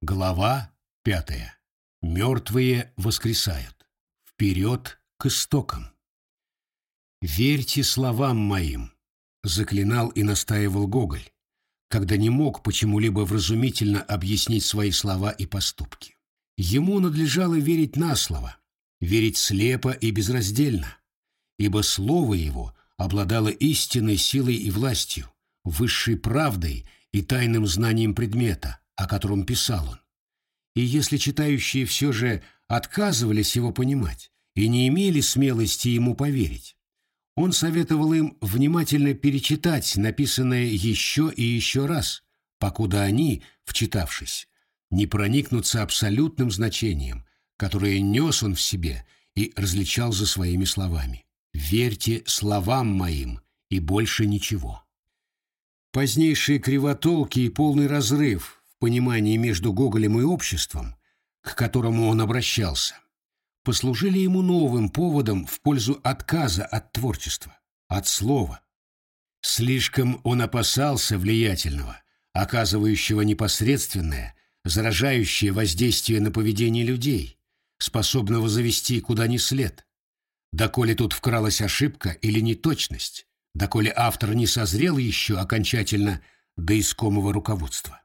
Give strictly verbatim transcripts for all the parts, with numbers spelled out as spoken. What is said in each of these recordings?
Глава пятая. Мертвые воскресают. Вперед к истокам. «Верьте словам моим», — заклинал и настаивал Гоголь, когда не мог почему-либо вразумительно объяснить свои слова и поступки. Ему надлежало верить на слово, верить слепо и безраздельно, ибо слово его обладало истинной силой и властью, высшей правдой и тайным знанием предмета, о котором писал он. И если читающие все же отказывались его понимать и не имели смелости ему поверить, он советовал им внимательно перечитать написанное еще и еще раз, покуда они, вчитавшись, не проникнутся абсолютным значением, которое нес он в себе и различал за своими словами. «Верьте словам моим» и больше ничего. Позднейшие кривотолки и полный разрыв в понимании между Гоголем и обществом, к которому он обращался, послужили ему новым поводом в пользу отказа от творчества, от слова. Слишком он опасался влиятельного, оказывающего непосредственное, заражающее воздействие на поведение людей, способного завести куда ни след. Доколе тут вкралась ошибка или неточность, доколе автор не созрел еще окончательно до искомого руководства.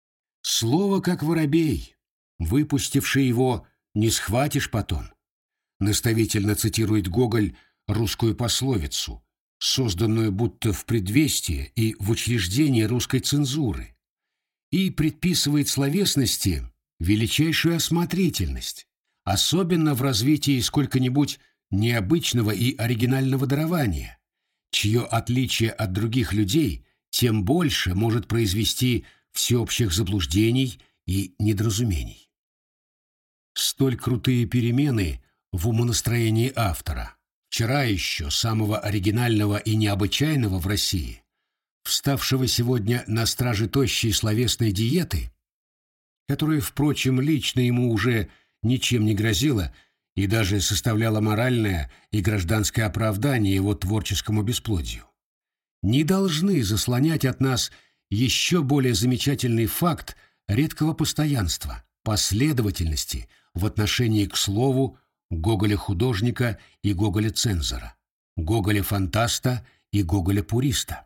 Слово как воробей, выпустивший его, не схватишь потом. Наставительно цитирует Гоголь русскую пословицу, созданную будто в предвестии и в учреждении русской цензуры, и предписывает словесности величайшую осмотрительность, особенно в развитии сколько-нибудь необычного и оригинального дарования, чье отличие от других людей тем больше может произвести всеобщих заблуждений и недоразумений. Столь крутые перемены в умонастроении автора, вчера еще самого оригинального и необычайного в России, вставшего сегодня на страже тощей словесной диеты, которая, впрочем, лично ему уже ничем не грозила и даже составляла моральное и гражданское оправдание его творческому бесплодию, не должны заслонять от нас еще более замечательный факт редкого постоянства, последовательности в отношении к слову Гоголя-художника и Гоголя-цензора, Гоголя-фантаста и Гоголя-пуриста.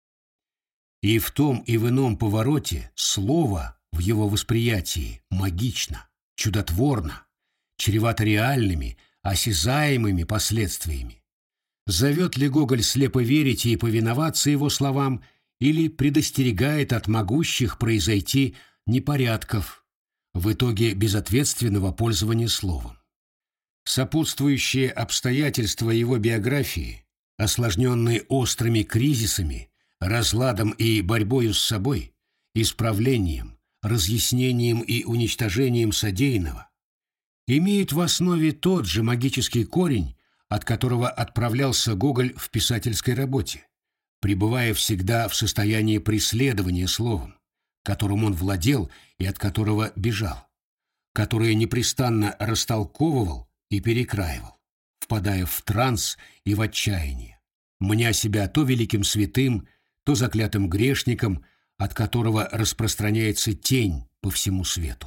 И в том и в ином повороте слово в его восприятии магично, чудотворно, чревато реальными, осязаемыми последствиями. Зовет ли Гоголь слепо верить и повиноваться его словам, или предостерегает от могущих произойти непорядков, в итоге безответственного пользования словом? Сопутствующие обстоятельства его биографии, осложненные острыми кризисами, разладом и борьбою с собой, исправлением, разъяснением и уничтожением содеянного, имеют в основе тот же магический корень, от которого отправлялся Гоголь в писательской работе, пребывая всегда в состоянии преследования словом, которым он владел и от которого бежал, которое непрестанно растолковывал и перекраивал, впадая в транс и в отчаяние, мня себя то великим святым, то заклятым грешником, от которого распространяется тень по всему свету.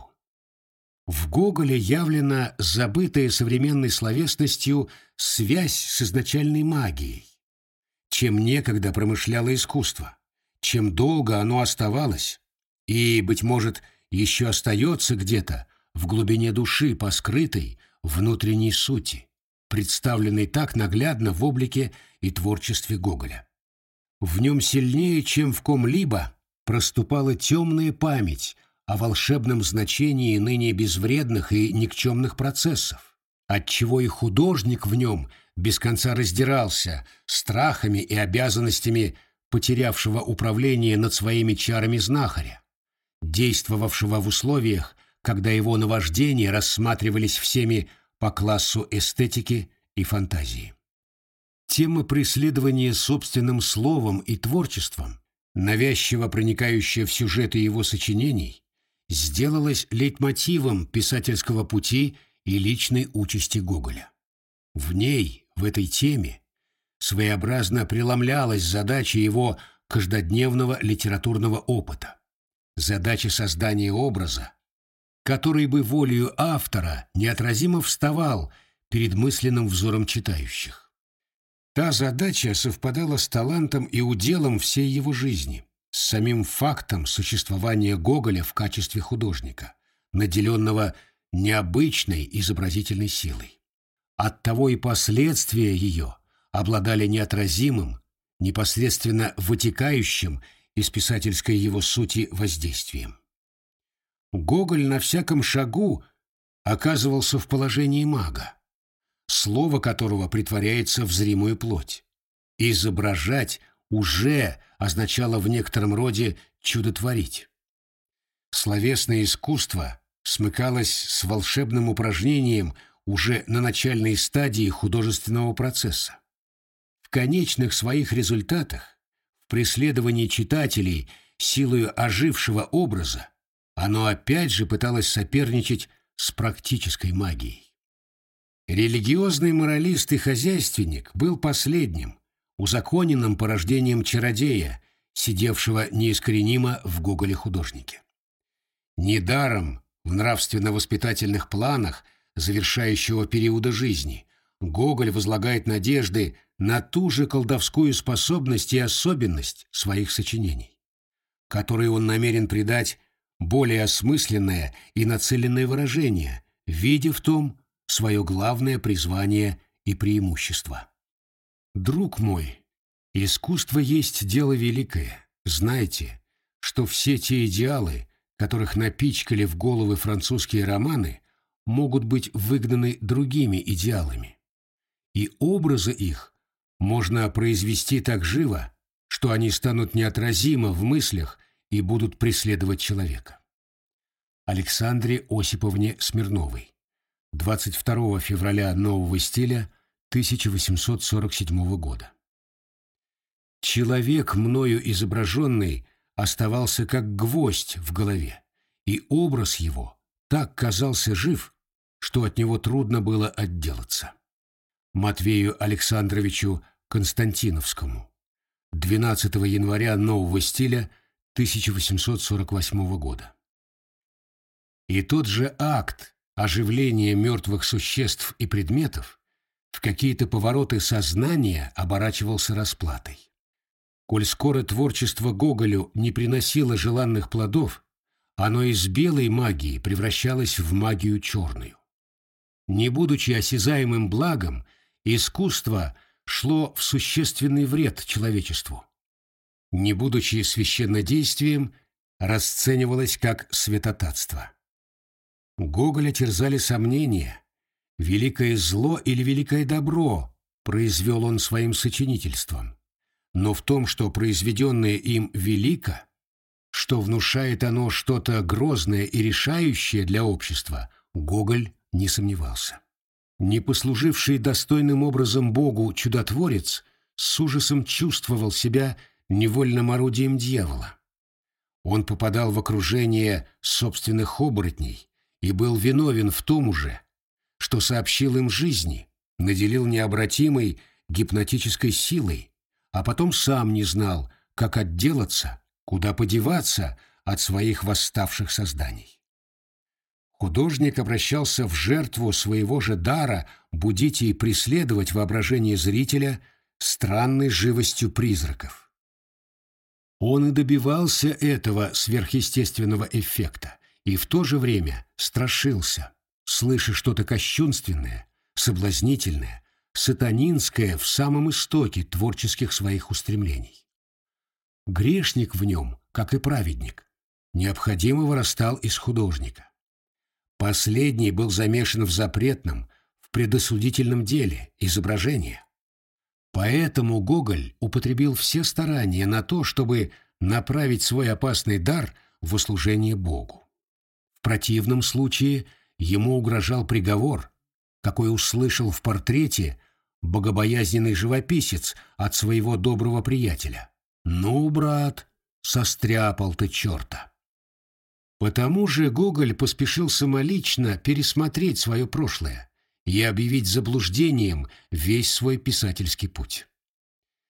В Гоголе явлена забытая современной словесностью связь с изначальной магией, чем некогда промышляло искусство, чем долго оно оставалось и, быть может, еще остается где-то в глубине души по скрытой внутренней сути, представленной так наглядно в облике и творчестве Гоголя. В нем сильнее, чем в ком-либо, проступала темная память о волшебном значении ныне безвредных и никчемных процессов, отчего и художник в нем без конца раздирался страхами и обязанностями потерявшего управление над своими чарами знахаря, действовавшего в условиях, когда его наваждения рассматривались всеми по классу эстетики и фантазии. Тема преследования собственным словом и творчеством, навязчиво проникающая в сюжеты его сочинений, сделалась лейтмотивом писательского пути и личной участи Гоголя. В ней, в этой теме, своеобразно преломлялась задача его каждодневного литературного опыта, задача создания образа, который бы волею автора неотразимо вставал перед мысленным взором читающих. Та задача совпадала с талантом и уделом всей его жизни, с самим фактом существования Гоголя в качестве художника, наделенного необычной изобразительной силой. Оттого и последствия ее обладали неотразимым, непосредственно вытекающим из писательской его сути воздействием. Гоголь на всяком шагу оказывался в положении мага, слово которого претворяется в зримую плоть. Изображать уже означало в некотором роде чудотворить. Словесное искусство смыкалось с волшебным упражнением уже на начальной стадии художественного процесса. В конечных своих результатах, в преследовании читателей силою ожившего образа, оно опять же пыталось соперничать с практической магией. Религиозный моралист и хозяйственник был последним, узаконенным порождением чародея, сидевшего неискоренимо в Гоголе-художнике. Недаром в нравственно-воспитательных планах завершающего периода жизни Гоголь возлагает надежды на ту же колдовскую способность и особенность своих сочинений, которой он намерен придать более осмысленное и нацеленное выражение, видя в том свое главное призвание и преимущество. Друг мой, искусство есть дело великое. Знайте, что все те идеалы, которых напичкали в головы французские романы, могут быть выгнаны другими идеалами. И образы их можно произвести так живо, что они станут неотразимы в мыслях и будут преследовать человека. Александре Осиповне Смирновой. двадцать второго февраля нового стиля тысяча восемьсот сорок седьмого года. Человек, мною изображенный, оставался как гвоздь в голове, и образ его так казался жив, что от него трудно было отделаться. Матвею Александровичу Константиновскому. двенадцатого января нового стиля тысяча восемьсот сорок восьмого года. И тот же акт оживления мертвых существ и предметов в какие-то повороты сознания оборачивался расплатой. Коль скоро творчество Гоголю не приносило желанных плодов, оно из белой магии превращалось в магию черную. Не будучи осязаемым благом, искусство шло в существенный вред человечеству. Не будучи священнодействием, расценивалось как святотатство. Гоголя терзали сомнения, великое зло или великое добро произвел он своим сочинительством, но в том, что произведенное им велико, что внушает оно что-то грозное и решающее для общества, Гоголь не сомневался. Не послуживший достойным образом Богу чудотворец с ужасом чувствовал себя невольным орудием дьявола. Он попадал в окружение собственных оборотней и был виновен в том же, что сообщил им жизни, наделил необратимой гипнотической силой, а потом сам не знал, как отделаться, куда подеваться от своих восставших созданий. Художник обращался в жертву своего же дара будить и преследовать воображение зрителя странной живостью призраков. Он и добивался этого сверхъестественного эффекта, и в то же время страшился, слыша что-то кощунственное, соблазнительное, сатанинское в самом истоке творческих своих устремлений. Грешник в нем, как и праведник, необходимо вырастал из художника. Последний был замешан в запретном, в предосудительном деле изображения. Поэтому Гоголь употребил все старания на то, чтобы направить свой опасный дар в услужение Богу. В противном случае ему угрожал приговор, какой услышал в портрете богобоязненный живописец от своего доброго приятеля. «Ну, брат, состряпал ты черта». Потому же Гоголь поспешил самолично пересмотреть свое прошлое и объявить заблуждением весь свой писательский путь.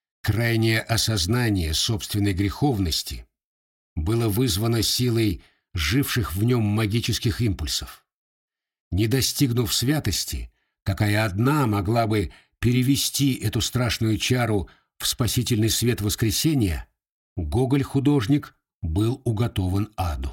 Крайнее осознание собственной греховности было вызвано силой живших в нем магических импульсов. Не достигнув святости, какая одна могла бы перевести эту страшную чару в спасительный свет воскресения, Гоголь-художник был уготован аду.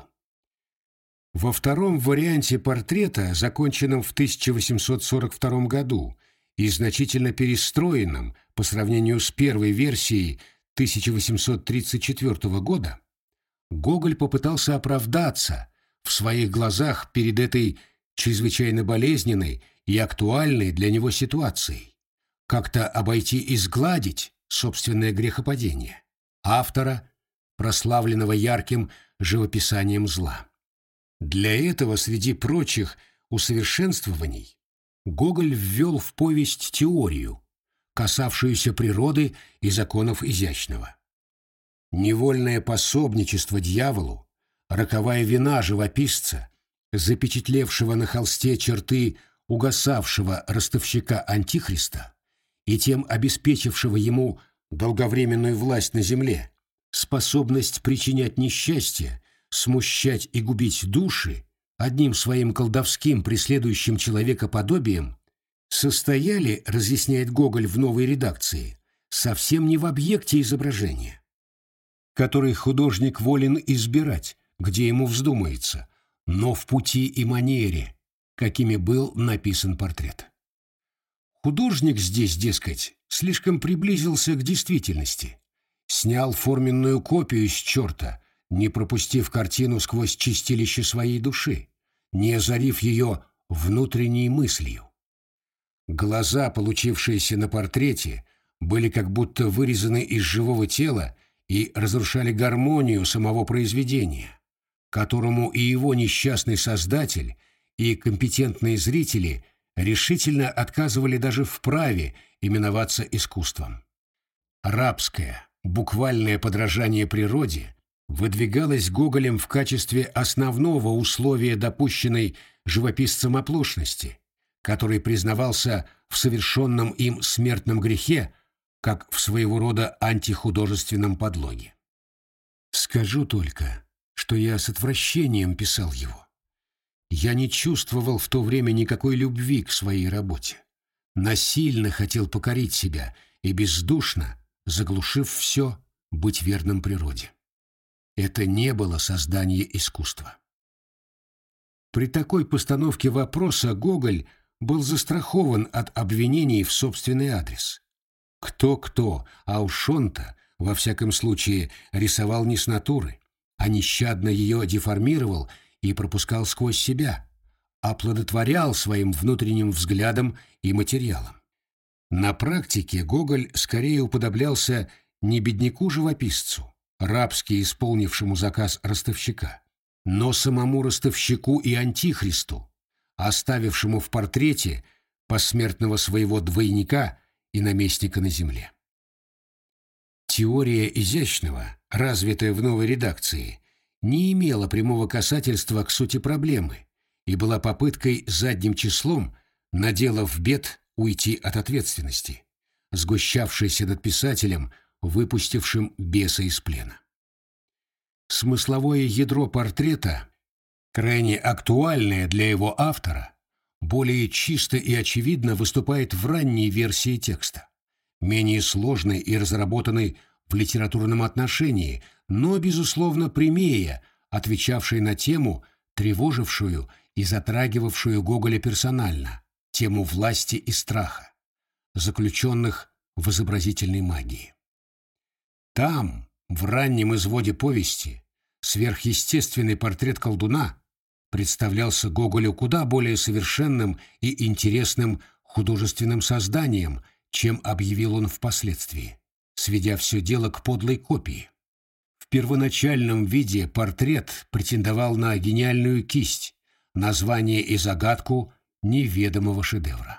Во втором варианте портрета, законченном в тысяча восемьсот сорок втором году и значительно перестроенном по сравнению с первой версией тысяча восемьсот тридцать четвёртого года, Гоголь попытался оправдаться в своих глазах перед этой чрезвычайно болезненной и актуальной для него ситуацией, как-то обойти и сгладить собственное грехопадение автора, прославленного ярким живописанием зла. Для этого, среди прочих усовершенствований, Гоголь ввел в повесть теорию, касавшуюся природы и законов изящного. Невольное пособничество дьяволу, роковая вина живописца, запечатлевшего на холсте черты угасавшего ростовщика Антихриста и тем обеспечившего ему долговременную власть на земле, способность причинять несчастье, смущать и губить души одним своим колдовским преследующим человека подобием, состояли, разъясняет Гоголь в новой редакции, совсем не в объекте изображения, который художник волен избирать, где ему вздумается, но в пути и манере, какими был написан портрет. Художник здесь, дескать, слишком приблизился к действительности, снял форменную копию с черта, не пропустив картину сквозь чистилище своей души, не озарив ее внутренней мыслью. Глаза, получившиеся на портрете, были как будто вырезаны из живого тела и разрушали гармонию самого произведения, которому и его несчастный создатель, и компетентные зрители решительно отказывали даже в праве именоваться искусством. Рабское, буквальное подражание природе выдвигалось Гоголем в качестве основного условия допущенной живописцем оплошности, который признавался в совершенном им смертном грехе, как в своего рода антихудожественном подлоге. Скажу только, что я с отвращением писал его. Я не чувствовал в то время никакой любви к своей работе. Насильно хотел покорить себя и бездушно, заглушив все, быть верным природе. Это не было создание искусства. При такой постановке вопроса Гоголь был застрахован от обвинений в собственный адрес. Кто-кто, а уж он-то, во всяком случае, рисовал не с натуры, а нещадно ее деформировал и пропускал сквозь себя, оплодотворял своим внутренним взглядом и материалом. На практике Гоголь скорее уподоблялся не бедняку-живописцу, рабски исполнившему заказ ростовщика, но самому ростовщику и антихристу, оставившему в портрете посмертного своего двойника и наместника на земле. Теория изящного, развитая в новой редакции, не имела прямого касательства к сути проблемы и была попыткой задним числом, наделав бед, уйти от ответственности, сгущавшейся над писателем, выпустившим беса из плена. Смысловое ядро портрета, крайне актуальное для его автора, более чисто и очевидно выступает в ранней версии текста, менее сложной и разработанной в литературном отношении, но, безусловно, прямее, отвечавшей на тему, тревожившую и затрагивавшую Гоголя персонально, тему власти и страха, заключенных в изобразительной магии. Там, в раннем изводе повести, сверхъестественный портрет колдуна представлялся Гоголю куда более совершенным и интересным художественным созданием, чем объявил он впоследствии, сведя все дело к подлой копии. В первоначальном виде портрет претендовал на гениальную кисть, название и загадку неведомого шедевра.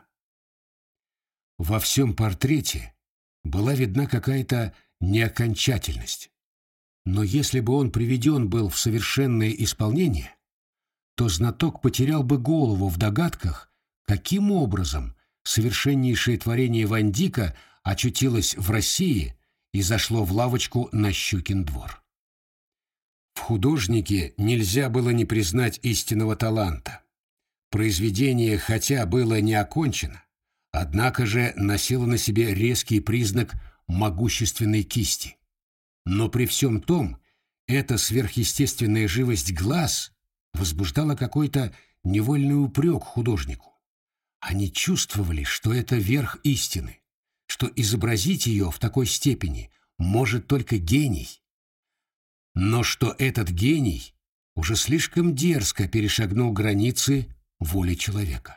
Во всем портрете была видна какая-то неокончательность, но если бы он приведен был в совершенное исполнение, то знаток потерял бы голову в догадках, каким образом совершеннейшее творение Ван Дика очутилось в России и зашло в лавочку на Щукин двор. В художнике нельзя было не признать истинного таланта. Произведение, хотя было не окончено, однако же носило на себе резкий признак могущественной кисти. Но при всем том, эта сверхъестественная живость глаз возбуждала какой-то невольный упрек художнику. Они чувствовали, что это верх истины, что изобразить ее в такой степени может только гений, но что этот гений уже слишком дерзко перешагнул границы воли человека.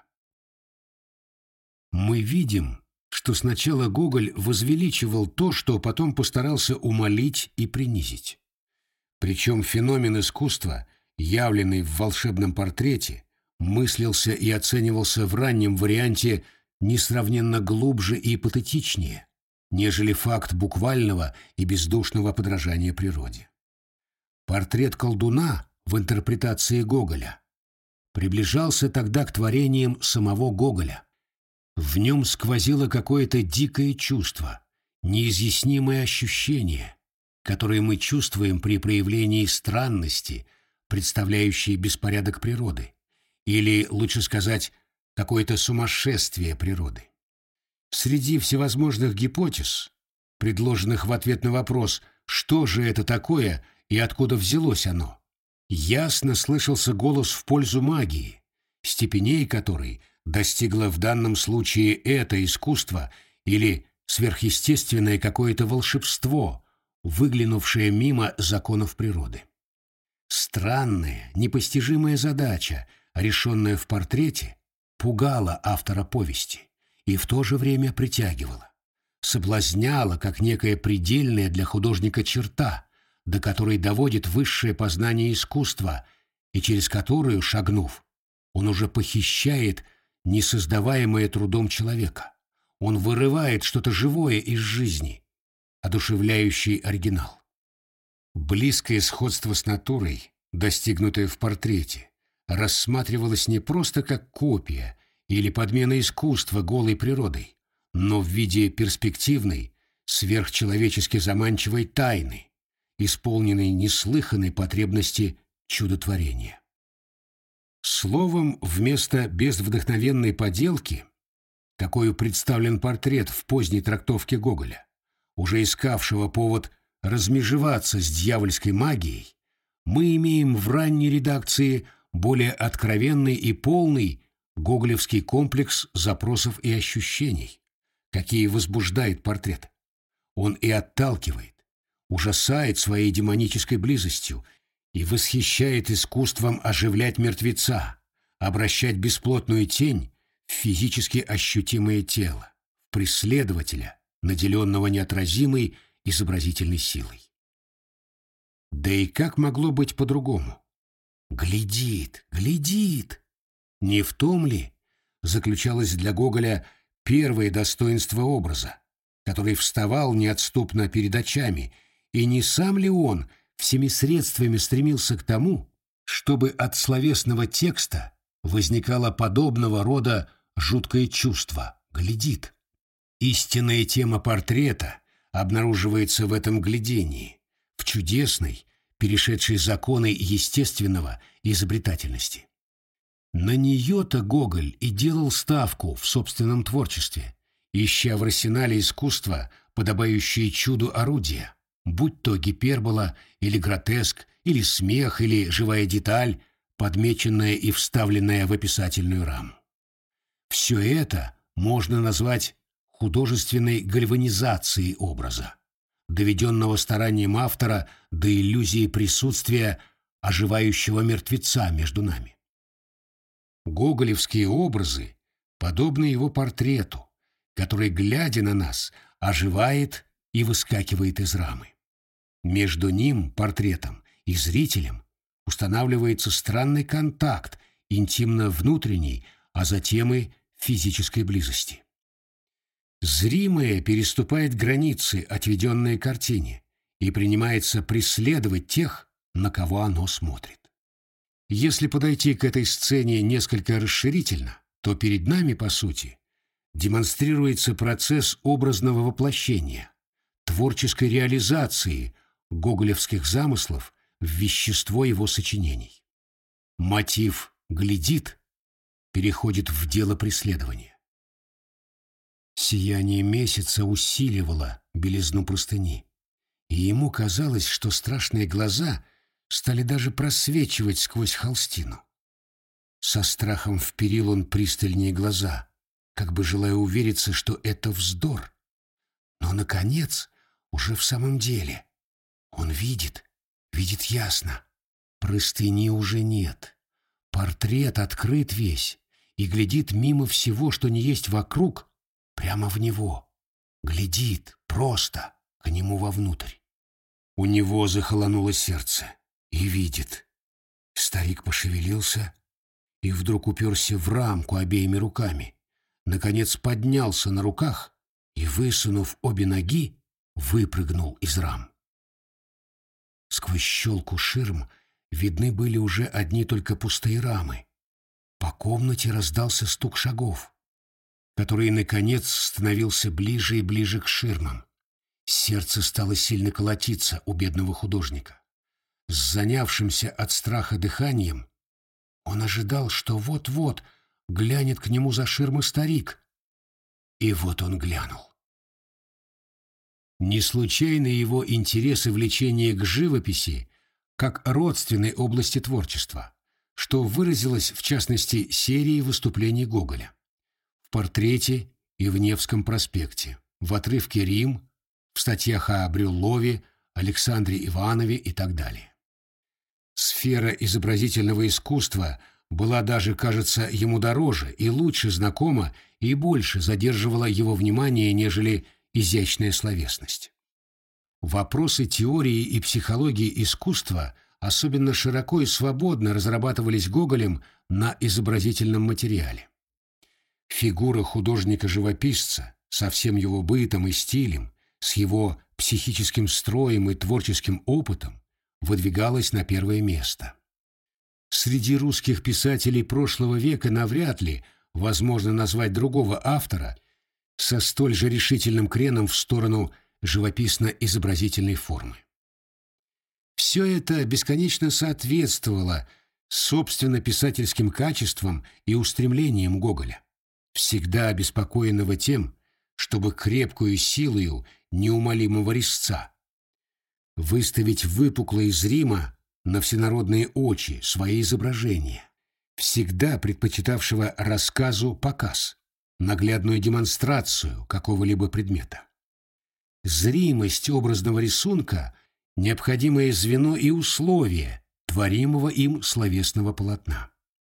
Мы видим, что сначала Гоголь возвеличивал то, что потом постарался умалить и принизить. Причем феномен искусства, явленный в волшебном портрете, мыслился и оценивался в раннем варианте несравненно глубже и патетичнее, нежели факт буквального и бездушного подражания природе. Портрет колдуна в интерпретации Гоголя приближался тогда к творениям самого Гоголя. В нем сквозило какое-то дикое чувство, неизъяснимое ощущение, которое мы чувствуем при проявлении странности, представляющей беспорядок природы, или, лучше сказать, какое-то сумасшествие природы. Среди всевозможных гипотез, предложенных в ответ на вопрос «что же это такое и откуда взялось оно?», ясно слышался голос в пользу магии, степеней которой достигло в данном случае это искусство или сверхъестественное какое-то волшебство, выглянувшее мимо законов природы. Странная, непостижимая задача, решенная в портрете, пугала автора повести и в то же время притягивала, соблазняла как некая предельная для художника черта, до которой доводит высшее познание искусства и через которую, шагнув, он уже похищает несоздаваемое трудом человека. Он вырывает что-то живое из жизни, одушевляющий оригинал. Близкое сходство с натурой, достигнутое в портрете, рассматривалось не просто как копия или подмена искусства голой природой, но в виде перспективной, сверхчеловечески заманчивой тайны, исполненной неслыханной потребности чудотворения. Словом, вместо безвдохновенной поделки, какою представлен портрет в поздней трактовке Гоголя, уже искавшего повод размежеваться с дьявольской магией, мы имеем в ранней редакции более откровенный и полный гоголевский комплекс запросов и ощущений, какие возбуждает портрет. Он и отталкивает, ужасает своей демонической близостью и восхищает искусством оживлять мертвеца, обращать бесплотную тень в физически ощутимое тело, в преследователя, наделенного неотразимой изобразительной силой. Да и как могло быть по-другому? Глядит, глядит! Не в том ли заключалось для Гоголя первое достоинство образа, который вставал неотступно перед очами, и не сам ли он всеми средствами стремился к тому, чтобы от словесного текста возникало подобного рода жуткое чувство — глядит? Истинная тема портрета обнаруживается в этом глядении, в чудесной, перешедшей законы естественного изобретательности. На нее-то Гоголь и делал ставку в собственном творчестве, ища в арсенале искусства подобающие чуду орудия, будь то гипербола или гротеск, или смех, или живая деталь, подмеченная и вставленная в описательную раму. Все это можно назвать художественной гальванизацией образа, доведенного старанием автора до иллюзии присутствия оживающего мертвеца между нами. Гоголевские образы подобны его портрету, который, глядя на нас, оживает и выскакивает из рамы. Между ним, портретом, и зрителем устанавливается странный контакт, интимно-внутренней, а затем и физической близости. Зримое переступает границы, отведенные картине, и принимается преследовать тех, на кого оно смотрит. Если подойти к этой сцене несколько расширительно, то перед нами, по сути, демонстрируется процесс образного воплощения, творческой реализации гоголевских замыслов в вещество его сочинений. Мотив «глядит» переходит в дело преследования. Сияние месяца усиливало белизну простыни, и ему казалось, что страшные глаза стали даже просвечивать сквозь холстину. Со страхом вперил он пристальнее глаза, как бы желая увериться, что это вздор. Но, наконец, уже в самом деле он видит, видит ясно. Простыни уже нет. Портрет открыт весь и глядит мимо всего, что не есть вокруг, прямо в него. Глядит просто к нему вовнутрь. У него захолонуло сердце, и видит. Старик пошевелился и вдруг уперся в рамку обеими руками, наконец поднялся на руках и, высунув обе ноги, выпрыгнул из рам. Сквозь щелку ширм видны были уже одни только пустые рамы. По комнате раздался стук шагов, который, наконец, становился ближе и ближе к ширмам. Сердце стало сильно колотиться у бедного художника. С занявшимся от страха дыханием он ожидал, что вот-вот глянет к нему за ширмы старик. И вот он глянул. Не случайны его интерес и влечение к живописи как родственной области творчества, что выразилось, в частности, серией выступлений Гоголя. В портрете и в Невском проспекте, в отрывке «Рим», в статьях о Брюллове, Александре Иванове и так далее. Сфера изобразительного искусства была даже, кажется, ему дороже и лучше знакома и больше задерживала его внимание, нежели изящная словесность. Вопросы теории и психологии искусства особенно широко и свободно разрабатывались Гоголем на изобразительном материале. Фигура художника-живописца со всем его бытом и стилем, с его психическим строем и творческим опытом выдвигалась на первое место. Среди русских писателей прошлого века навряд ли возможно назвать другого автора со столь же решительным креном в сторону живописно-изобразительной формы. Все это бесконечно соответствовало собственно писательским качествам и устремлениям Гоголя, всегда обеспокоенного тем, чтобы крепкую силою неумолимого резца выставить выпукло и зримо на всенародные очи свои изображения, всегда предпочитавшего рассказу показ, наглядную демонстрацию какого-либо предмета. Зримость образного рисунка – необходимое звено и условие творимого им словесного полотна.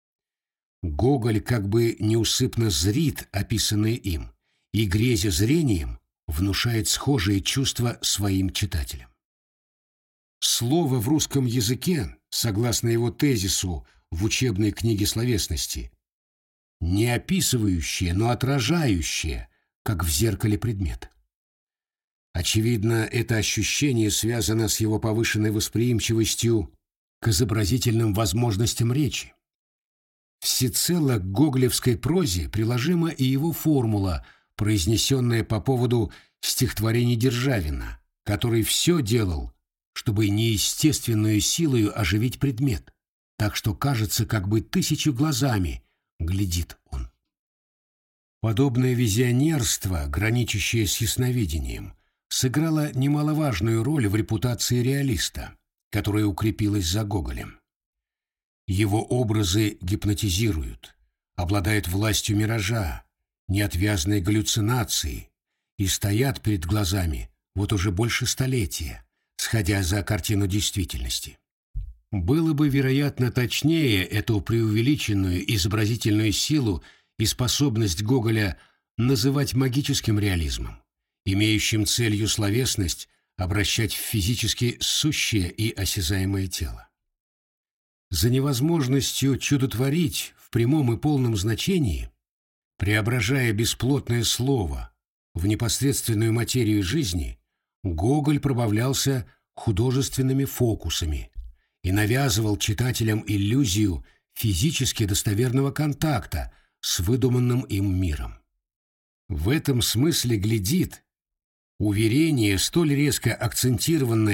Гоголь как бы неусыпно зрит описанное им, и, грезя зрением, внушает схожие чувства своим читателям. Слово в русском языке, согласно его тезису в учебной книге словесности, не описывающее, но отражающее, как в зеркале предмет. Очевидно, это ощущение связано с его повышенной восприимчивостью к изобразительным возможностям речи. Всецело к гоголевской прозе приложима и его формула, произнесенная по поводу стихотворений Державина, который все делал, чтобы неестественную силою оживить предмет, так что кажется, как бы тысячу глазами глядит он. Подобное визионерство, граничащее с ясновидением, сыграло немаловажную роль в репутации реалиста, которая укрепилась за Гоголем. Его образы гипнотизируют, обладают властью миража, неотвязной галлюцинации и стоят перед глазами вот уже больше столетия, сходя за картину действительности. Было бы, вероятно, точнее эту преувеличенную изобразительную силу и способность Гоголя называть магическим реализмом, имеющим целью словесность обращать в физически сущее и осязаемое тело. За невозможностью чудотворить в прямом и полном значении, преображая бесплотное слово в непосредственную материю жизни, Гоголь пробавлялся художественными фокусами и навязывал читателям иллюзию физически достоверного контакта с выдуманным им миром. В этом смысле глядит уверение, столь резко акцентированное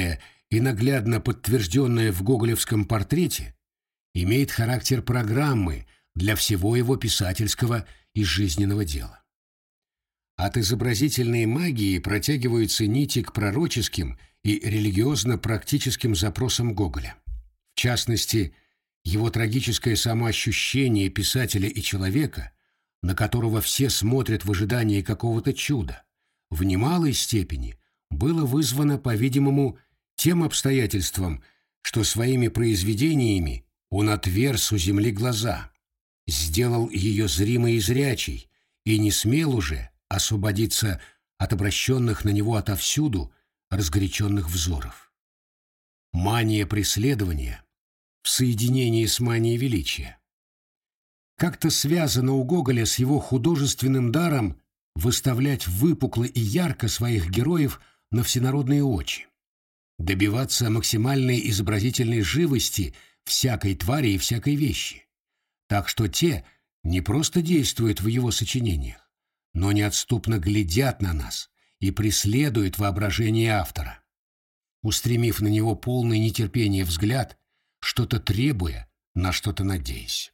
и наглядно подтвержденное в гоголевском портрете, имеет характер программы для всего его писательского и жизненного дела. От изобразительной магии протягиваются нити к пророческим и религиозно-практическим запросам Гоголя. В частности, его трагическое самоощущение писателя и человека, на которого все смотрят в ожидании какого-то чуда, в немалой степени было вызвано, по-видимому, тем обстоятельством, что своими произведениями он отверз у земли глаза, сделал ее зримой и зрячей, и не смел уже освободиться от обращенных на него отовсюду разгоряченных взоров. Мания преследования в соединении с манией величия как-то связано у Гоголя с его художественным даром выставлять выпукло и ярко своих героев на всенародные очи, добиваться максимальной изобразительной живости всякой твари и всякой вещи, так что те не просто действуют в его сочинениях, но неотступно глядят на нас и преследуют воображение автора, устремив на него полное нетерпение взгляд, что-то требуя, на что-то надеясь.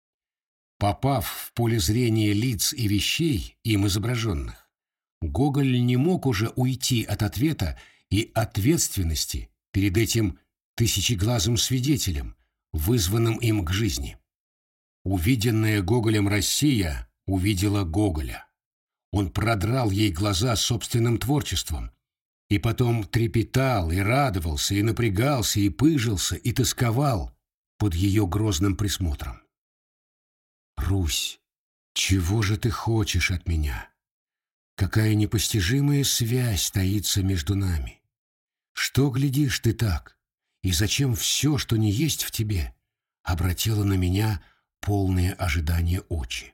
Попав в поле зрения лиц и вещей, им изображенных, Гоголь не мог уже уйти от ответа и ответственности перед этим тысячеглазым свидетелем, вызванным им к жизни. Увиденная Гоголем Россия увидела Гоголя. Он продрал ей глаза собственным творчеством, и потом трепетал, и радовался, и напрягался, и пыжился, и тосковал под ее грозным присмотром. «Русь, чего же ты хочешь от меня? Какая непостижимая связь таится между нами? Что глядишь ты так? И зачем все, что не есть в тебе, обратило на меня полные ожидания очи?»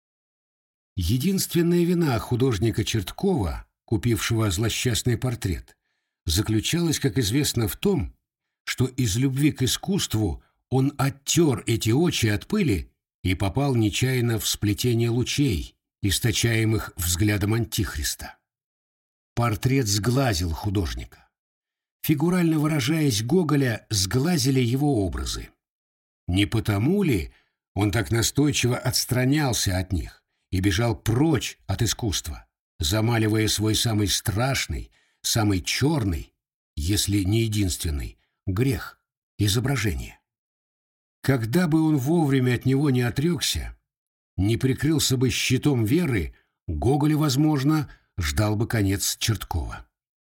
Единственная вина художника Черткова, купившего злосчастный портрет, заключалась, как известно, в том, что из любви к искусству он оттер эти очи от пыли и попал нечаянно в сплетение лучей, источаемых взглядом Антихриста. Портрет сглазил художника. Фигурально выражаясь, Гоголя сглазили его образы. Не потому ли он так настойчиво отстранялся от них и бежал прочь от искусства, замаливая свой самый страшный, самый черный, если не единственный, грех — изображение? Когда бы он вовремя от него не отрекся, не прикрылся бы щитом веры, Гоголя, возможно, ждал бы конец Черткова.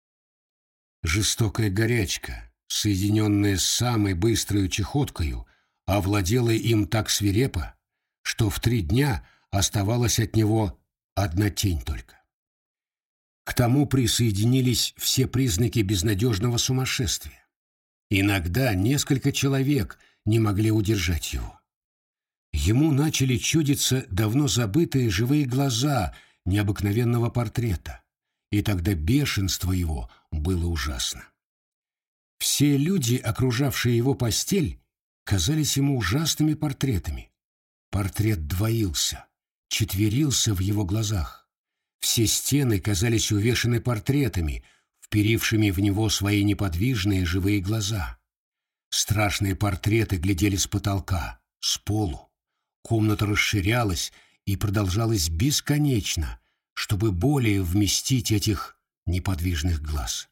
Жестокая горячка, соединенная с самой быстрой чехоткою, овладела им так свирепо, что в три дня оставалась от него одна тень только. К тому присоединились все признаки безнадежного сумасшествия. Иногда несколько человек не могли удержать его. Ему начали чудиться давно забытые живые глаза необыкновенного портрета, и тогда бешенство его было ужасно. Все люди, окружавшие его постель, казались ему ужасными портретами. Портрет двоился, четверился в его глазах. Все стены казались увешаны портретами, вперившими в него свои неподвижные живые глаза. Страшные портреты глядели с потолка, с полу. Комната расширялась и продолжалась бесконечно, чтобы более вместить этих неподвижных глаз.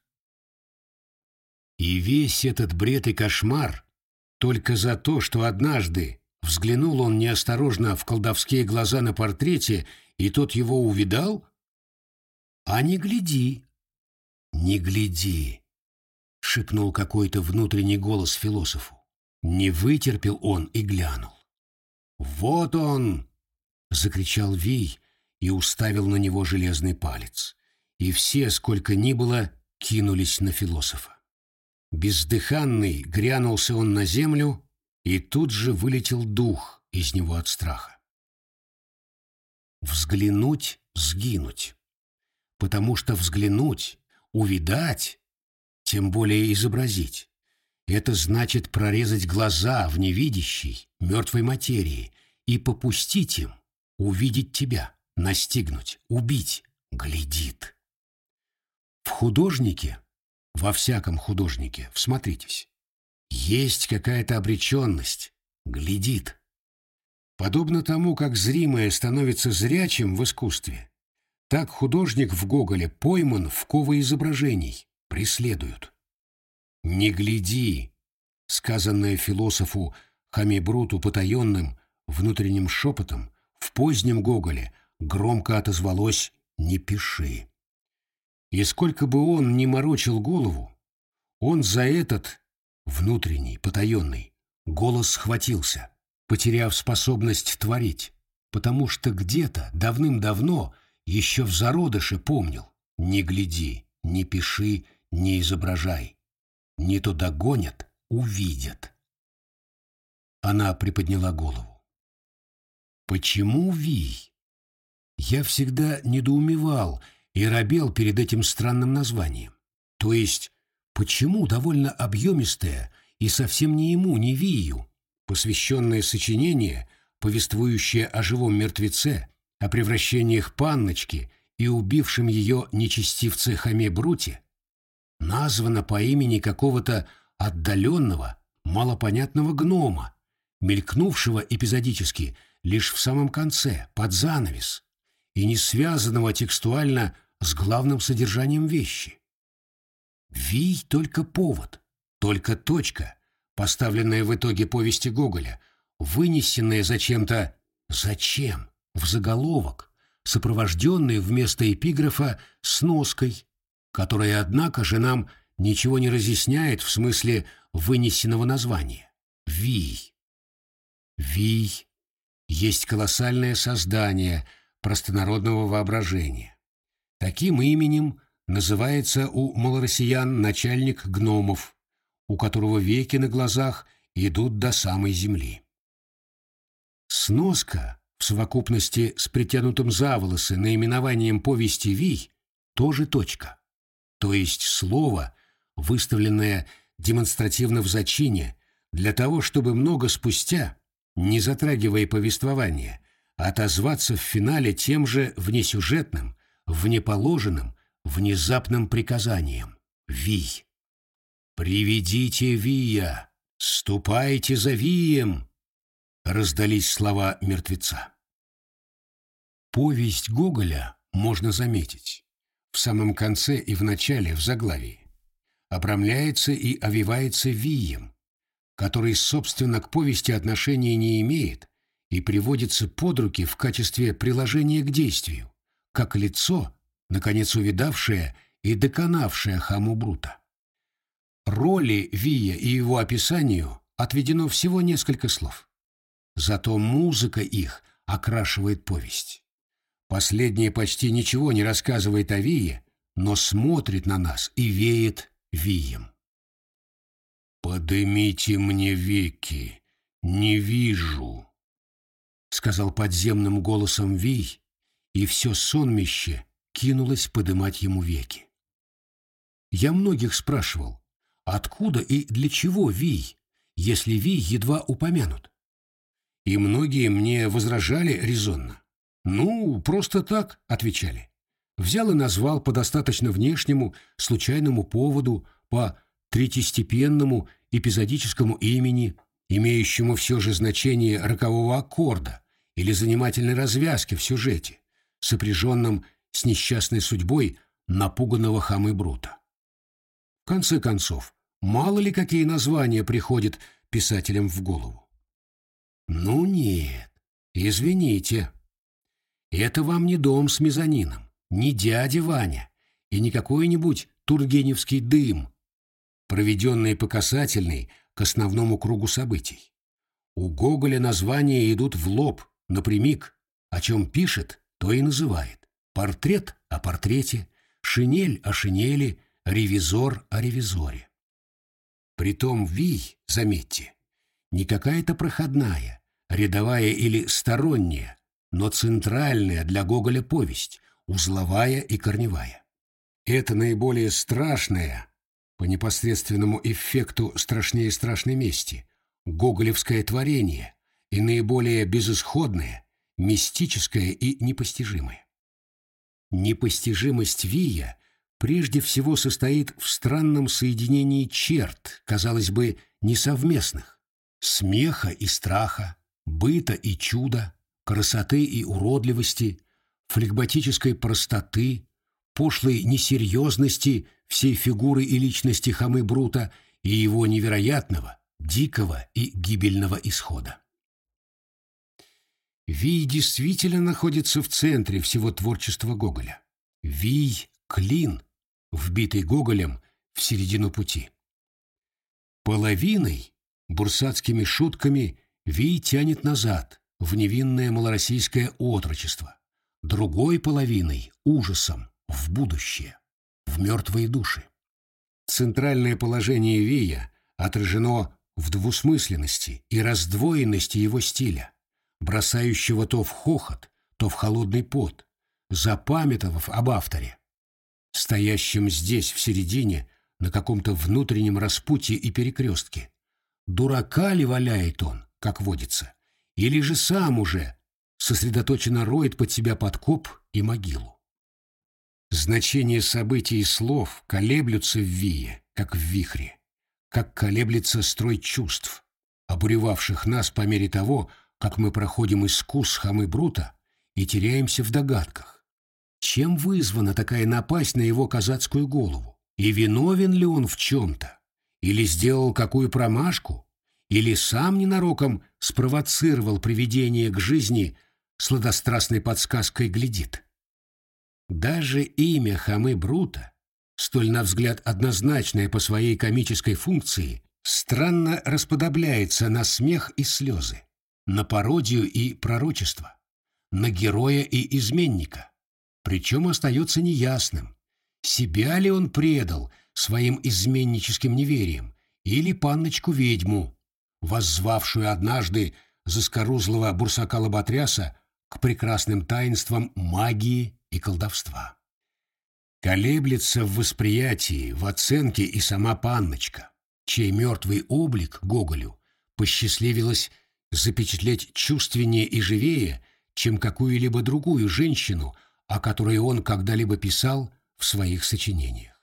И весь этот бред и кошмар только за то, что однажды взглянул он неосторожно в колдовские глаза на портрете, и тот его увидал? А не гляди, не гляди, — шепнул какой-то внутренний голос философу. Не вытерпел он и глянул. «Вот он!» — закричал Вий и уставил на него железный палец. И все, сколько ни было, кинулись на философа. Бездыханный грянулся он на землю, и тут же вылетел дух из него от страха. Взглянуть — сгинуть. Потому что взглянуть, увидать, тем более изобразить, это значит прорезать глаза в невидящей, мертвой материи и попустить им увидеть тебя, настигнуть, убить, глядит. В художнике во всяком художнике, всмотритесь. Есть какая-то обреченность, глядит. Подобно тому, как зримое становится зрячим в искусстве, так художник в Гоголе пойман в ковы изображений, преследуют. «Не гляди», сказанное философу Хамибруту потаенным внутренним шепотом, в позднем Гоголе громко отозвалось «не пиши». И сколько бы он ни морочил голову, он за этот внутренний, потаенный, голос схватился, потеряв способность творить, потому что где-то давным-давно еще в зародыше помнил: не гляди, не пиши, не изображай. Не то догонят, увидят. Она приподняла голову. Почему вий? Я всегда недоумевал и робел перед этим странным названием. То есть, почему довольно объемистое и совсем не ему, не вию, посвященное сочинение, повествующее о живом мертвеце, о превращениях панночки и убившем ее нечестивце Хамибруте, названо по имени какого-то отдаленного, малопонятного гнома, мелькнувшего эпизодически лишь в самом конце, под занавес, и не связанного текстуально с главным содержанием вещи. Вий — только повод, только точка, поставленная в итоге повести Гоголя, вынесенная зачем-то «зачем?» в заголовок, сопровожденный вместо эпиграфа сноской, которая, однако же, нам ничего не разъясняет в смысле вынесенного названия. Вий. Вий есть колоссальное создание простонародного воображения. Таким именем называется у малороссиян начальник гномов, у которого веки на глазах идут до самой земли. Сноска в совокупности с притянутым за волосы наименованием повести «Вий» тоже точка, то есть слово, выставленное демонстративно в зачине для того, чтобы много спустя, не затрагивая повествование, отозваться в финале тем же внесюжетным, внеположенным, внезапным приказанием «Вий». «Приведите Вия! Ступайте за Вием!» раздались слова мертвеца. Повесть Гоголя можно заметить в самом конце и в начале, в заглавии, обрамляется и овивается вием, который, собственно, к повести отношения не имеет и приводится под руки в качестве приложения к действию, как лицо, наконец увидавшее и доконавшее Хамибрута. Роли Вия и его описанию отведено всего несколько слов. Зато музыка их окрашивает повесть. Последняя почти ничего не рассказывает о Вие, но смотрит на нас и веет вием. «Подымите мне веки, не вижу», — сказал подземным голосом Вий, и все сонмище кинулось подымать ему веки. Я многих спрашивал, откуда и для чего Вий, если Вий едва упомянут? И многие мне возражали резонно. «Ну, просто так», — отвечали. Взял и назвал по достаточно внешнему, случайному поводу, по третьестепенному эпизодическому имени, имеющему все же значение рокового аккорда или занимательной развязки в сюжете, сопряженном с несчастной судьбой напуганного Хамибрута. В конце концов, мало ли какие названия приходят писателям в голову. Ну нет, извините. Это вам не дом с мезонином, не дядя Ваня и не какой-нибудь тургеневский дым, проведенный по касательной к основному кругу событий. У Гоголя названия идут в лоб, напрямик, о чем пишет, то и называет. Портрет о портрете, шинель о шинели, ревизор о ревизоре. Притом Вий, заметьте, не какая-то проходная, рядовая или сторонняя, но центральная для Гоголя повесть, узловая и корневая. Это наиболее страшное, по непосредственному эффекту страшнее страшной мести, гоголевское творение и наиболее безысходное, мистическое и непостижимое. Непостижимость Вия прежде всего состоит в странном соединении черт, казалось бы, несовместных: смеха и страха, быта и чуда, красоты и уродливости, флегматической простоты, пошлой несерьезности всей фигуры и личности Хамы Брута и его невероятного, дикого и гибельного исхода. Вий действительно находится в центре всего творчества Гоголя. Вий — клин, вбитый Гоголем в середину пути. Половиной, бурсатскими шутками, Вий тянет назад, в невинное малороссийское отрочество, другой половиной — ужасом, в будущее, в мертвые души. Центральное положение Вия отражено в двусмысленности и раздвоенности его стиля, бросающего то в хохот, то в холодный пот, запамятовав об авторе, стоящем здесь в середине на каком-то внутреннем распутье и перекрестке. Дурака ли валяет он, как водится, или же сам уже сосредоточенно роет под себя подкоп и могилу? Значения событий и слов колеблются в Вие, как в вихре, как колеблется строй чувств, обуревавших нас по мере того, как мы проходим искус Хамы Брута и теряемся в догадках. Чем вызвана такая напасть на его казацкую голову? И виновен ли он в чем-то? Или сделал какую промашку? Или сам ненароком спровоцировал привидение к жизни, сладострастной подсказкой глядит? Даже имя Хамы Брута, столь на взгляд однозначное по своей комической функции, странно расподобляется на смех и слезы, на пародию и пророчество, на героя и изменника. Причем остается неясным, себя ли он предал своим изменническим неверием или панночку-ведьму, воззвавшую однажды заскорузлого бурсака-лоботряса к прекрасным таинствам магии и колдовства. Колеблется в восприятии, в оценке и сама панночка, чей мертвый облик Гоголю посчастливилось запечатлеть чувственнее и живее, чем какую-либо другую женщину, о которой он когда-либо писал в своих сочинениях.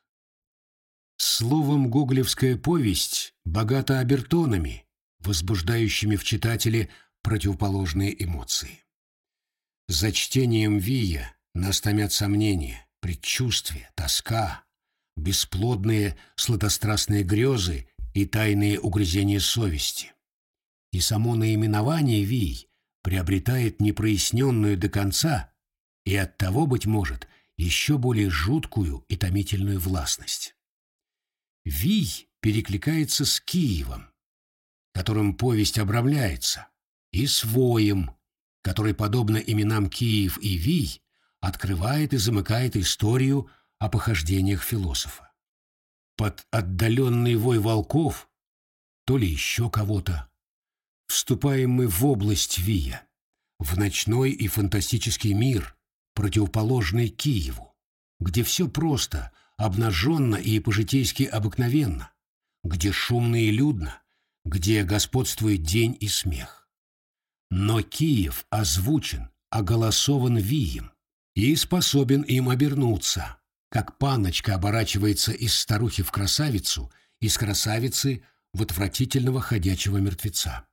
Словом, гоголевская повесть богата обертонами, возбуждающими в читателе противоположные эмоции. За чтением Вия нас томят сомнения, предчувствия, тоска, бесплодные сладострастные грезы и тайные угрызения совести. И само наименование Вий приобретает непроясненную до конца и оттого, быть может, еще более жуткую и томительную властность. Вий перекликается с Киевом, которым повесть обрамляется, и с Воем, который, подобно именам Киев и Вий, открывает и замыкает историю о похождениях философа. Под отдаленный вой волков, то ли еще кого-то, вступаем мы в область Вия, в ночной и фантастический мир, противоположный Киеву, где все просто, обнаженно и по-житейски обыкновенно, где шумно и людно, где господствует день и смех. Но Киев озвучен, оголосован Вием и способен им обернуться, как панночка оборачивается из старухи в красавицу, из красавицы в отвратительного ходячего мертвеца.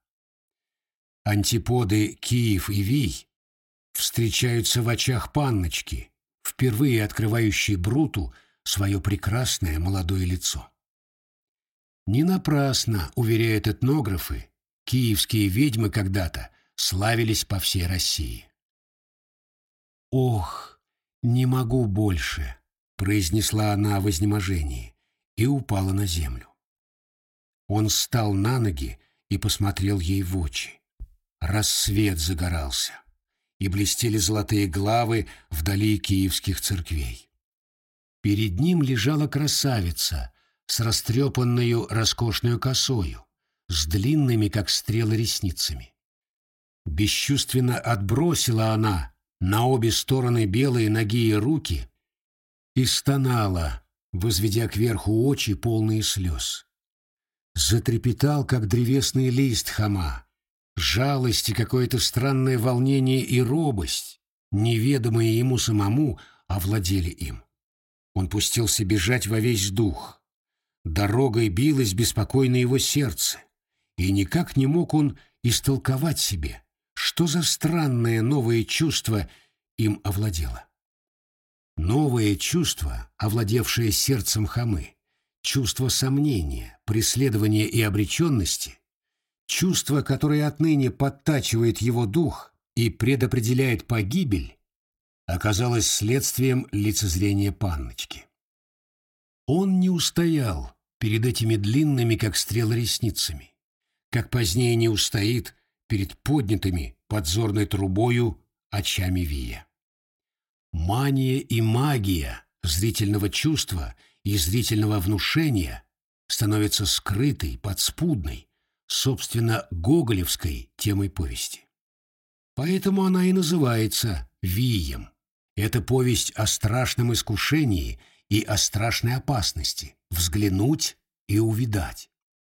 Антиподы Киев и Вий встречаются в очах панночки, впервые открывающей Бруту свое прекрасное молодое лицо. Не напрасно, уверяют этнографы, киевские ведьмы когда-то славились по всей России. «Ох, не могу больше», — произнесла она в изнеможении и упала на землю. Он встал на ноги и посмотрел ей в очи. Рассвет загорался, и блестели золотые главы вдали киевских церквей. Перед ним лежала красавица с растрепанную роскошную косою, с длинными, как стрелы, ресницами. Бесчувственно отбросила она на обе стороны белые ноги и руки и стонала, возведя кверху очи, полные слез. Затрепетал, как древесный лист Хама. Жалость и какое-то странное волнение и робость, неведомые ему самому, овладели им. Он пустился бежать во весь дух. Дорогой билось беспокойно его сердце, и никак не мог он истолковать себе, что за странное новое чувство им овладело. Новое чувство, овладевшее сердцем Хамы, чувство сомнения, преследования и обреченности, чувство, которое отныне подтачивает его дух и предопределяет погибель, оказалось следствием лицезрения панночки. Он не устоял перед этими длинными, как стрелы, ресницами, как позднее не устоит перед поднятыми подзорной трубою очами Вия. Мания и магия зрительного чувства и зрительного внушения становятся скрытой, подспудной, собственно, гоголевской темой повести. Поэтому она и называется «Вием». Это повесть о страшном искушении и о страшной опасности — взглянуть и увидать.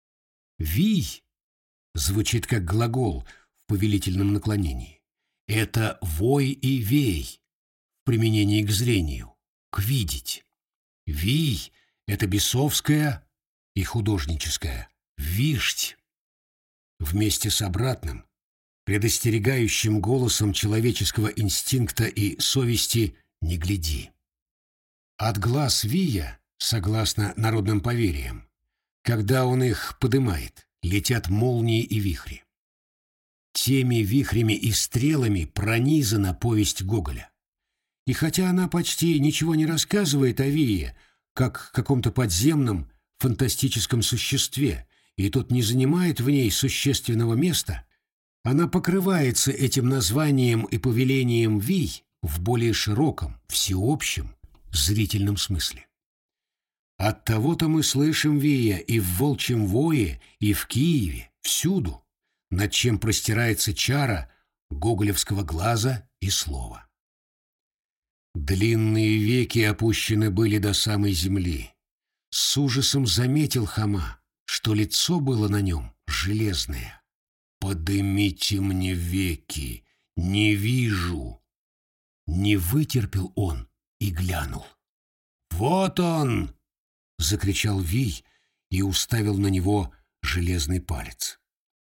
«Вий» звучит как глагол в повелительном наклонении. Это «вой» и «вей» в применении к зрению, к «видеть». «Вий» — это бесовское и художническое «виждь». Вместе с обратным, предостерегающим голосом человеческого инстинкта и совести «не гляди». От глаз Вия, согласно народным поверьям, когда он их подымает, летят молнии и вихри. Теми вихрями и стрелами пронизана повесть Гоголя. И хотя она почти ничего не рассказывает о Вие, как каком-то подземном фантастическом существе, и тот не занимает в ней существенного места, она покрывается этим названием и повелением Вий в более широком, всеобщем, зрительном смысле. Оттого-то мы слышим Вия и в «Волчьем вое», и в Киеве, всюду, над чем простирается чара гоголевского глаза и слова. Длинные веки опущены были до самой земли. С ужасом заметил Хама, что лицо было на нем железное. «Подымите мне веки, не вижу!» Не вытерпел он и глянул. «Вот он!» — закричал Вий и уставил на него железный палец.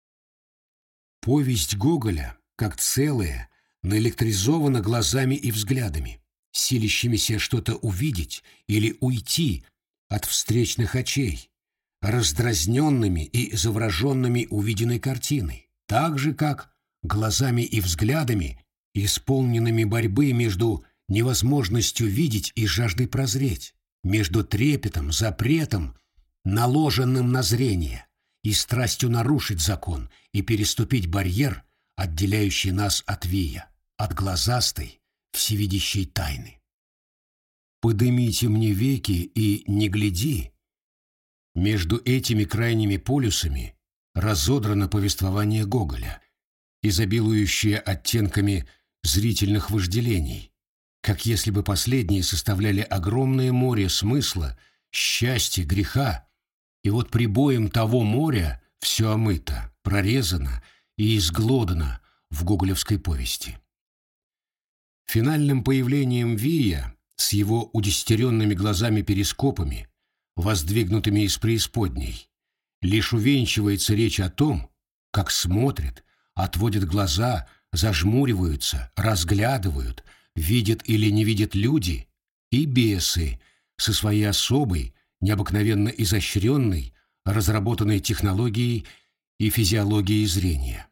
Повесть Гоголя, как целая, наэлектризована глазами и взглядами, силящимися что-то увидеть или уйти от встречных очей, раздразненными и завороженными увиденной картиной, так же, как глазами и взглядами, исполненными борьбы между невозможностью видеть и жаждой прозреть, между трепетом, запретом, наложенным на зрение, и страстью нарушить закон и переступить барьер, отделяющий нас от Вия, от глазастой, всевидящей тайны. «Подымите мне веки и не гляди». Между этими крайними полюсами разодрано повествование Гоголя, изобилующее оттенками зрительных вожделений, как если бы последние составляли огромное море смысла, счастья, греха, и вот прибоем того моря все омыто, прорезано и изглодано в гоголевской повести. Финальным появлением Вия с его удесятеренными глазами-перископами, воздвигнутыми из преисподней, лишь увенчивается речь о том, как смотрят, отводят глаза, зажмуриваются, разглядывают, видят или не видят люди и бесы со своей особой, необыкновенно изощренной, разработанной технологией и физиологией зрения.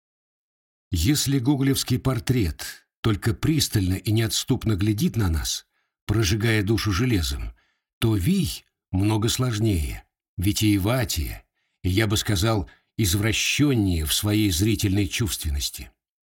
Если гоголевский портрет только пристально и неотступно глядит на нас, прожигая душу железом, то Вий много сложнее, витиеватее и, я бы сказал, извращеннее в своей зрительной чувственности.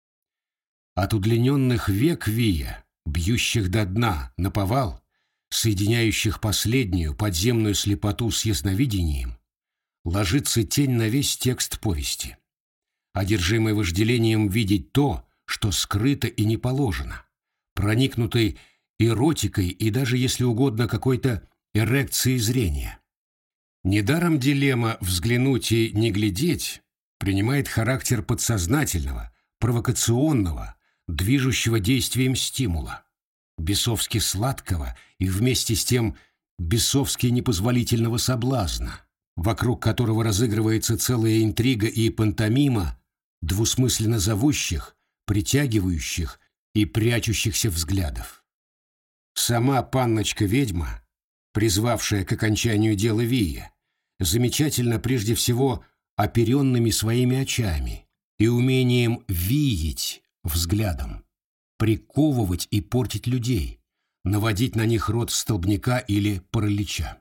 От удлиненных век Вия, бьющих до дна наповал, соединяющих последнюю подземную слепоту с ясновидением, ложится тень на весь текст повести, одержимый вожделением видеть то, что скрыто и не положено, проникнутой эротикой и даже, если угодно, какой-то эрекцией зрения. Недаром дилемма «взглянуть и не глядеть» принимает характер подсознательного, провокационного, движущего действием стимула. бесовски сладкого и вместе с тем бесовски непозволительного соблазна, вокруг которого разыгрывается целая интрига и пантомима двусмысленно зовущих, притягивающих и прячущихся взглядов. Сама панночка-ведьма, призвавшая к окончанию дела Вия, замечательно прежде всего оперенными своими очами и умением виять взглядом, приковывать и портить людей, наводить на них род столбняка или паралича.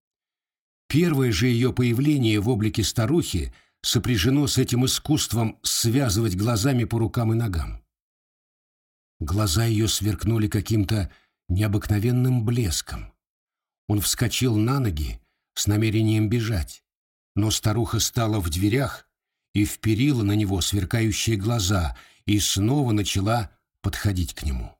Первое же ее появление в облике старухи сопряжено с этим искусством связывать глазами по рукам и ногам. Глаза ее сверкнули каким-то необыкновенным блеском. Он вскочил на ноги с намерением бежать, но старуха стала в дверях и вперила на него сверкающие глаза и снова начала подходить к нему.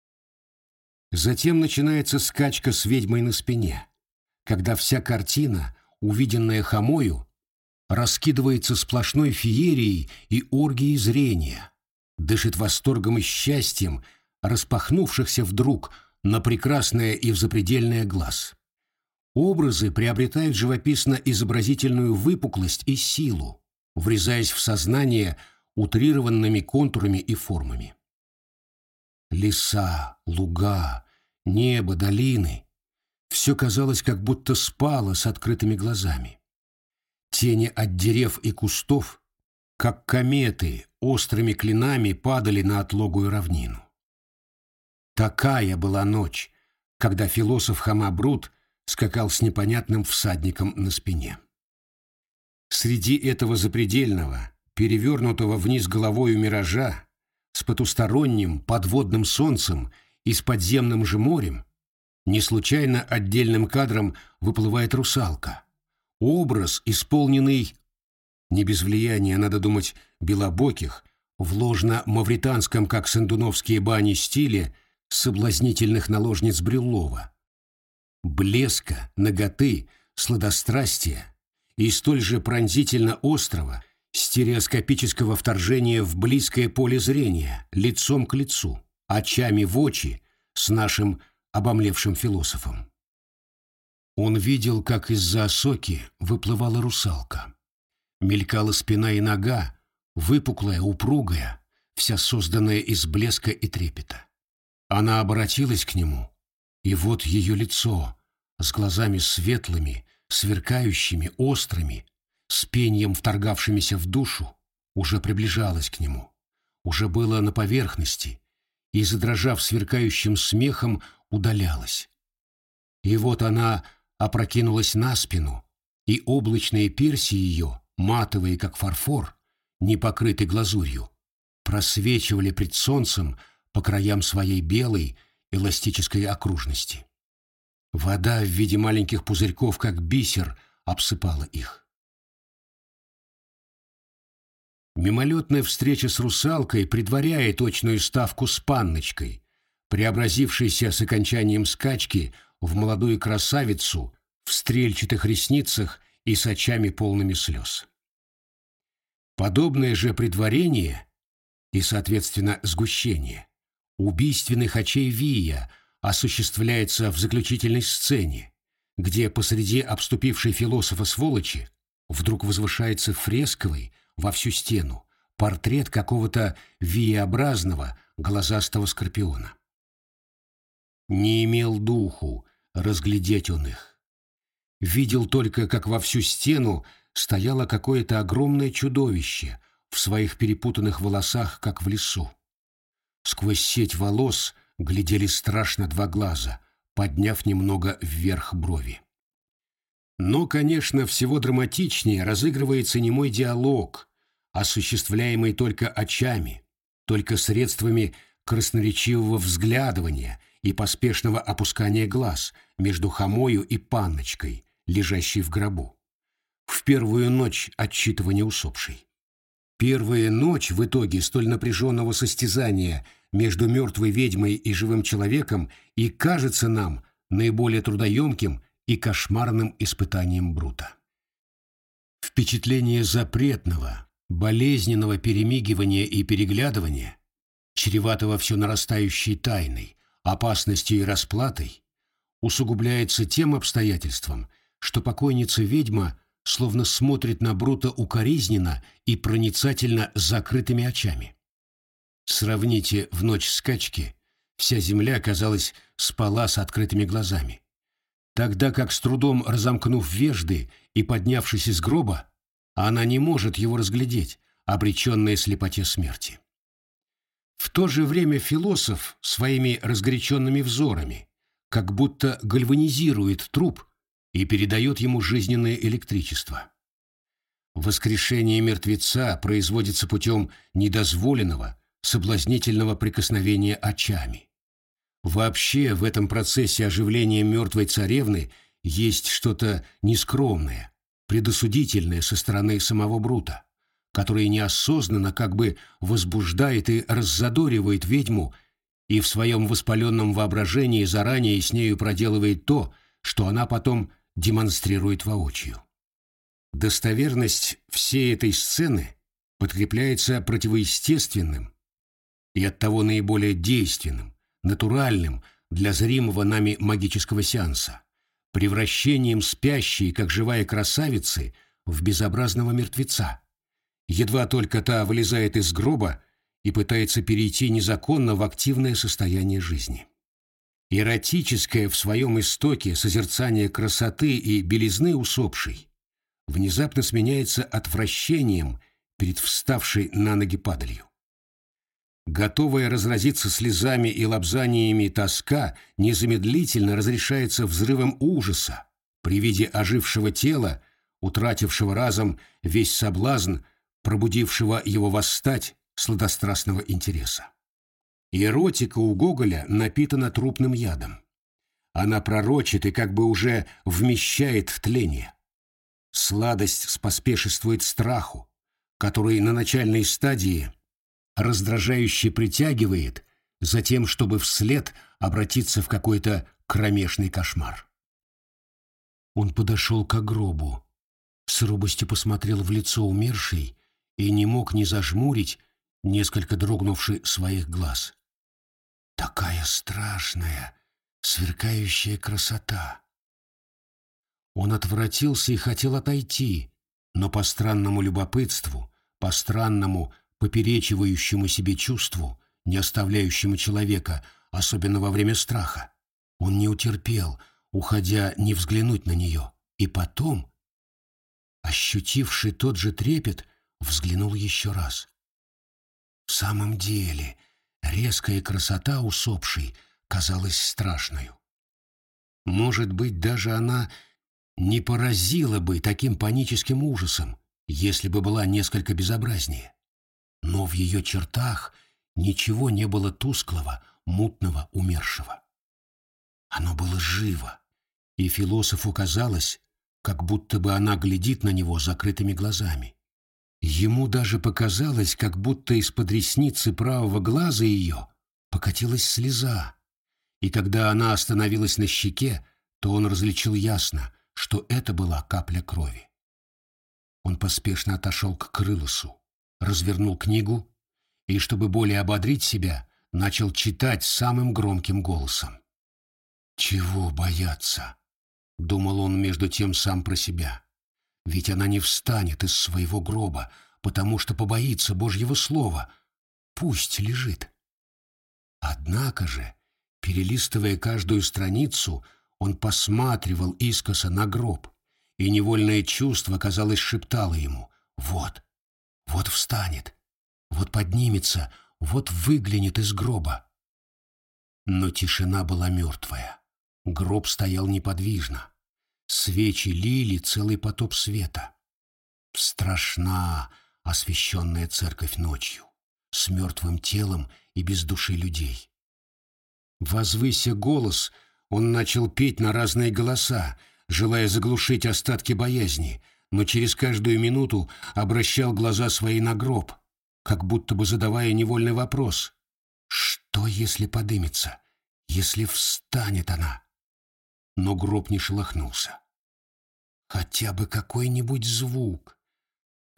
Затем начинается скачка с ведьмой на спине, когда вся картина, увиденная Хомою, раскидывается сплошной феерией и оргией зрения, дышит восторгом и счастьем, распахнувшихся вдруг на прекрасное и взапредельное глаз. Образы приобретают живописно-изобразительную выпуклость и силу, врезаясь в сознание утрированными контурами и формами. Леса, луга, небо, долины — все казалось, как будто спало с открытыми глазами. Тени от дерев и кустов, как кометы, острыми клинами падали на отлогую равнину. Такая была ночь, когда философ Хома Брут скакал с непонятным всадником на спине. Среди этого запредельного, перевернутого вниз головою миража, с потусторонним подводным солнцем и с подземным же морем, не случайно отдельным кадром выплывает русалка. Образ, исполненный, не без влияния, надо думать, белобоких, в ложно-мавританском, как сандуновские бани, стиле соблазнительных наложниц Брюллова. Блеска, наготы, сладострастия и столь же пронзительно острого, стереоскопического вторжения в близкое поле зрения, лицом к лицу, очами в очи с нашим обомлевшим философом. Он видел, как из-за осоки выплывала русалка. Мелькала спина и нога, выпуклая, упругая, вся созданная из блеска и трепета. Она обратилась к нему, и вот ее лицо с глазами светлыми, сверкающими, острыми, с пением вторгавшимися в душу, уже приближалось к нему, уже было на поверхности и, задрожав сверкающим смехом, удалялась. И вот она опрокинулась на спину, и облачные перси ее, матовые, как фарфор, не покрытый глазурью, просвечивали пред солнцем по краям своей белой эластической окружности. Вода в виде маленьких пузырьков, как бисер, обсыпала их. Мимолетная встреча с русалкой предваряет точную ставку с панночкой, преобразившейся с окончанием скачки в молодую красавицу в стрельчатых ресницах и с очами полными слез. Подобное же предварение и, соответственно, сгущение убийственных очей Вия осуществляется в заключительной сцене, где посреди обступившей философа сволочи вдруг возвышается фресковый во всю стену портрет какого-то виеобразного глазастого скорпиона. Не имел духу разглядеть он их. Видел только, как во всю стену стояло какое-то огромное чудовище в своих перепутанных волосах, как в лесу. Сквозь сеть волос глядели страшно два глаза, подняв немного вверх брови. Но, конечно, всего драматичнее разыгрывается немой диалог, осуществляемый только очами, только средствами красноречивого взглядывания и поспешного опускания глаз между Хомою и панночкой, лежащей в гробу. В первую ночь отчитывания усопшей. Первая ночь в итоге столь напряженного состязания между мертвой ведьмой и живым человеком и кажется нам наиболее трудоемким и кошмарным испытанием Брута. Впечатление запретного, болезненного перемигивания и переглядывания, чреватого все нарастающей тайной, опасностью и расплатой, усугубляется тем обстоятельством, что покойница-ведьма словно смотрит на Брута укоризненно и проницательно с закрытыми очами. Сравните в ночь скачки, вся земля, казалось, спала с открытыми глазами, тогда как с трудом разомкнув вежды и поднявшись из гроба, она не может его разглядеть, обреченная слепоте смерти. В то же время философ своими разгоряченными взорами как будто гальванизирует труп и передает ему жизненное электричество. Воскрешение мертвеца производится путем недозволенного, соблазнительного прикосновения очами. Вообще в этом процессе оживления мертвой царевны есть что-то нескромное, предосудительное со стороны самого Брута, который неосознанно как бы возбуждает и раззадоривает ведьму и в своем воспаленном воображении заранее с нею проделывает то, что она потом демонстрирует воочию. Достоверность всей этой сцены подкрепляется противоестественным и оттого наиболее действенным, натуральным для зримого нами магического сеанса, превращением спящей, как живая красавицы, в безобразного мертвеца. Едва только та вылезает из гроба и пытается перейти незаконно в активное состояние жизни. Эротическое в своем истоке созерцание красоты и белизны усопшей внезапно сменяется отвращением перед вставшей на ноги падалью. Готовая разразиться слезами и лобзаниями тоска незамедлительно разрешается взрывом ужаса при виде ожившего тела, утратившего разом весь соблазн, пробудившего его восстать сладострастного интереса. Эротика у Гоголя напитана трупным ядом. Она пророчит и как бы уже вмещает в тление. Сладость споспешествует страху, который на начальной стадии раздражающе притягивает, затем, чтобы вслед обратиться в какой-то кромешный кошмар. Он подошел к гробу, с робостью посмотрел в лицо умершей и не мог не зажмурить несколько дрогнувших своих глаз. Такая страшная, сверкающая красота! Он отвратился и хотел отойти, но по странному любопытству, по странному поперечивающему себе чувству, не оставляющему человека, особенно во время страха, он не утерпел, уходя, не взглянуть на нее, и потом, ощутивший тот же трепет, взглянул еще раз. В самом деле, резкая красота усопшей казалась страшною. Может быть, даже она не поразила бы таким паническим ужасом, если бы была несколько безобразнее. Но в ее чертах ничего не было тусклого, мутного, умершего. Оно было живо, и философу казалось, как будто бы она глядит на него закрытыми глазами. Ему даже показалось, как будто из-под ресницы правого глаза ее покатилась слеза, и когда она остановилась на щеке, то он различил ясно, что это была капля крови. Он поспешно отошел к Крылосу, развернул книгу и, чтобы более ободрить себя, начал читать самым громким голосом. «Чего бояться?» — думал он между тем сам про себя. «Ведь она не встанет из своего гроба, потому что побоится Божьего слова. Пусть лежит». Однако же, перелистывая каждую страницу, он посматривал искоса на гроб, и невольное чувство, казалось, шептало ему: «Вот, вот встанет, вот поднимется, вот выглянет из гроба». Но тишина была мертвая. Гроб стоял неподвижно. Свечи лили целый потоп света. Страшна освещенная церковь ночью, с мертвым телом и без души людей. Возвыся голос, он начал петь на разные голоса, желая заглушить остатки боязни, но через каждую минуту обращал глаза свои на гроб, как будто бы задавая невольный вопрос: «Что, если подымется? Если встанет она?» Но гроб не шелохнулся. Хотя бы какой-нибудь звук,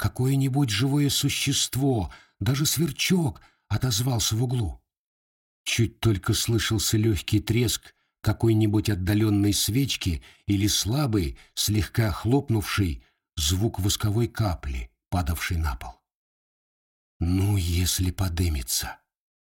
какое-нибудь живое существо, даже сверчок, отозвался в углу. Чуть только слышался легкий треск какой-нибудь отдаленной свечки или слабый, слегка хлопнувший звук восковой капли, падавшей на пол. Ну, если подымется.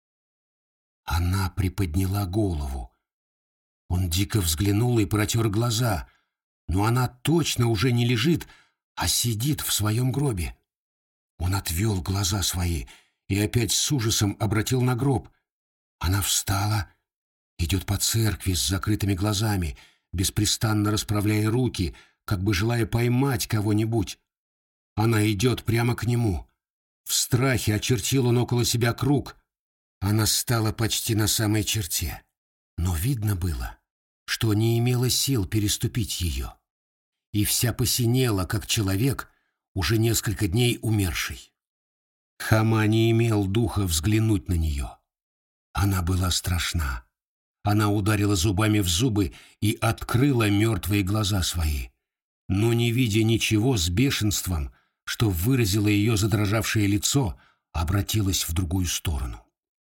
Она приподняла голову. Он дико взглянул и протер глаза, но она точно уже не лежит, а сидит в своем гробе. Он отвел глаза свои и опять с ужасом обратил на гроб. Она встала, идет по церкви с закрытыми глазами, беспрестанно расправляя руки, как бы желая поймать кого-нибудь. Она идет прямо к нему. В страхе очертил он около себя круг. Она стала почти на самой черте, но видно было, что не имела сил переступить ее, и вся посинела, как человек, уже несколько дней умерший. Хама не имел духа взглянуть на нее. Она была страшна. Она ударила зубами в зубы и открыла мертвые глаза свои, но, не видя ничего, с бешенством, что выразило ее задрожавшее лицо, обратилась в другую сторону.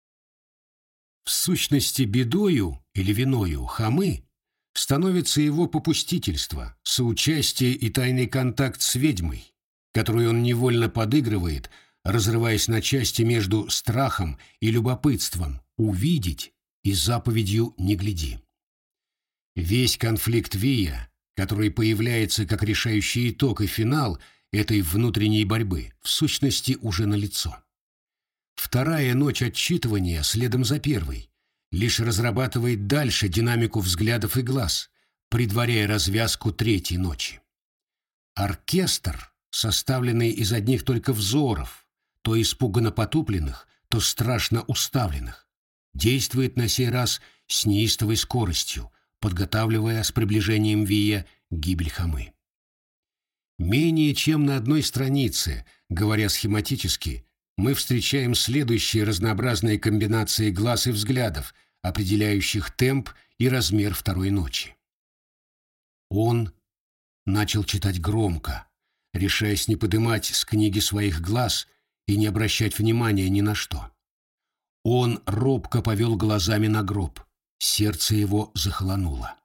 В сущности, бедою или виною Хамы становится его попустительство, соучастие и тайный контакт с ведьмой, которую он невольно подыгрывает, разрываясь на части между страхом и любопытством увидеть и заповедью «не гляди». Весь конфликт Вия, который появляется как решающий итог и финал этой внутренней борьбы, в сущности уже налицо. Вторая ночь отчитывания следом за первой лишь разрабатывает дальше динамику взглядов и глаз, предваряя развязку третьей ночи. Оркестр, составленный из одних только взоров, то испуганно потупленных, то страшно уставленных, действует на сей раз с неистовой скоростью, подготавливая с приближением Вия гибель Хамы. Менее чем на одной странице, говоря схематически, мы встречаем следующие разнообразные комбинации глаз и взглядов, определяющих темп и размер второй ночи. Он начал читать громко, решаясь не подымать с книги своих глаз и не обращать внимания ни на что. Он робко повел глазами на гроб, сердце его захолонуло.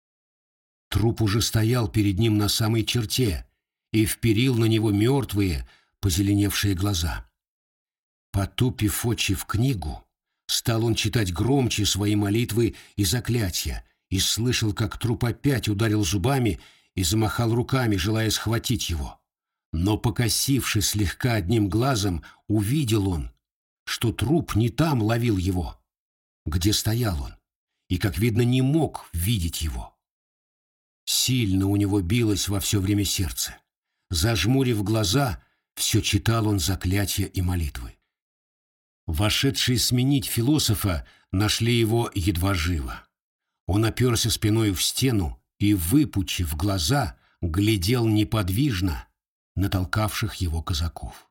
Труп уже стоял перед ним на самой черте и вперил на него мертвые, позеленевшие глаза. Потупив очи в книгу, стал он читать громче свои молитвы и заклятия, и слышал, как труп опять ударил зубами и замахал руками, желая схватить его. Но, покосившись слегка одним глазом, увидел он, что труп не там ловил его, где стоял он, и, как видно, не мог видеть его. Сильно у него билось во все время сердце. Зажмурив глаза, все читал он заклятия и молитвы. Вошедшие сменить философа нашли его едва живо. Он оперся спиной в стену и, выпучив глаза, глядел неподвижно на толкавших его казаков.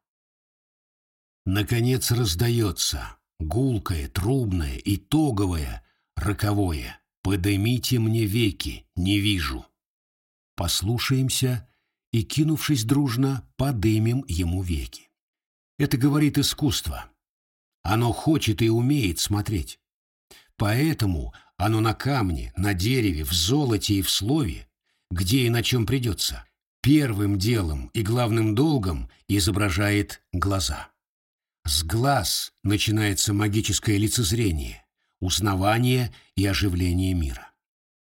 Наконец раздается гулкое, трубное, итоговое, роковое: «Подымите мне веки, не вижу». Послушаемся и, кинувшись дружно, подымем ему веки. Это говорит искусство. Оно хочет и умеет смотреть. Поэтому оно на камне, на дереве, в золоте и в слове, где и на чем придется, первым делом и главным долгом изображает глаза. С глаз начинается магическое лицезрение, узнавание и оживление мира.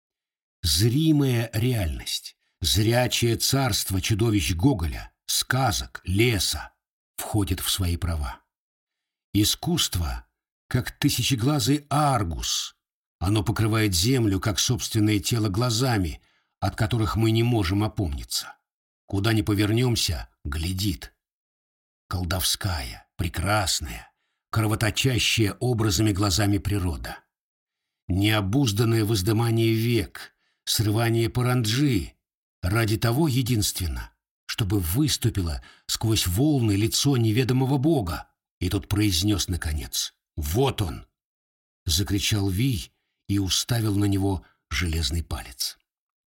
Зримая реальность, зрячее царство чудовищ Гоголя, сказок, леса входит в свои права. Искусство, как тысячеглазый аргус, оно покрывает землю, как собственное тело, глазами, от которых мы не можем опомниться. Куда ни повернемся, глядит. Колдовская, прекрасная, кровоточащая образами глазами природа. Необузданное воздымание век, срывание паранджи, ради того единственно, чтобы выступило сквозь волны лицо неведомого бога, и тот произнес наконец: «Вот он!» — закричал Вий и уставил на него железный палец.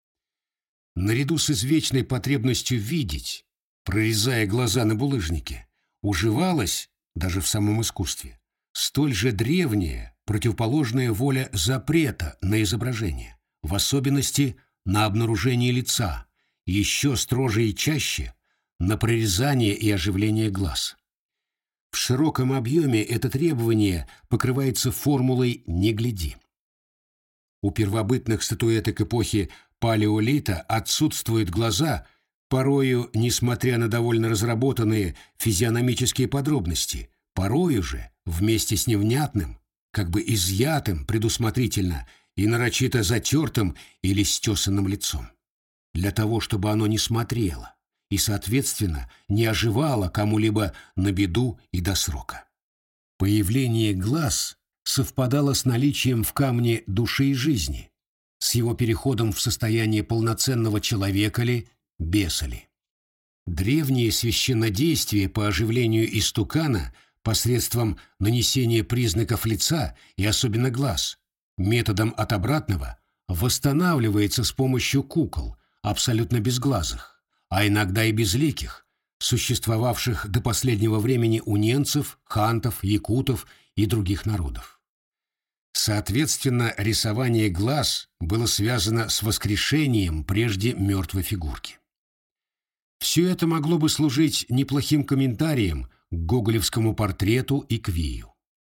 Наряду с извечной потребностью видеть, прорезая глаза на булыжнике, уживалась, даже в самом искусстве, столь же древняя, противоположная воля запрета на изображение, в особенности на обнаружение лица, еще строже и чаще на прорезание и оживление глаз. В широком объеме это требование покрывается формулой «не гляди». У первобытных статуэток эпохи палеолита отсутствуют глаза, порою, несмотря на довольно разработанные физиономические подробности, порою же, вместе с невнятным, как бы изъятым предусмотрительно и нарочито затертым или стесанным лицом, для того, чтобы оно не смотрело и, соответственно, не оживало кому-либо на беду и до срока. Появление глаз совпадало с наличием в камне души и жизни, с его переходом в состояние полноценного человека ли, беса ли. Древние священнодействия по оживлению истукана посредством нанесения признаков лица и особенно глаз, методом от обратного, восстанавливается с помощью кукол, абсолютно безглазых, а иногда и безликих, существовавших до последнего времени у ненцев, хантов, якутов и других народов. Соответственно, рисование глаз было связано с воскрешением прежде мертвой фигурки. Все это могло бы служить неплохим комментарием к гоголевскому портрету и к Вию.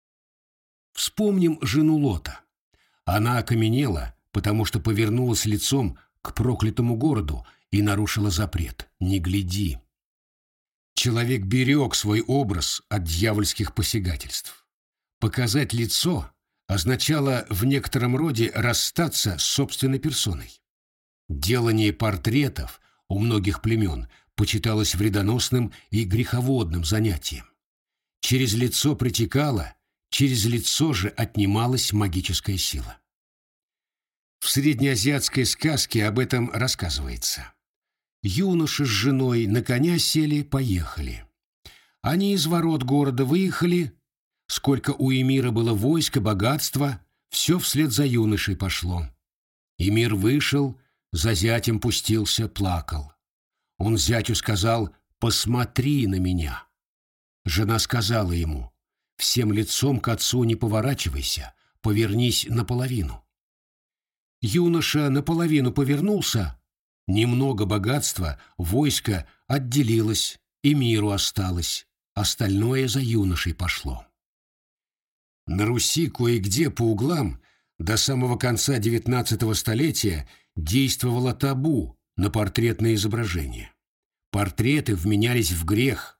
Вспомним жену Лота. Она окаменела, потому что повернулась лицом к проклятому городу и нарушила запрет «не гляди». Человек берег свой образ от дьявольских посягательств. Показать лицо означало в некотором роде расстаться с собственной персоной. Делание портретов у многих племен почиталось вредоносным и греховодным занятием. Через лицо притекала, через лицо же отнималась магическая сила. В среднеазиатской сказке об этом рассказывается. Юноша с женой на коня сели, поехали. Они из ворот города выехали. Сколько у эмира было войска, богатства, все вслед за юношей пошло. Эмир вышел, за зятем пустился, плакал. Он зятю сказал: «Посмотри на меня». Жена сказала ему: «Всем лицом к отцу не поворачивайся, повернись наполовину». Юноша наполовину повернулся, немного богатства, войско отделилось, эмиру осталось, остальное за юношей пошло. На Руси кое-где по углам до самого конца девятнадцатого столетия действовало табу на портретные изображения. Портреты вменялись в грех.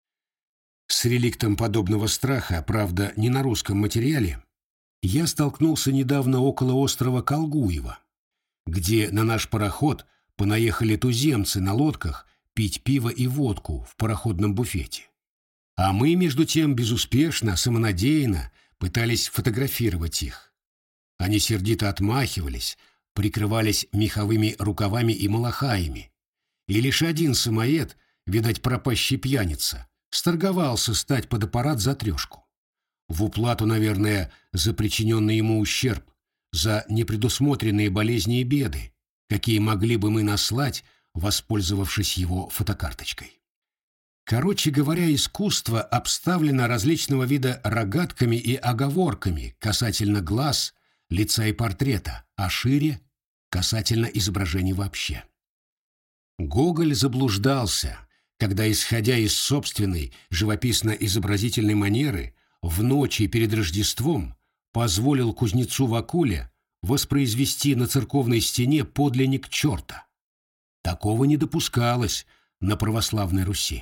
С реликтом подобного страха, правда, не на русском материале, я столкнулся недавно около острова Колгуева, где на наш пароход понаехали туземцы на лодках пить пиво и водку в пароходном буфете. А мы, между тем, безуспешно, самонадеянно пытались фотографировать их. Они сердито отмахивались, прикрывались меховыми рукавами и малахаями. И лишь один самоед, видать, пропащий пьяница, сторговался стать под аппарат за трешку. В уплату, наверное, за причиненный ему ущерб, за непредусмотренные болезни и беды, какие могли бы мы наслать, воспользовавшись его фотокарточкой. Короче говоря, искусство обставлено различного вида рогатками и оговорками касательно глаз, лица и портрета, а шире — касательно изображений вообще. Гоголь заблуждался, когда, исходя из собственной живописно-изобразительной манеры, в ночи перед Рождеством позволил кузнецу Вакуле воспроизвести на церковной стене подлинник черта. Такого не допускалось на православной Руси.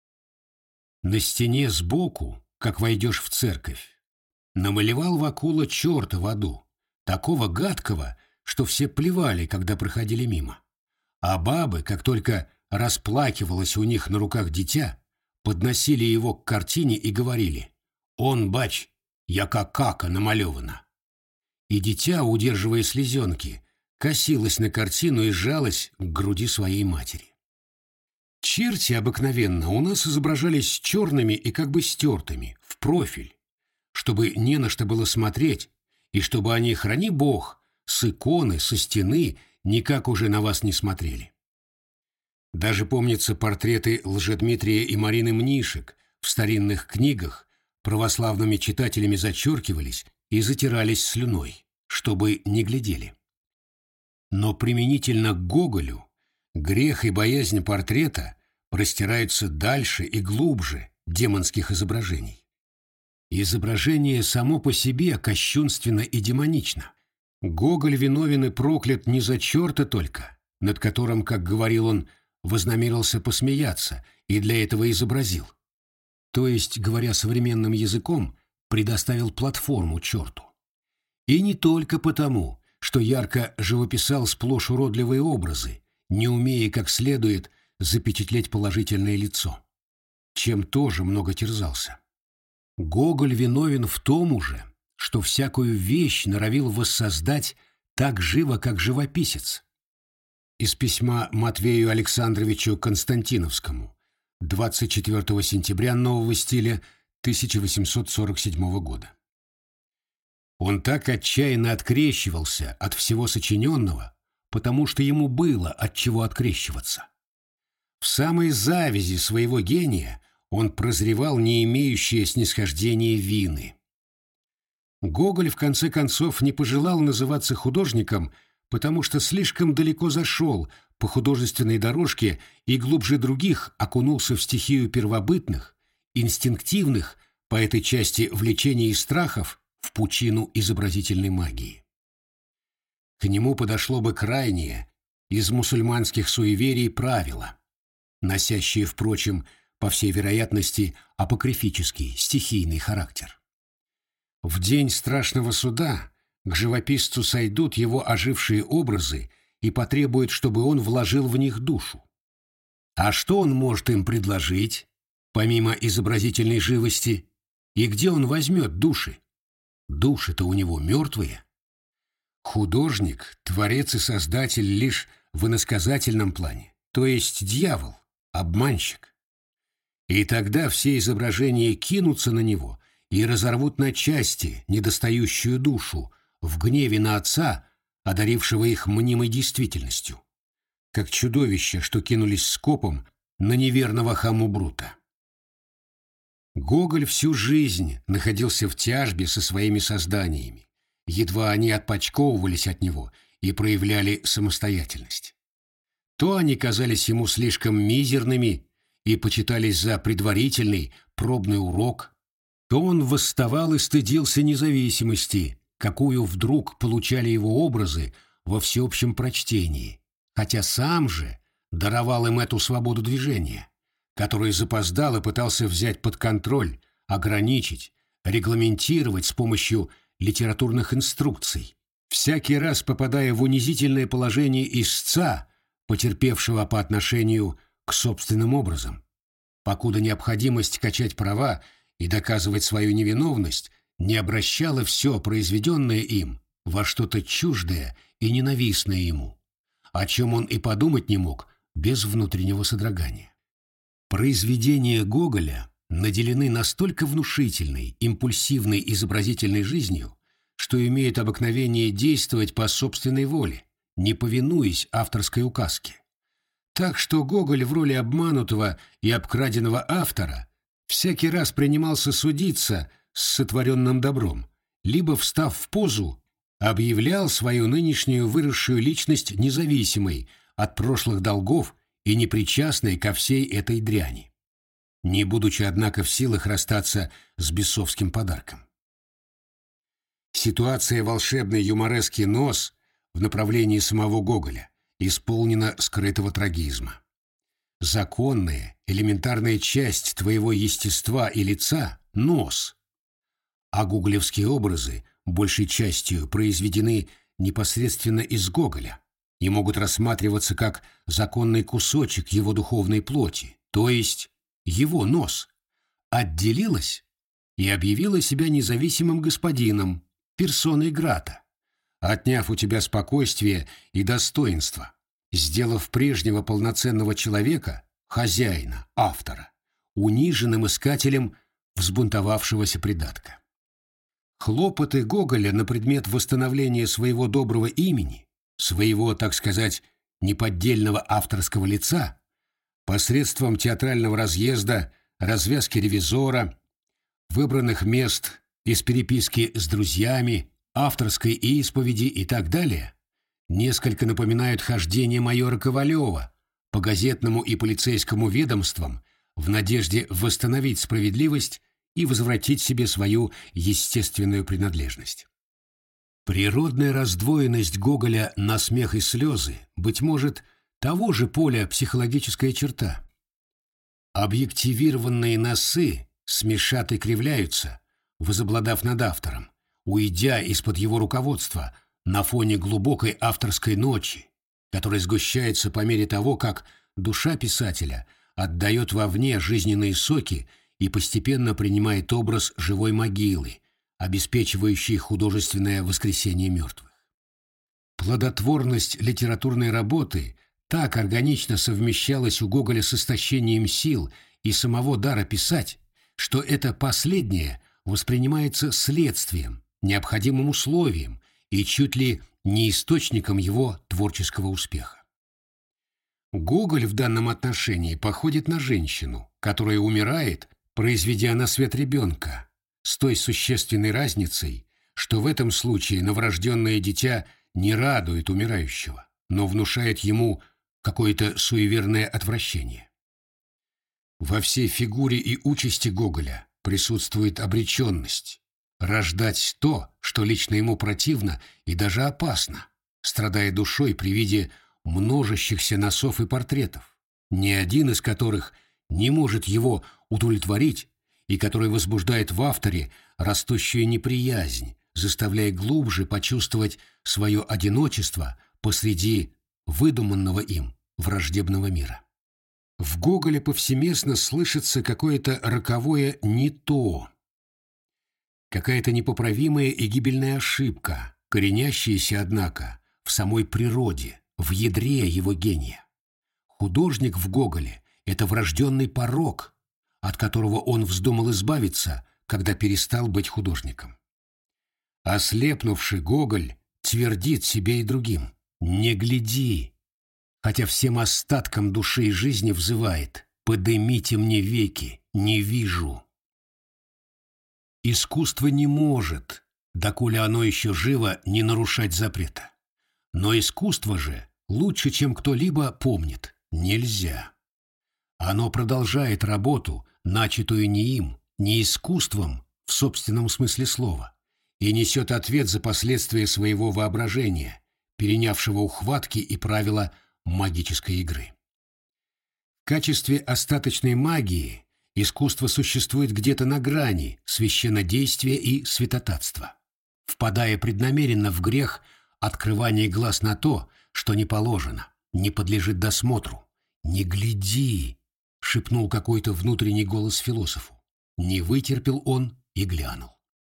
На стене сбоку, как войдешь в церковь, намалевал Вакула черта в аду, такого гадкого, что все плевали, когда проходили мимо. А бабы, как только расплакивалось у них на руках дитя, подносили его к картине и говорили: «Он, бач, яка кака намалевана». И дитя, удерживая слезенки, косилось на картину и сжалось к груди своей матери. Черти обыкновенно у нас изображались черными и как бы стертыми, в профиль, чтобы не на что было смотреть, и чтобы они, храни Бог, с иконы, со стены никак уже на вас не смотрели. Даже, помнится, портреты Лжедмитрия и Марины Мнишек в старинных книгах православными читателями зачеркивались и затирались слюной, чтобы не глядели. Но применительно к Гоголю грех и боязнь портрета простираются дальше и глубже демонских изображений. Изображение само по себе кощунственно и демонично. Гоголь виновен и проклят не за черта только, над которым, как говорил он, вознамерился посмеяться и для этого изобразил. То есть, говоря современным языком, предоставил платформу черту. И не только потому, что ярко живописал сплошь уродливые образы, не умея как следует запечатлеть положительное лицо, чем тоже много терзался. Гоголь виновен в том уже, что всякую вещь норовил воссоздать так живо, как живописец. Из письма Матвею Александровичу Константиновскому двадцать четвёртого сентября нового стиля тысяча восемьсот сорок седьмого года. Он так отчаянно открещивался от всего сочиненного, потому что ему было от чего открещиваться. В самой завязи своего гения он прозревал не имеющее снисхождения вины. Гоголь, в конце концов, не пожелал называться художником, потому что слишком далеко зашел по художественной дорожке и глубже других окунулся в стихию первобытных, инстинктивных по этой части влечений и страхов в пучину изобразительной магии. К нему подошло бы крайнее из мусульманских суеверий правило, носящее, впрочем, по всей вероятности, апокрифический, стихийный характер. В день страшного суда к живописцу сойдут его ожившие образы и потребуют, чтобы он вложил в них душу. А что он может им предложить, помимо изобразительной живости, и где он возьмет души? Души-то у него мертвые. Художник, творец и создатель лишь в иносказательном плане, то есть дьявол, обманщик. И тогда все изображения кинутся на него и разорвут на части недостающую душу в гневе на отца, одарившего их мнимой действительностью, как чудовища, что кинулись скопом на неверного хаму Брута. Гоголь всю жизнь находился в тяжбе со своими созданиями, едва они отпочковывались от него и проявляли самостоятельность. То они казались ему слишком мизерными и почитались за предварительный пробный урок, то он восставал и стыдился независимости, какую вдруг получали его образы во всеобщем прочтении, хотя сам же даровал им эту свободу движения, который запоздал и пытался взять под контроль, ограничить, регламентировать с помощью литературных инструкций, всякий раз попадая в унизительное положение истца, потерпевшего по отношению к собственным образам, покуда необходимость качать права и доказывать свою невиновность не обращала все произведенное им во что-то чуждое и ненавистное ему, о чем он и подумать не мог без внутреннего содрогания. Произведения Гоголя наделены настолько внушительной, импульсивной изобразительной жизнью, что имеют обыкновение действовать по собственной воле, не повинуясь авторской указке. Так что Гоголь в роли обманутого и обкраденного автора всякий раз принимался судиться с сотворенным добром, либо, встав в позу, объявлял свою нынешнюю выросшую личность независимой от прошлых долгов и непричастной ко всей этой дряни, не будучи, однако, в силах расстаться с бесовским подарком. Ситуация волшебный юмореский нос в направлении самого Гоголя исполнена скрытого трагизма. Законная, элементарная часть твоего естества и лица — нос, а гоголевские образы большей частью произведены непосредственно из Гоголя и могут рассматриваться как законный кусочек его духовной плоти, то есть его нос, отделилась и объявила себя независимым господином, персоной грата, отняв у тебя спокойствие и достоинство, сделав прежнего полноценного человека, хозяина, автора, униженным искателем взбунтовавшегося придатка. Хлопоты Гоголя на предмет восстановления своего доброго имени, своего, так сказать, неподдельного авторского лица, посредством театрального разъезда, развязки ревизора, выбранных мест из переписки с друзьями, авторской исповеди и так далее, несколько напоминают хождение майора Ковалева по газетному и полицейскому ведомствам в надежде восстановить справедливость и возвратить себе свою естественную принадлежность. Природная раздвоенность Гоголя на смех и слезы, быть может, того же поля психологическая черта. Объективированные носы смешат и кривляются, возобладав над автором, уйдя из-под его руководства на фоне глубокой авторской ночи, которая сгущается по мере того, как душа писателя отдает вовне жизненные соки и постепенно принимает образ живой могилы, обеспечивающей художественное воскресение мертвых. Плодотворность литературной работы так органично совмещалась у Гоголя с истощением сил и самого дара писать, что это последнее воспринимается следствием, необходимым условием и чуть ли не источником его творческого успеха. Гоголь в данном отношении походит на женщину, которая умирает, произведя на свет ребенка, с той существенной разницей, что в этом случае новорожденное дитя не радует умирающего, но внушает ему какое-то суеверное отвращение. Во всей фигуре и участи Гоголя присутствует обреченность, рождать то, что лично ему противно и даже опасно, страдая душой при виде множащихся носов и портретов, ни один из которых не может его удовлетворить и который возбуждает в авторе растущую неприязнь, заставляя глубже почувствовать свое одиночество посреди выдуманного им враждебного мира. В Гоголе повсеместно слышится какое-то роковое «не то», какая-то непоправимая и гибельная ошибка, коренящаяся, однако, в самой природе, в ядре его гения. Художник в Гоголе — это врожденный порок, от которого он вздумал избавиться, когда перестал быть художником. Ослепнувший Гоголь твердит себе и другим: «Не гляди», хотя всем остаткам души и жизни взывает: «Подымите мне веки, не вижу». Искусство не может, доколе оно еще живо, не нарушать запрета. Но искусство же, лучше, чем кто-либо помнит, нельзя. Оно продолжает работу, начатую не им, не искусством в собственном смысле слова, и несет ответ за последствия своего воображения, перенявшего ухватки и правила магической игры. В качестве остаточной магии искусство существует где-то на грани священнодействия и святотатства, впадая преднамеренно в грех открывания глаз на то, что не положено, не подлежит досмотру. «Не гляди!» — шепнул какой-то внутренний голос философу. Не вытерпел он и глянул.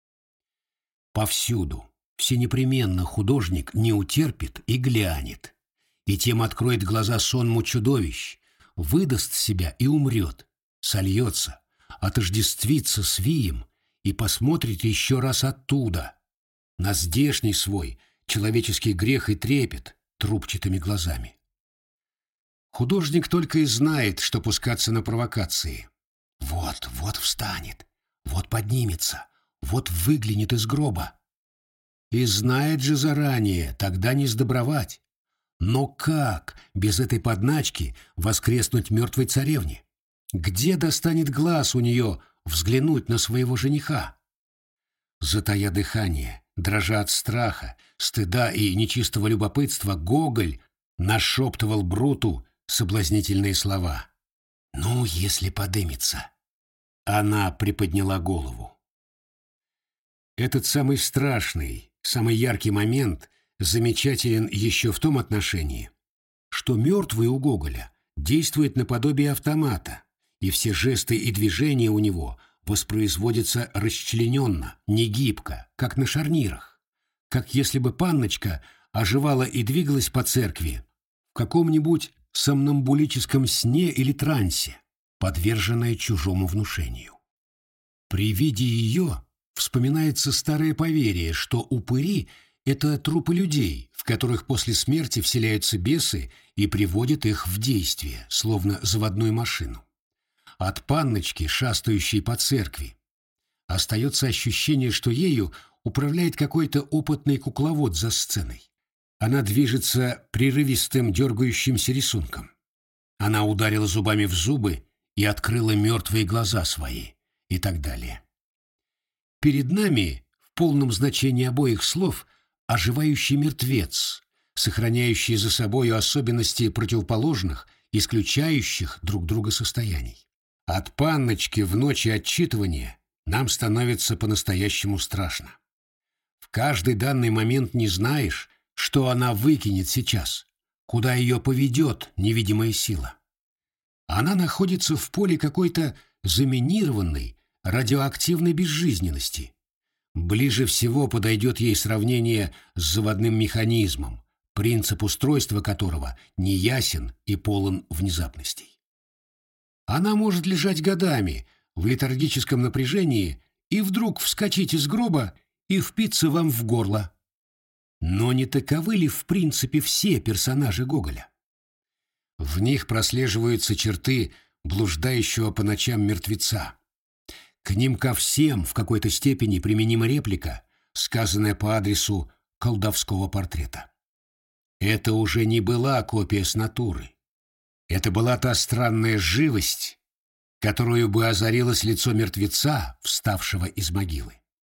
Повсюду, всенепременно художник не утерпит и глянет, и тем откроет глаза сонму чудовищ, выдаст себя и умрет, сольется, отождествится с вием и посмотрит еще раз оттуда, на здешний свой человеческий грех и трепет трубчатыми глазами. Художник только и знает, что пускаться на провокации. Вот, вот встанет, вот поднимется, вот выглянет из гроба. И знает же заранее, тогда не сдобровать. Но как без этой подначки воскреснуть мертвой царевне? Где достанет глаз у нее взглянуть на своего жениха? Затая дыхание, дрожа от страха, стыда и нечистого любопытства, Гоголь нашептывал Бруту соблазнительные слова. «Ну, если подымется». Она приподняла голову. Этот самый страшный, самый яркий момент замечателен еще в том отношении, что мертвый у Гоголя действует наподобие автомата, и все жесты и движения у него воспроизводятся расчлененно, негибко, как на шарнирах, как если бы панночка оживала и двигалась по церкви в каком-нибудь сомнамбулическом сне или трансе, подверженная чужому внушению. При виде ее вспоминается старое поверье, что упыри — это трупы людей, в которых после смерти вселяются бесы и приводят их в действие, словно заводную машину. От панночки, шастающей по церкви, остается ощущение, что ею управляет какой-то опытный кукловод за сценой. Она движется прерывистым дергающимся рисунком. Она ударила зубами в зубы и открыла мертвые глаза свои, и так далее. Перед нами, в полном значении обоих слов, оживающий мертвец, сохраняющий за собою особенности противоположных, исключающих друг друга состояний. От панночки в ночи отчитывания нам становится по-настоящему страшно. В каждый данный момент не знаешь, что она выкинет сейчас, куда ее поведет невидимая сила. Она находится в поле какой-то заминированной, радиоактивной безжизненности. Ближе всего подойдет ей сравнение с заводным механизмом, принцип устройства которого неясен и полон внезапностей. Она может лежать годами в летаргическом напряжении и вдруг вскочить из гроба и впиться вам в горло. Но не таковы ли в принципе все персонажи Гоголя? В них прослеживаются черты блуждающего по ночам мертвеца. К ним ко всем в какой-то степени применима реплика, сказанная по адресу колдовского портрета. Это уже не была копия с натуры. Это была та странная живость, которую бы озарилось лицо мертвеца, вставшего из могилы.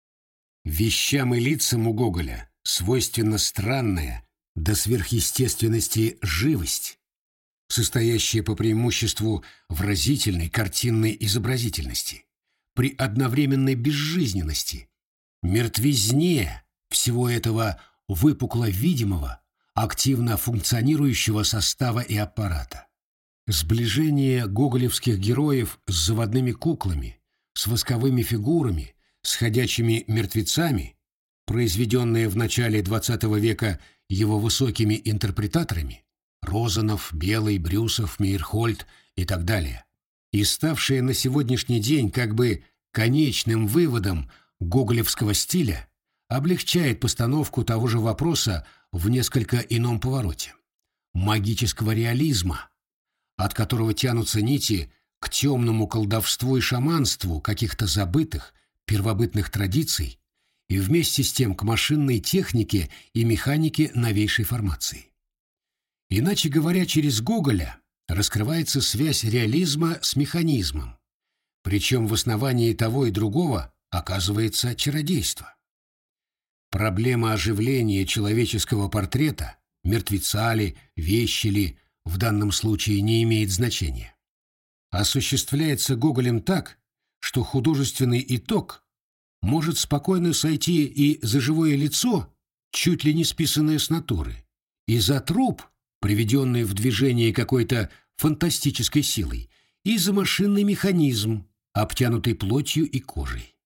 Вещам и лицам у Гоголя свойственна странная до сверхъестественности живость, состоящая по преимуществу выразительной картинной изобразительности, при одновременной безжизненности, мертвизне всего этого выпукло-видимого, активно функционирующего состава и аппарата. Сближение гоголевских героев с заводными куклами, с восковыми фигурами, с ходячими мертвецами, произведенное в начале двадцатого века его высокими интерпретаторами Розанов, Белый, Брюсов, Мейерхольд и так далее, и ставшее на сегодняшний день как бы конечным выводом гоголевского стиля, облегчает постановку того же вопроса в несколько ином повороте. Магического реализма, от которого тянутся нити к темному колдовству и шаманству каких-то забытых, первобытных традиций и вместе с тем к машинной технике и механике новейшей формации. Иначе говоря, через Гоголя раскрывается связь реализма с механизмом, причем в основании того и другого оказывается чародейство. Проблема оживления человеческого портрета, мертвеца ли, вещи ли, в данном случае не имеет значения. Осуществляется Гоголем так, что художественный итог может спокойно сойти и за живое лицо, чуть ли не списанное с натуры, и за труп, приведенный в движение какой-то фантастической силой, и за машинный механизм, обтянутый плотью и кожей.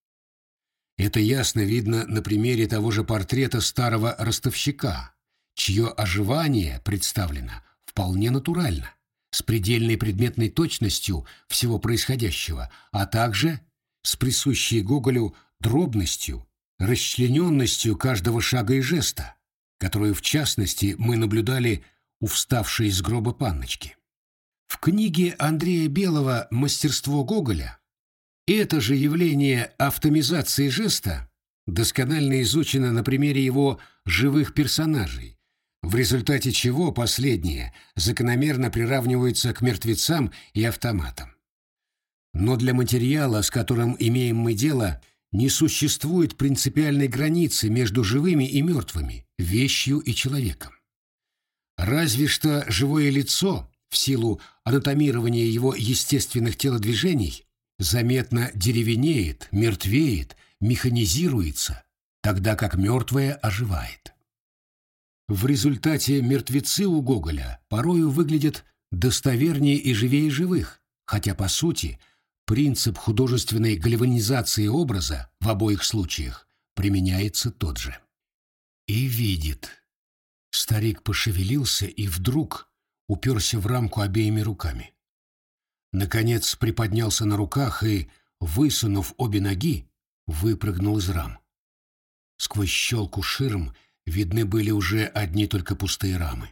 Это ясно видно на примере того же портрета старого ростовщика, чье оживание представлено вполне натурально, с предельной предметной точностью всего происходящего, а также с присущей Гоголю дробностью, расчлененностью каждого шага и жеста, которую, в частности, мы наблюдали у вставшей из гроба панночки. В книге Андрея Белого «Мастерство Гоголя» это же явление автомизации жеста досконально изучено на примере его живых персонажей, в результате чего последние закономерно приравниваются к мертвецам и автоматам. Но для материала, с которым имеем мы дело, не существует принципиальной границы между живыми и мертвыми, вещью и человеком. Разве что живое лицо, в силу анатомирования его естественных телодвижений, заметно деревенеет, мертвеет, механизируется, тогда как мертвое оживает. В результате мертвецы у Гоголя порою выглядят достовернее и живее живых, хотя, по сути, принцип художественной гальванизации образа в обоих случаях применяется тот же. И видит. Старик пошевелился и вдруг уперся в рамку обеими руками. Наконец приподнялся на руках и, высунув обе ноги, выпрыгнул из рам. Сквозь щелку ширм видны были уже одни только пустые рамы.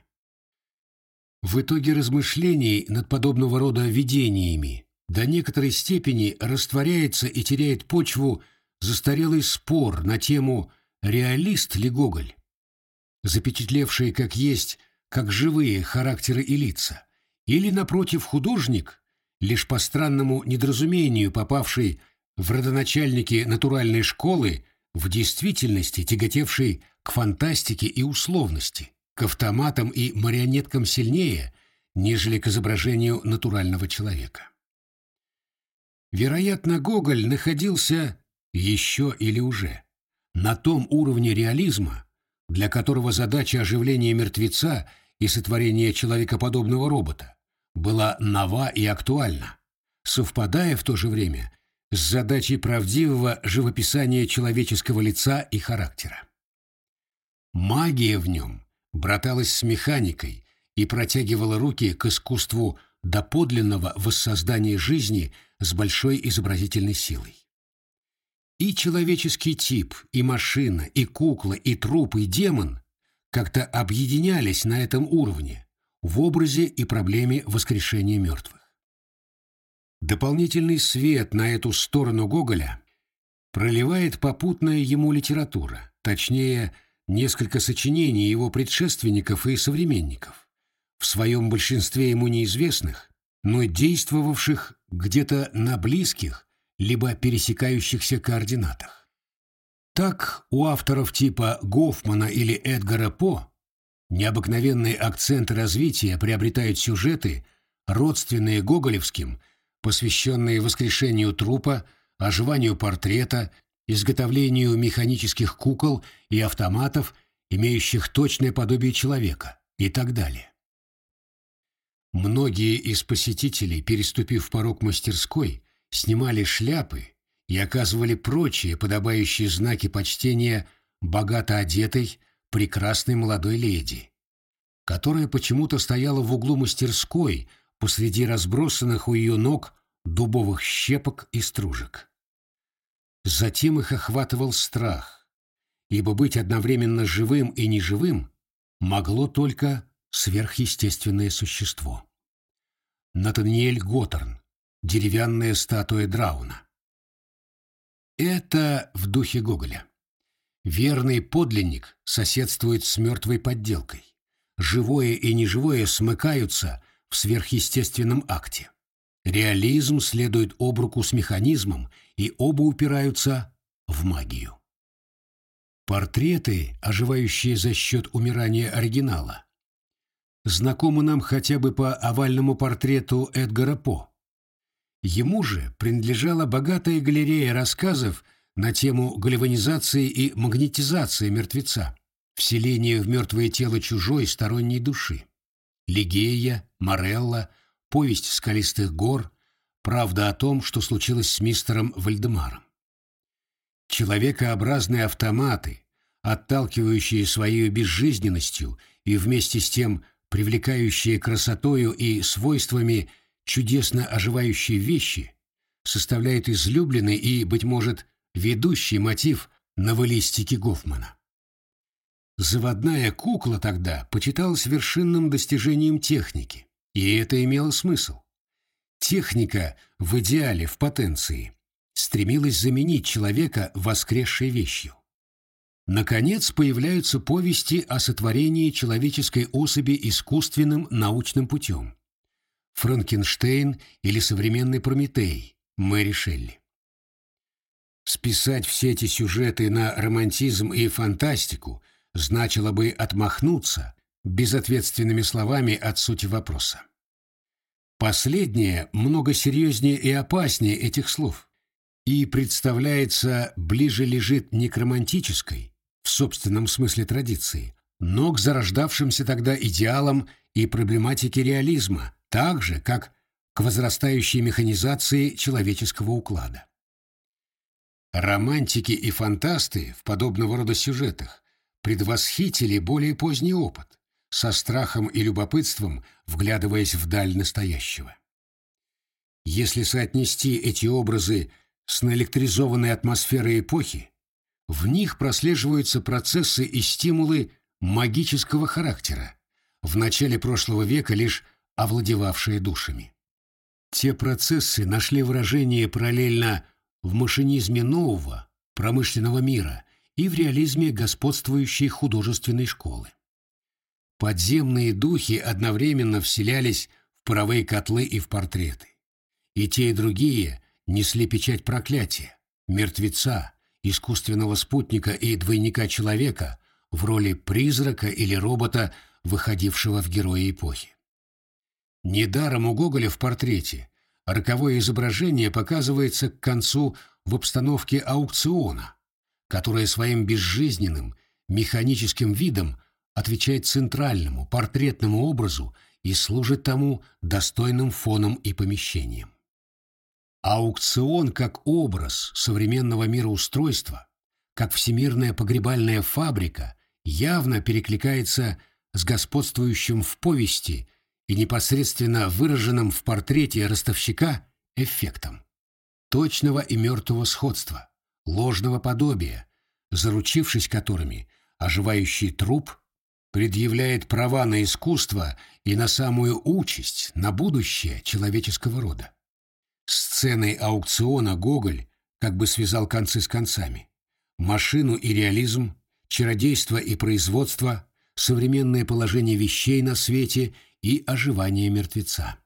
В итоге размышлений над подобного рода видениями до некоторой степени растворяется и теряет почву застарелый спор на тему «реалист ли Гоголь?», запечатлевший как есть, как живые характеры и лица, или, напротив, художник, лишь по странному недоразумению попавший в родоначальники натуральной школы, в действительности тяготевший к фантастике и условности, к автоматам и марионеткам сильнее, нежели к изображению натурального человека. Вероятно, Гоголь находился еще или уже на том уровне реализма, для которого задача оживления мертвеца и сотворения человекоподобного робота была нова и актуальна, совпадая в то же время с задачей правдивого живописания человеческого лица и характера. Магия в нем браталась с механикой и протягивала руки к искусству доподлинного воссоздания жизни с большой изобразительной силой. И человеческий тип, и машина, и кукла, и труп, и демон как-то объединялись на этом уровне, в образе и проблеме воскрешения мертвых. Дополнительный свет на эту сторону Гоголя проливает попутная ему литература, точнее, несколько сочинений его предшественников и современников, в своем большинстве ему неизвестных, но действовавших где-то на близких, либо пересекающихся координатах. Так, у авторов типа Гофмана или Эдгара По необыкновенные акценты развития приобретают сюжеты, родственные гоголевским, посвященные воскрешению трупа, оживанию портрета, изготовлению механических кукол и автоматов, имеющих точное подобие человека, и так далее. Многие из посетителей, переступив порог мастерской, снимали шляпы и оказывали прочие подобающие знаки почтения богато одетой, прекрасной молодой леди, которая почему-то стояла в углу мастерской посреди разбросанных у ее ног дубовых щепок и стружек. Затем их охватывал страх, ибо быть одновременно живым и неживым могло только сверхъестественное существо. Натаниэль Готтерн, деревянная статуя Драуна. Это в духе Гоголя. Верный подлинник соседствует с мертвой подделкой. Живое и неживое смыкаются в сверхъестественном акте. Реализм следует об руку с механизмом, и оба упираются в магию. Портреты, оживающие за счет умирания оригинала, знакомы нам хотя бы по овальному портрету Эдгара По. Ему же принадлежала богатая галерея рассказов на тему гальванизации и магнетизации мертвеца, вселения в мертвое тело чужой сторонней души. Лигея, Морелла, повесть скалистых гор, правда о том, что случилось с мистером Вальдемаром. Человекообразные автоматы, отталкивающие своей безжизненностью и вместе с тем привлекающие красотою и свойствами чудесно оживающие вещи, составляют излюбленный и, быть может, ведущий мотив новеллистики Гофмана. Заводная кукла тогда почиталась вершинным достижением техники, и это имело смысл. Техника в идеале, в потенции, стремилась заменить человека воскресшей вещью. Наконец появляются повести о сотворении человеческой особи искусственным научным путем. Франкенштейн или современный Прометей, Мэри Шелли. Списать все эти сюжеты на романтизм и фантастику значило бы отмахнуться безответственными словами от сути вопроса. Последнее много серьезнее и опаснее этих слов и представляется ближе лежит не к романтической, в собственном смысле традиции, но к зарождавшимся тогда идеалам и проблематике реализма, так же, как к возрастающей механизации человеческого уклада. Романтики и фантасты в подобного рода сюжетах предвосхитили более поздний опыт, со страхом и любопытством вглядываясь вдаль настоящего. Если соотнести эти образы с наэлектризованной атмосферой эпохи, в них прослеживаются процессы и стимулы магического характера, в начале прошлого века лишь овладевавшие душами. Те процессы нашли выражение параллельно в машинизме нового, промышленного мира и в реализме господствующей художественной школы. Подземные духи одновременно вселялись в паровые котлы и в портреты. И те, и другие несли печать проклятия, мертвеца, искусственного спутника и двойника человека в роли призрака или робота, выходившего в герои эпохи. Недаром у Гоголя в портрете роковое изображение показывается к концу в обстановке аукциона, которая своим безжизненным, механическим видом отвечает центральному, портретному образу и служит тому достойным фоном и помещением. Аукцион как образ современного мироустройства, как всемирная погребальная фабрика, явно перекликается с господствующим в повести и непосредственно выраженным в портрете ростовщика эффектом точного и мертвого сходства, ложного подобия, заручившись которыми оживающий труп предъявляет права на искусство и на самую участь, на будущее человеческого рода. Сценой аукциона Гоголь как бы связал концы с концами. Машину и реализм, чародейство и производство, современное положение вещей на свете и оживание мертвеца.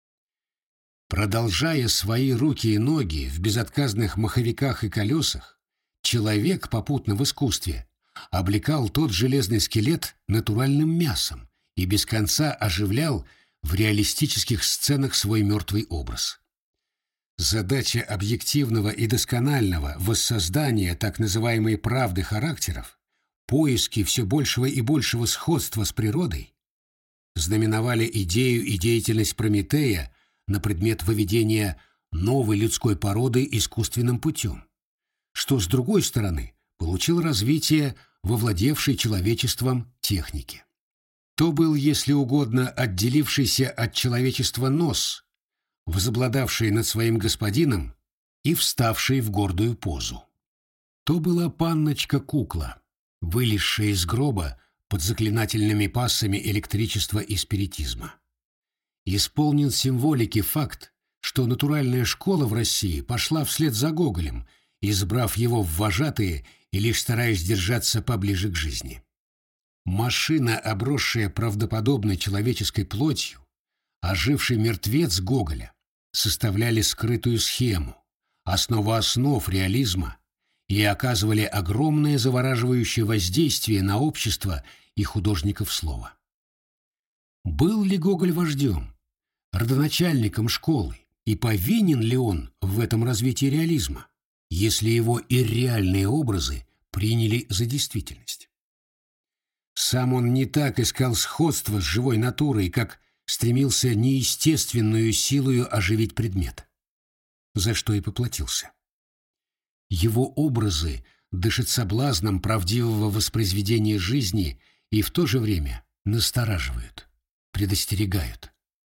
Продолжая свои руки и ноги в безотказных маховиках и колесах, человек попутно в искусстве облекал тот железный скелет натуральным мясом и без конца оживлял в реалистических сценах свой мертвый образ. Задача объективного и досконального воссоздания так называемой правды характеров, поиски все большего и большего сходства с природой, знаменовали идею и деятельность Прометея на предмет выведения новой людской породы искусственным путем, что, с другой стороны, получил развитие во владевшей человечеством техники. То был, если угодно, отделившийся от человечества нос, возобладавший над своим господином и вставший в гордую позу. То была панночка-кукла, вылезшая из гроба под заклинательными пассами электричества и спиритизма. Исполнен символики факт, что натуральная школа в России пошла вслед за Гоголем, избрав его в вожатые и лишь стараясь держаться поближе к жизни. Машина, обросшая правдоподобной человеческой плотью, оживший мертвец Гоголя, составляли скрытую схему, основу основ реализма и оказывали огромное завораживающее воздействие на общество и художников слова. Был ли Гоголь вождем, родоначальником школы, и повинен ли он в этом развитии реализма, если его ирреальные образы приняли за действительность? Сам он не так искал сходства с живой натурой, как стремился неестественную силою оживить предмет, за что и поплатился. Его образы дышат соблазном правдивого воспроизведения жизни и в то же время настораживают, предостерегают.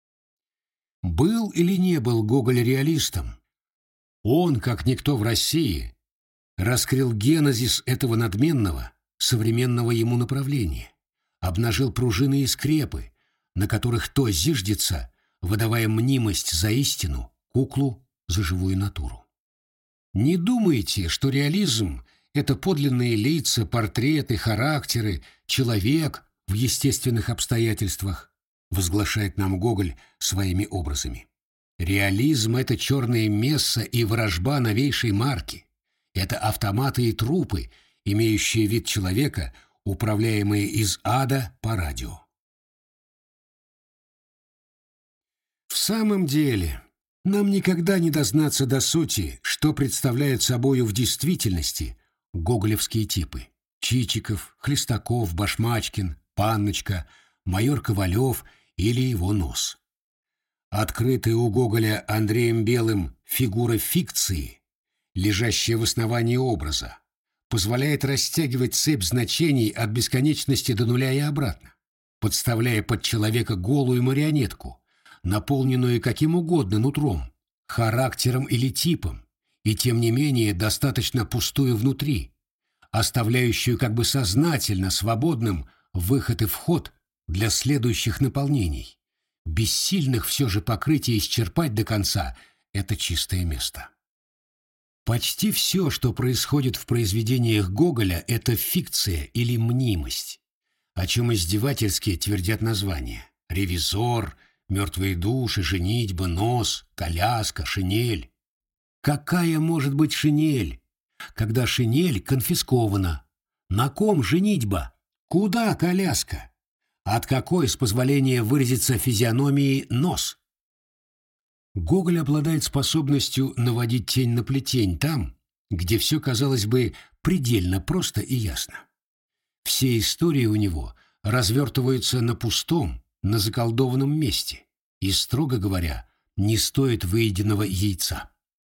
Был или не был Гоголь реалистом, он, как никто в России, раскрыл генезис этого надменного, современного ему направления, обнажил пружины и скрепы, на которых то зиждется, выдавая мнимость за истину, куклу за живую натуру. Не думайте, что реализм — это подлинные лица, портреты, характеры, человек в естественных обстоятельствах, возглашает нам Гоголь своими образами. Реализм — это черное месса и ворожба новейшей марки. Это автоматы и трупы, имеющие вид человека, управляемые из ада по радио. В самом деле, нам никогда не дознаться до сути, что представляют собою в действительности гоголевские типы: Чичиков, Хлестаков, Башмачкин, Панночка, майор Ковалев или его нос. Открытая у Гоголя Андреем Белым фигура фикции, лежащая в основании образа, позволяет растягивать цепь значений от бесконечности до нуля и обратно, подставляя под человека голую марионетку, наполненную каким угодно нутром, характером или типом, и тем не менее достаточно пустую внутри, оставляющую как бы сознательно свободным выход и вход для следующих наполнений, бессильных все же покрыть и исчерпать до конца это чистое место. Почти все, что происходит в произведениях Гоголя, это фикция или мнимость, о чем издевательски твердят названия: «Ревизор», «Мертвые души», «Женитьба», «Нос», «Коляска», «Шинель». Какая может быть шинель, когда шинель конфискована? На ком женитьба? Куда коляска? От какой, с позволения выразиться физиономии, нос? Гоголь обладает способностью наводить тень на плетень там, где все, казалось бы, предельно просто и ясно. Все истории у него развертываются на пустом, на заколдованном месте и, строго говоря, не стоит выеденного яйца.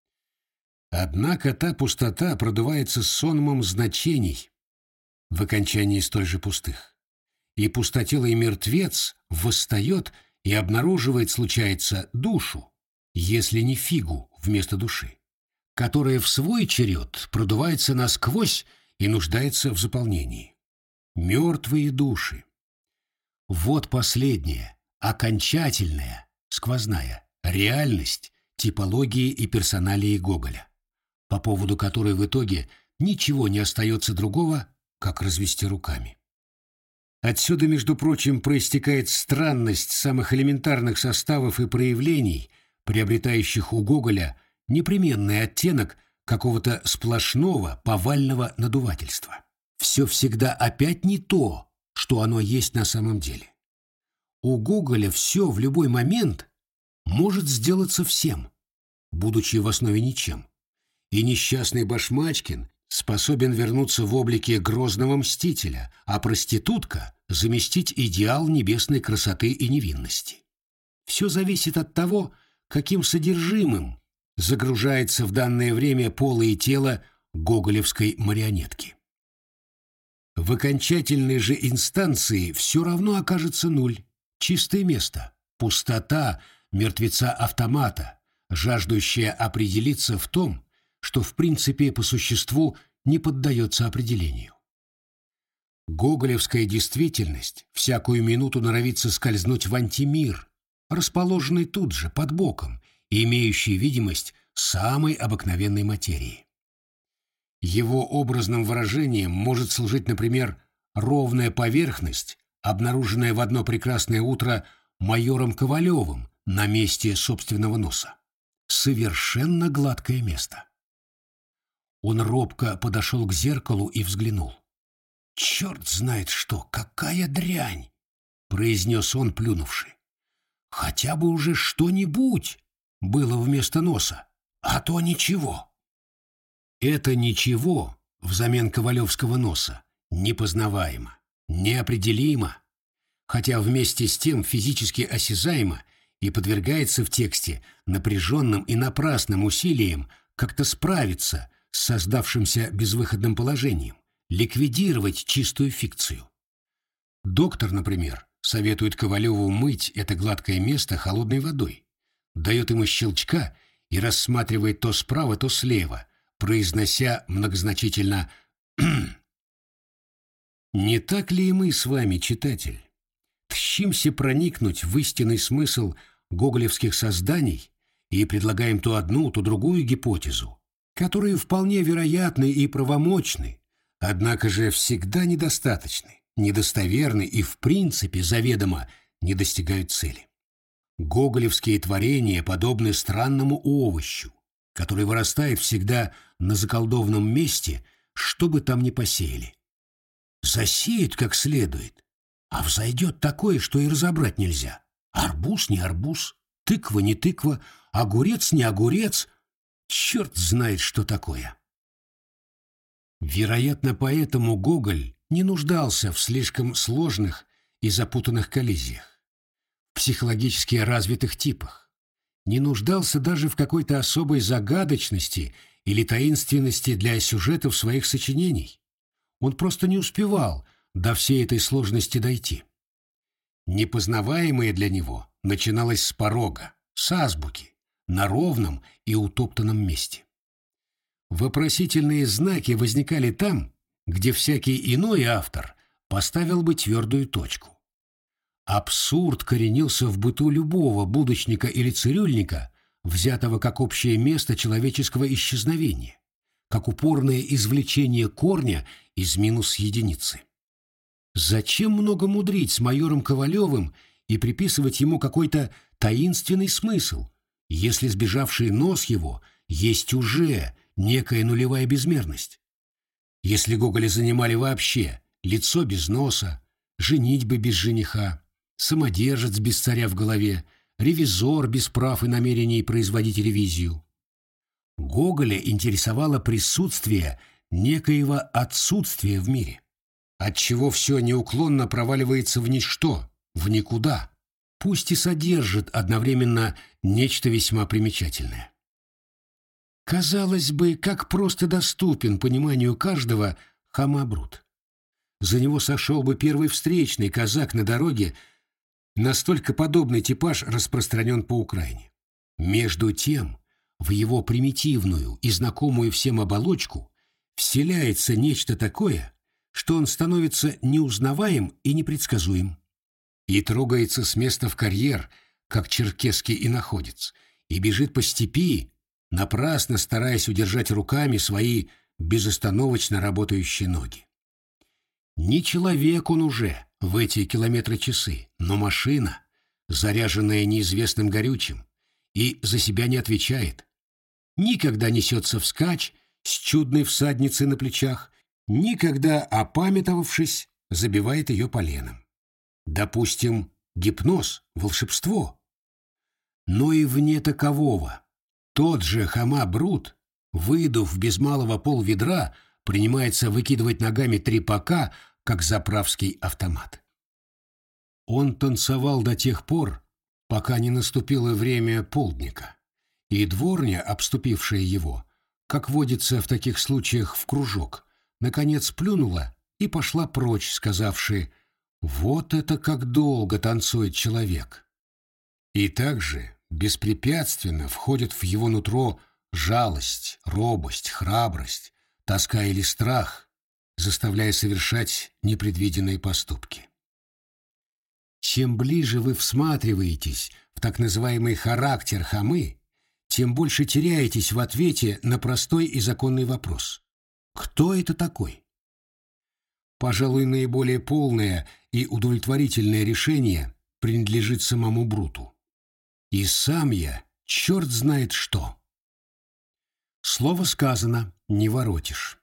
Однако та пустота продувается сонмом значений в окончании столь же пустых. И пустотелый мертвец восстает и обнаруживает, случается, душу, если не фигу вместо души, которая в свой черед продувается насквозь и нуждается в заполнении. Мертвые души. Вот последняя, окончательная, сквозная реальность типологии и персоналии Гоголя, по поводу которой в итоге ничего не остается другого, как развести руками. Отсюда, между прочим, проистекает странность самых элементарных составов и проявлений, приобретающих у Гоголя непременный оттенок какого-то сплошного повального надувательства. Все всегда опять не то, что оно есть на самом деле. У Гоголя все в любой момент может сделаться всем, будучи в основе ничем. И несчастный Башмачкин способен вернуться в облике грозного мстителя, а проститутка — заместить идеал небесной красоты и невинности. Все зависит от того, каким содержимым загружается в данное время полое тело гоголевской марионетки. В окончательной же инстанции все равно окажется нуль, чистое место, пустота мертвеца-автомата, жаждущая определиться в том, что в принципе по существу не поддается определению. Гоголевская действительность всякую минуту норовит соскользнуть в антимир, расположенный тут же, под боком, и имеющий видимость самой обыкновенной материи. Его образным выражением может служить, например, ровная поверхность, обнаруженная в одно прекрасное утро майором Ковалевым на месте собственного носа. Совершенно гладкое место. Он робко подошел к зеркалу и взглянул. «Черт знает что, какая дрянь!» — произнес он, плюнувши. «Хотя бы уже что-нибудь было вместо носа, а то ничего». Это «ничего» взамен ковалевского носа непознаваемо, неопределимо, хотя вместе с тем физически осязаемо и подвергается в тексте напряженным и напрасным усилиям как-то справиться с создавшимся безвыходным положением, ликвидировать чистую фикцию. Доктор, например, советует Ковалеву мыть это гладкое место холодной водой, дает ему щелчка и рассматривает то справа, то слева, произнося многозначительно «Кхм». Не так ли и мы с вами, читатель, тщимся проникнуть в истинный смысл гоголевских созданий и предлагаем то одну, то другую гипотезу, которые вполне вероятны и правомочны, однако же всегда недостаточны, недостоверны и в принципе заведомо не достигают цели. Гоголевские творения подобны странному овощу, который вырастает всегда на заколдованном месте, что бы там ни посеяли. Засеют как следует, а взойдет такое, что и разобрать нельзя. Арбуз не арбуз, тыква не тыква, огурец не огурец, черт знает, что такое. Вероятно, поэтому Гоголь не нуждался в слишком сложных и запутанных коллизиях, в психологически развитых типах, не нуждался даже в какой-то особой загадочности или таинственности для сюжетов своих сочинений. Он просто не успевал до всей этой сложности дойти. Непознаваемое для него начиналось с порога, с азбуки, на ровном и утоптанном месте. Вопросительные знаки возникали там, где всякий иной автор поставил бы твердую точку. Абсурд коренился в быту любого будочника или цирюльника, взятого как общее место человеческого исчезновения, как упорное извлечение корня из минус единицы. Зачем много мудрить с майором Ковалевым и приписывать ему какой-то таинственный смысл, если сбежавший нос его есть уже некая нулевая безмерность? Если Гоголя занимали вообще лицо без носа, женитьбы без жениха, самодержец без царя в голове, ревизор без прав и намерений производить ревизию. Гоголя интересовало присутствие некоего отсутствия в мире, отчего все неуклонно проваливается в ничто, в никуда, пусть и содержит одновременно нечто весьма примечательное. Казалось бы, как просто доступен пониманию каждого Хома Брут. За него сошел бы первый встречный казак на дороге, настолько подобный типаж распространен по Украине. Между тем, в его примитивную и знакомую всем оболочку вселяется нечто такое, что он становится неузнаваем и непредсказуем. И трогается с места в карьер, как черкесский иноходец, и бежит по степи, напрасно стараясь удержать руками свои безостановочно работающие ноги. Не человек он уже в эти километры-часы, но машина, заряженная неизвестным горючим, и за себя не отвечает. Никогда несется вскачь с чудной всадницей на плечах, никогда, опамятовавшись, забивает ее поленом. Допустим, гипноз, волшебство. Но и вне такового. Тот же Хома Брут, выдув без малого полведра, принимается выкидывать ногами трепака, как заправский автомат. Он танцевал до тех пор, пока не наступило время полдника, и дворня, обступившая его, как водится в таких случаях в кружок, наконец плюнула и пошла прочь, сказавши: «Вот это как долго танцует человек!» И также беспрепятственно входят в его нутро жалость, робость, храбрость, тоска или страх, заставляя совершать непредвиденные поступки. Чем ближе вы всматриваетесь в так называемый характер Хомы, тем больше теряетесь в ответе на простой и законный вопрос: кто это такой? Пожалуй, наиболее полное и удовлетворительное решение принадлежит самому Бруту. И сам я черт знает что. Слово сказано, не воротишь.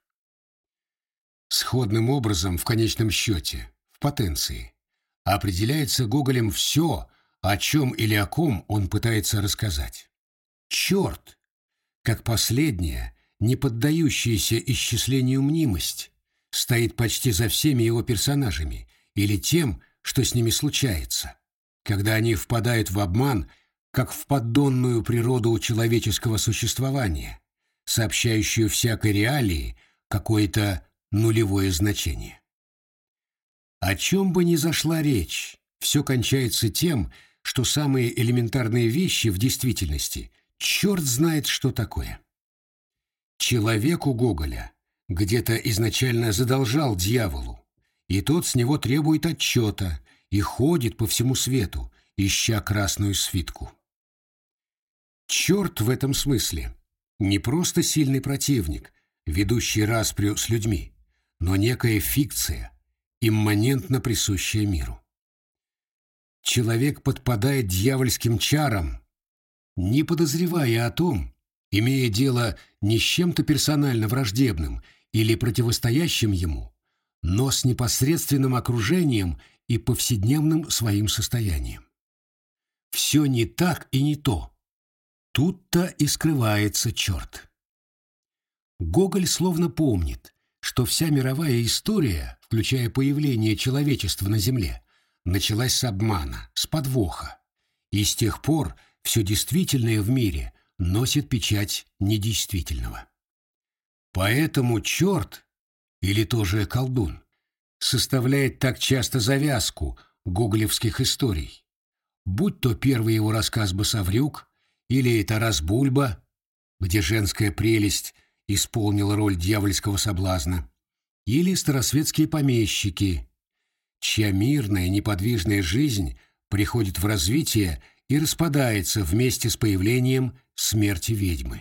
Сходным образом, в конечном счете, в потенции, определяется Гоголем все, о чем или о ком он пытается рассказать. Черт, как последняя, не поддающаяся исчислению мнимость, стоит почти за всеми его персонажами или тем, что с ними случается, когда они впадают в обман, как в поддонную природу человеческого существования, сообщающую всякой реалии какое-то нулевое значение. О чем бы ни зашла речь, все кончается тем, что самые элементарные вещи в действительности черт знает, что такое. Человек у Гоголя где-то изначально задолжал дьяволу, и тот с него требует отчета и ходит по всему свету, ища красную свитку. Черт в этом смысле не просто сильный противник, ведущий распрю с людьми, но некая фикция, имманентно присущая миру. Человек подпадает дьявольским чарам, не подозревая о том, имея дело не с чем-то персонально враждебным или противостоящим ему, но с непосредственным окружением и повседневным своим состоянием. Все не так и не то. Тут-то и скрывается черт. Гоголь словно помнит, что вся мировая история, включая появление человечества на Земле, началась с обмана, с подвоха, и с тех пор все действительное в мире носит печать недействительного. Поэтому черт, или тоже колдун, составляет так часто завязку гоголевских историй, будь то первый его рассказ «Басаврюк» или «Тарас Бульба», где женская прелесть исполнила роль дьявольского соблазна, или «Старосветские помещики», чья мирная неподвижная жизнь приходит в развитие и распадается вместе с появлением смерти ведьмы.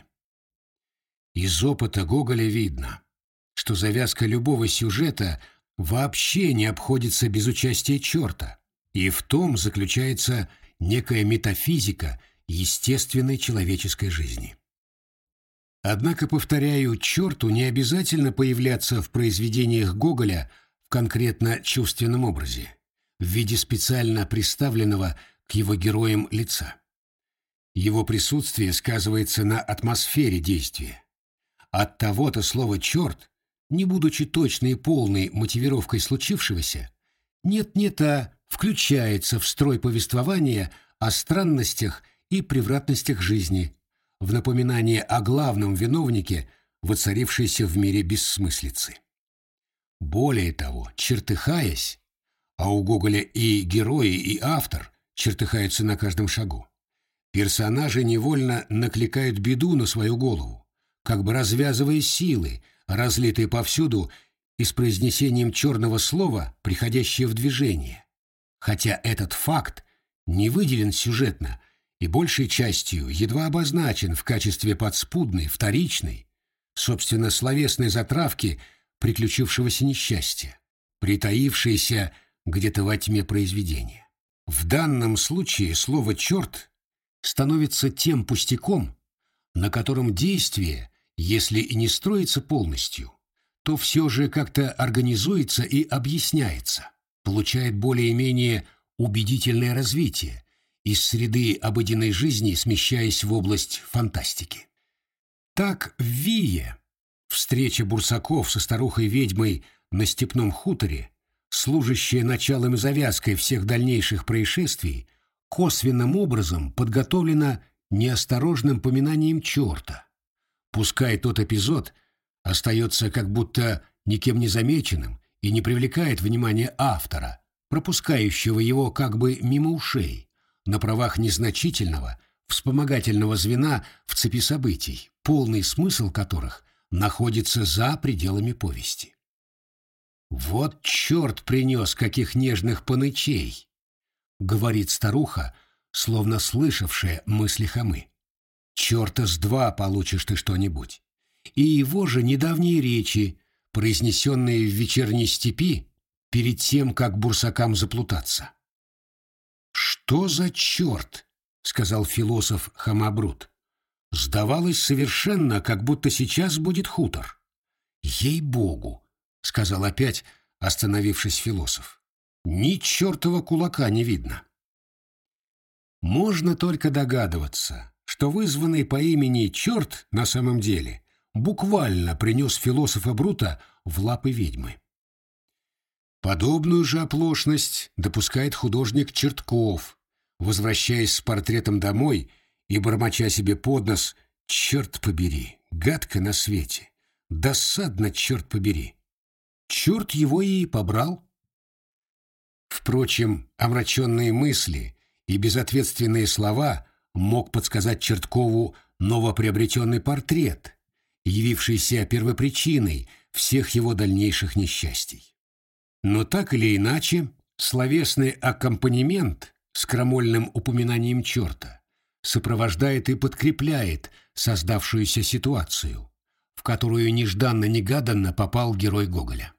Из опыта Гоголя видно, что завязка любого сюжета вообще не обходится без участия черта, и в том заключается некая метафизика естественной человеческой жизни. Однако, повторяю, черту не обязательно появляться в произведениях Гоголя в конкретно чувственном образе, в виде специально приставленного к его героям лица. Его присутствие сказывается на атмосфере действия. От того-то слово «черт», не будучи точной и полной мотивировкой случившегося, нет-нет, а включается в строй повествования о странностях и превратностях жизни, в напоминание о главном виновнике, воцарившейся в мире бессмыслицы. Более того, чертыхаясь, а у Гоголя и герои, и автор чертыхаются на каждом шагу, персонажи невольно накликают беду на свою голову, как бы развязывая силы, разлитые повсюду и с произнесением черного слова, приходящее в движение, хотя этот факт не выделен сюжетно и большей частью едва обозначен в качестве подспудной, вторичной, собственно, словесной затравки приключившегося несчастья, притаившейся где-то во тьме произведения. В данном случае слово «черт» становится тем пустяком, на котором действие, если и не строится полностью, то все же как-то организуется и объясняется, получает более-менее убедительное развитие, из среды обыденной жизни смещаясь в область фантастики. Так в Вие встреча Бурсаков со старухой-ведьмой на степном хуторе, служащая началом и завязкой всех дальнейших происшествий, косвенным образом подготовлена неосторожным поминанием черта. Пускай тот эпизод остается как будто никем не замеченным и не привлекает внимания автора, пропускающего его как бы мимо ушей, на правах незначительного, вспомогательного звена в цепи событий, полный смысл которых находится за пределами повести. «Вот черт принес каких нежных панычей!» — говорит старуха, словно слышавшая мысли Хомы. «Черта с два получишь ты что-нибудь». И его же недавние речи, произнесенные в вечерней степи, перед тем, как бурсакам заплутаться. «Что за черт?» — сказал философ Хамабрут. «Сдавалось совершенно, как будто сейчас будет хутор». «Ей-богу!» — сказал опять, остановившись философ. «Ни чертова кулака не видно». Можно только догадываться, что вызванный по имени черт на самом деле буквально принес философа Брута в лапы ведьмы. Подобную же оплошность допускает художник Чертков, возвращаясь с портретом домой и бормоча себе под нос: «Черт побери, гадко на свете, досадно, черт побери». Черт его и побрал. Впрочем, омраченные мысли и безответственные слова мог подсказать Черткову новоприобретенный портрет, явившийся первопричиной всех его дальнейших несчастий. Но так или иначе, словесный аккомпанемент с крамольным упоминанием черта сопровождает и подкрепляет создавшуюся ситуацию, в которую нежданно-негаданно попал герой Гоголя.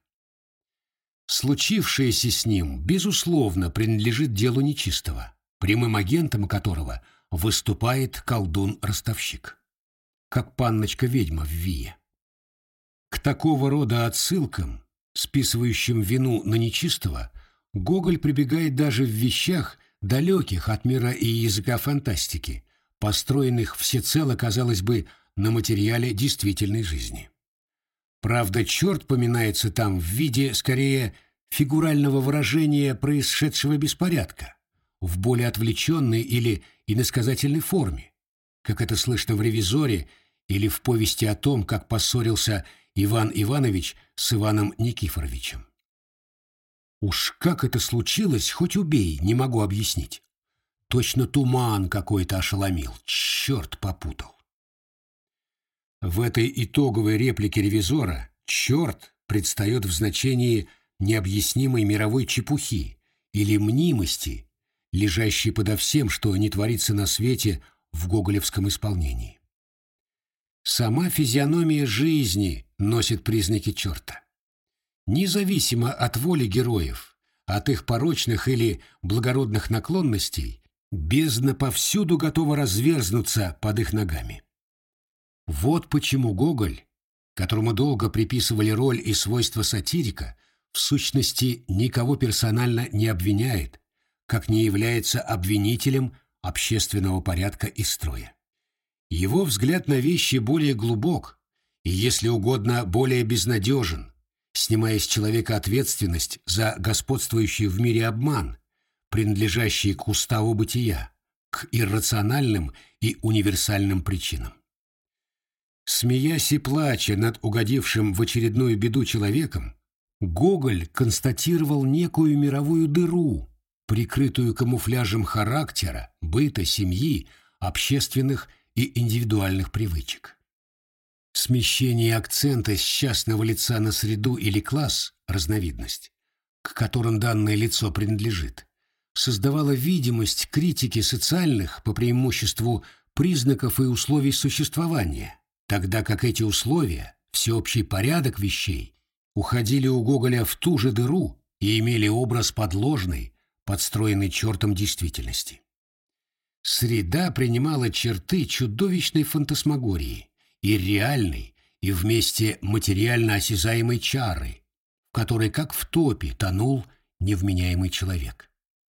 Случившееся с ним, безусловно, принадлежит делу нечистого, прямым агентом которого выступает колдун-ростовщик, как панночка-ведьма в Вие. К такого рода отсылкам, списывающим вину на нечистого, Гоголь прибегает даже в вещах, далеких от мира и языка фантастики, построенных всецело, казалось бы, на материале действительной жизни. Правда, черт поминается там в виде, скорее, фигурального выражения происшедшего беспорядка, в более отвлеченной или иносказательной форме, как это слышно в «Ревизоре» или в повести о том, как поссорился Иван Иванович с Иваном Никифоровичем. Уж как это случилось, хоть убей, не могу объяснить. Точно туман какой-то ошеломил, черт попутал. В этой итоговой реплике «Ревизора» черт предстает в значении необъяснимой мировой чепухи или мнимости, лежащей подо всем, что не творится на свете в гоголевском исполнении. Сама физиономия жизни носит признаки черта. Независимо от воли героев, от их порочных или благородных наклонностей, бездна повсюду готова разверзнуться под их ногами. Вот почему Гоголь, которому долго приписывали роль и свойства сатирика, в сущности никого персонально не обвиняет, как не является обвинителем общественного порядка и строя. Его взгляд на вещи более глубок и, если угодно, более безнадежен, снимая с человека ответственность за господствующий в мире обман, принадлежащий к уставу бытия, к иррациональным и универсальным причинам. Смеясь и плача над угодившим в очередную беду человеком, Гоголь констатировал некую мировую дыру, прикрытую камуфляжем характера, быта, семьи, общественных и индивидуальных привычек. Смещение акцента с частного лица на среду или класс, разновидность, к которым данное лицо принадлежит, создавало видимость критики социальных, по преимуществу, признаков и условий существования, тогда как эти условия, всеобщий порядок вещей, уходили у Гоголя в ту же дыру и имели образ подложной, подстроенной чертом действительности. Среда принимала черты чудовищной фантасмагории, и реальной, и вместе материально осязаемой чары, в которой, как в топе, тонул невменяемый человек.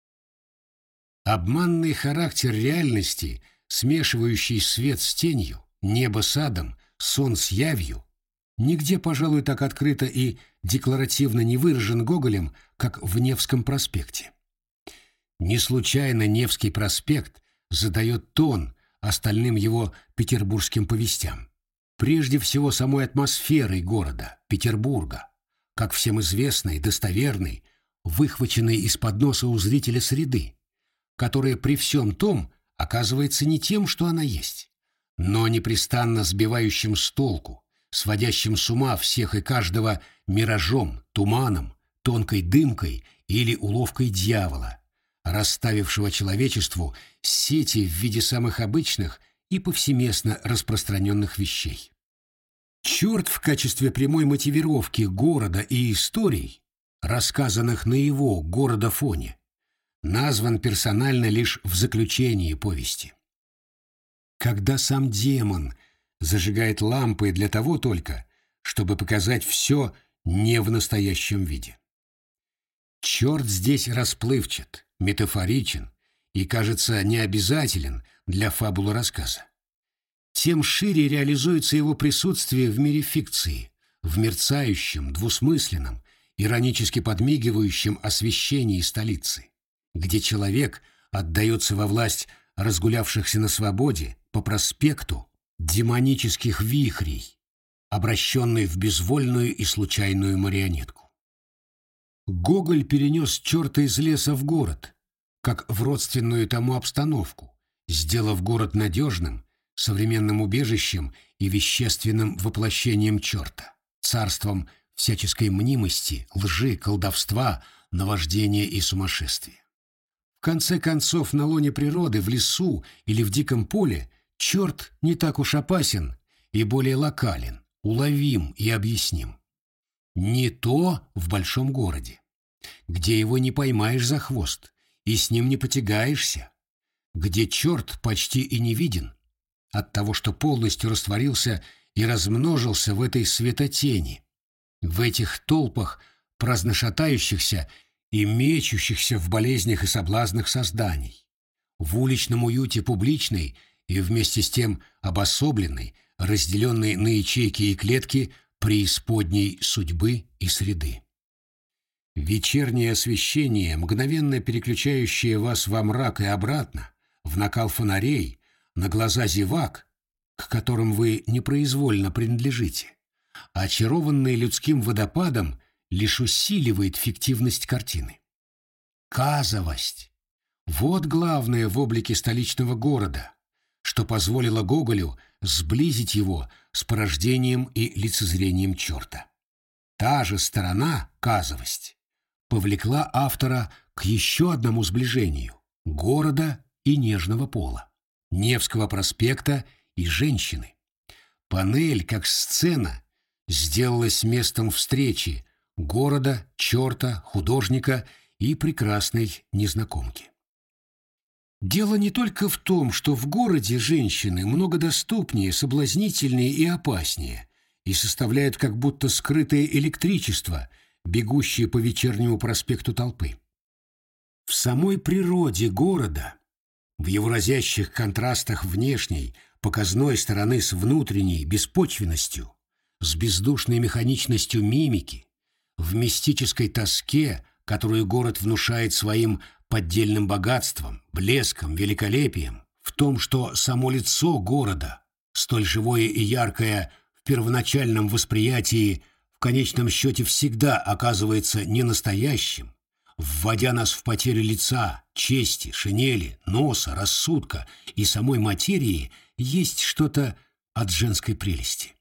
Обманный характер реальности, смешивающий свет с тенью, небо с адом, сон с явью, нигде, пожалуй, так открыто и декларативно не выражен Гоголем, как в Невском проспекте. Не случайно Невский проспект задает тон остальным его петербургским повестям. Прежде всего самой атмосферой города, Петербурга, как всем известной, достоверной, выхваченной из-под носа у зрителя среды, которая при всем том оказывается не тем, что она есть, но непрестанно сбивающим с толку, сводящим с ума всех и каждого миражом, туманом, тонкой дымкой или уловкой дьявола, расставившего человечеству сети в виде самых обычных и повсеместно распространенных вещей. Черт в качестве прямой мотивировки города и историй, рассказанных на его города-фоне, назван персонально лишь в заключении повести. Когда сам демон зажигает лампы для того только, чтобы показать все не в настоящем виде. Черт здесь расплывчат, метафоричен и, кажется, необязателен для фабулы рассказа. Тем шире реализуется его присутствие в мире фикции, в мерцающем, двусмысленном, иронически подмигивающем освещении столицы, где человек отдается во власть разгулявшихся на свободе по проспекту демонических вихрей, обращенный в безвольную и случайную марионетку. Гоголь перенес черта из леса в город, как в родственную тому обстановку, сделав город надежным, современным убежищем и вещественным воплощением черта, царством всяческой мнимости, лжи, колдовства, наваждения и сумасшествия. В конце концов, на лоне природы, в лесу или в диком поле черт не так уж опасен и более локален, уловим и объясним. Не то в большом городе, где его не поймаешь за хвост и с ним не потягаешься, где черт почти и не виден, от того, что полностью растворился и размножился в этой светотени, в этих толпах праздно шатающихся и мечущихся в болезнях и соблазнах созданий, в уличном уюте публичной и вместе с тем обособленной, разделенной на ячейки и клетки преисподней судьбы и среды. Вечернее освещение, мгновенно переключающее вас во мрак и обратно, в накал фонарей, на глаза зевак, к которым вы непроизвольно принадлежите, очарованный людским водопадом, лишь усиливает фиктивность картины. Казовость — вот главное в облике столичного города, что позволило Гоголю сблизить его с порождением и лицезрением черта. Та же сторона, казовость, повлекла автора к еще одному сближению — города и нежного пола. Невского проспекта и женщины. Панель, как сцена, сделалась местом встречи города, черта, художника и прекрасной незнакомки. Дело не только в том, что в городе женщины много доступнее, соблазнительнее и опаснее, и составляют как будто скрытое электричество, бегущее по вечернему проспекту толпы. В самой природе города, в его разящих контрастах внешней, показной стороны с внутренней беспочвенностью, с бездушной механичностью мимики, в мистической тоске, которую город внушает своим поддельным богатством, блеском, великолепием, в том, что само лицо города, столь живое и яркое в первоначальном восприятии, в конечном счете всегда оказывается ненастоящим, вводя нас в потерю лица, чести, шинели, носа, рассудка и самой материи, есть что-то от женской прелести.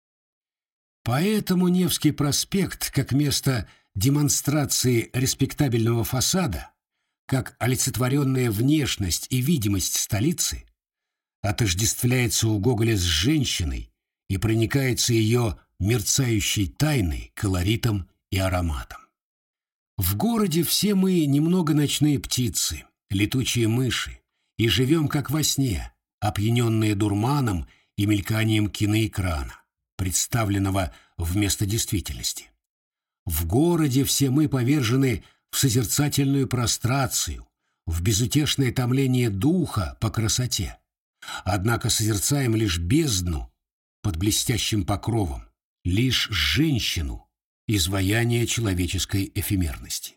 Поэтому Невский проспект, как место демонстрации респектабельного фасада, как олицетворенная внешность и видимость столицы, отождествляется у Гоголя с женщиной и проникается ее мерцающей тайной, колоритом и ароматом. В городе все мы немного ночные птицы, летучие мыши, и живем как во сне, опьяненные дурманом и мельканием киноэкрана, представленного вместо действительности. В городе все мы повержены в созерцательную прострацию, в безутешное томление духа по красоте. Однако созерцаем лишь бездну под блестящим покровом, лишь женщину, изваяние человеческой эфемерности.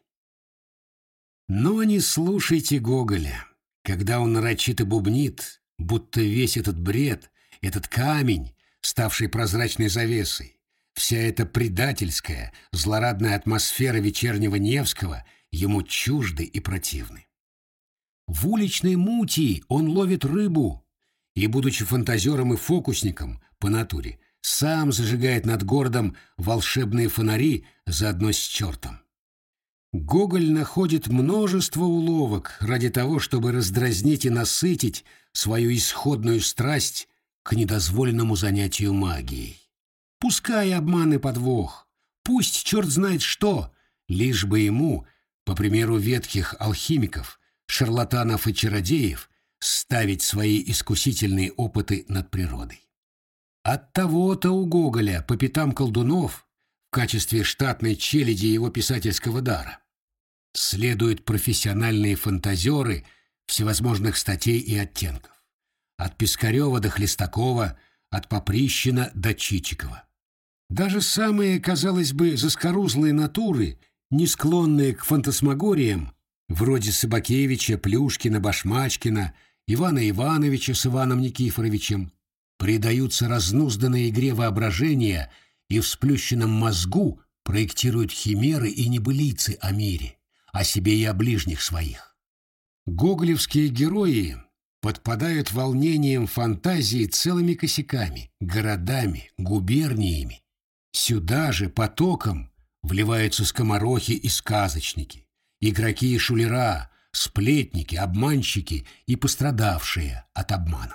Но не слушайте Гоголя, когда он нарочито бубнит, будто весь этот бред, этот камень, ставший прозрачной завесой, вся эта предательская, злорадная атмосфера вечернего Невского ему чужды и противны. В уличной мути он ловит рыбу и, будучи фантазером и фокусником по натуре, сам зажигает над городом волшебные фонари заодно с чертом. Гоголь находит множество уловок ради того, чтобы раздразнить и насытить свою исходную страсть к недозволенному занятию магией. Пускай обман и подвох, пусть черт знает что, лишь бы ему, по примеру ветхих алхимиков, шарлатанов и чародеев, ставить свои искусительные опыты над природой. Оттого-то у Гоголя по пятам колдунов в качестве штатной челяди его писательского дара следуют профессиональные фантазеры всевозможных статей и оттенков. От Пискарева до Хлестакова, от Поприщина до Чичикова. Даже самые, казалось бы, заскорузлые натуры, не склонные к фантасмагориям, вроде Собакевича, Плюшкина, Башмачкина, Ивана Ивановича с Иваном Никифоровичем, предаются разнузданной игре воображения и в сплющенном мозгу проектируют химеры и небылицы о мире, о себе и о ближних своих. Гоголевские герои подпадают волнением фантазии целыми косяками, городами, губерниями. Сюда же потоком вливаются скоморохи и сказочники, игроки и шулера, сплетники, обманщики и пострадавшие от обманов.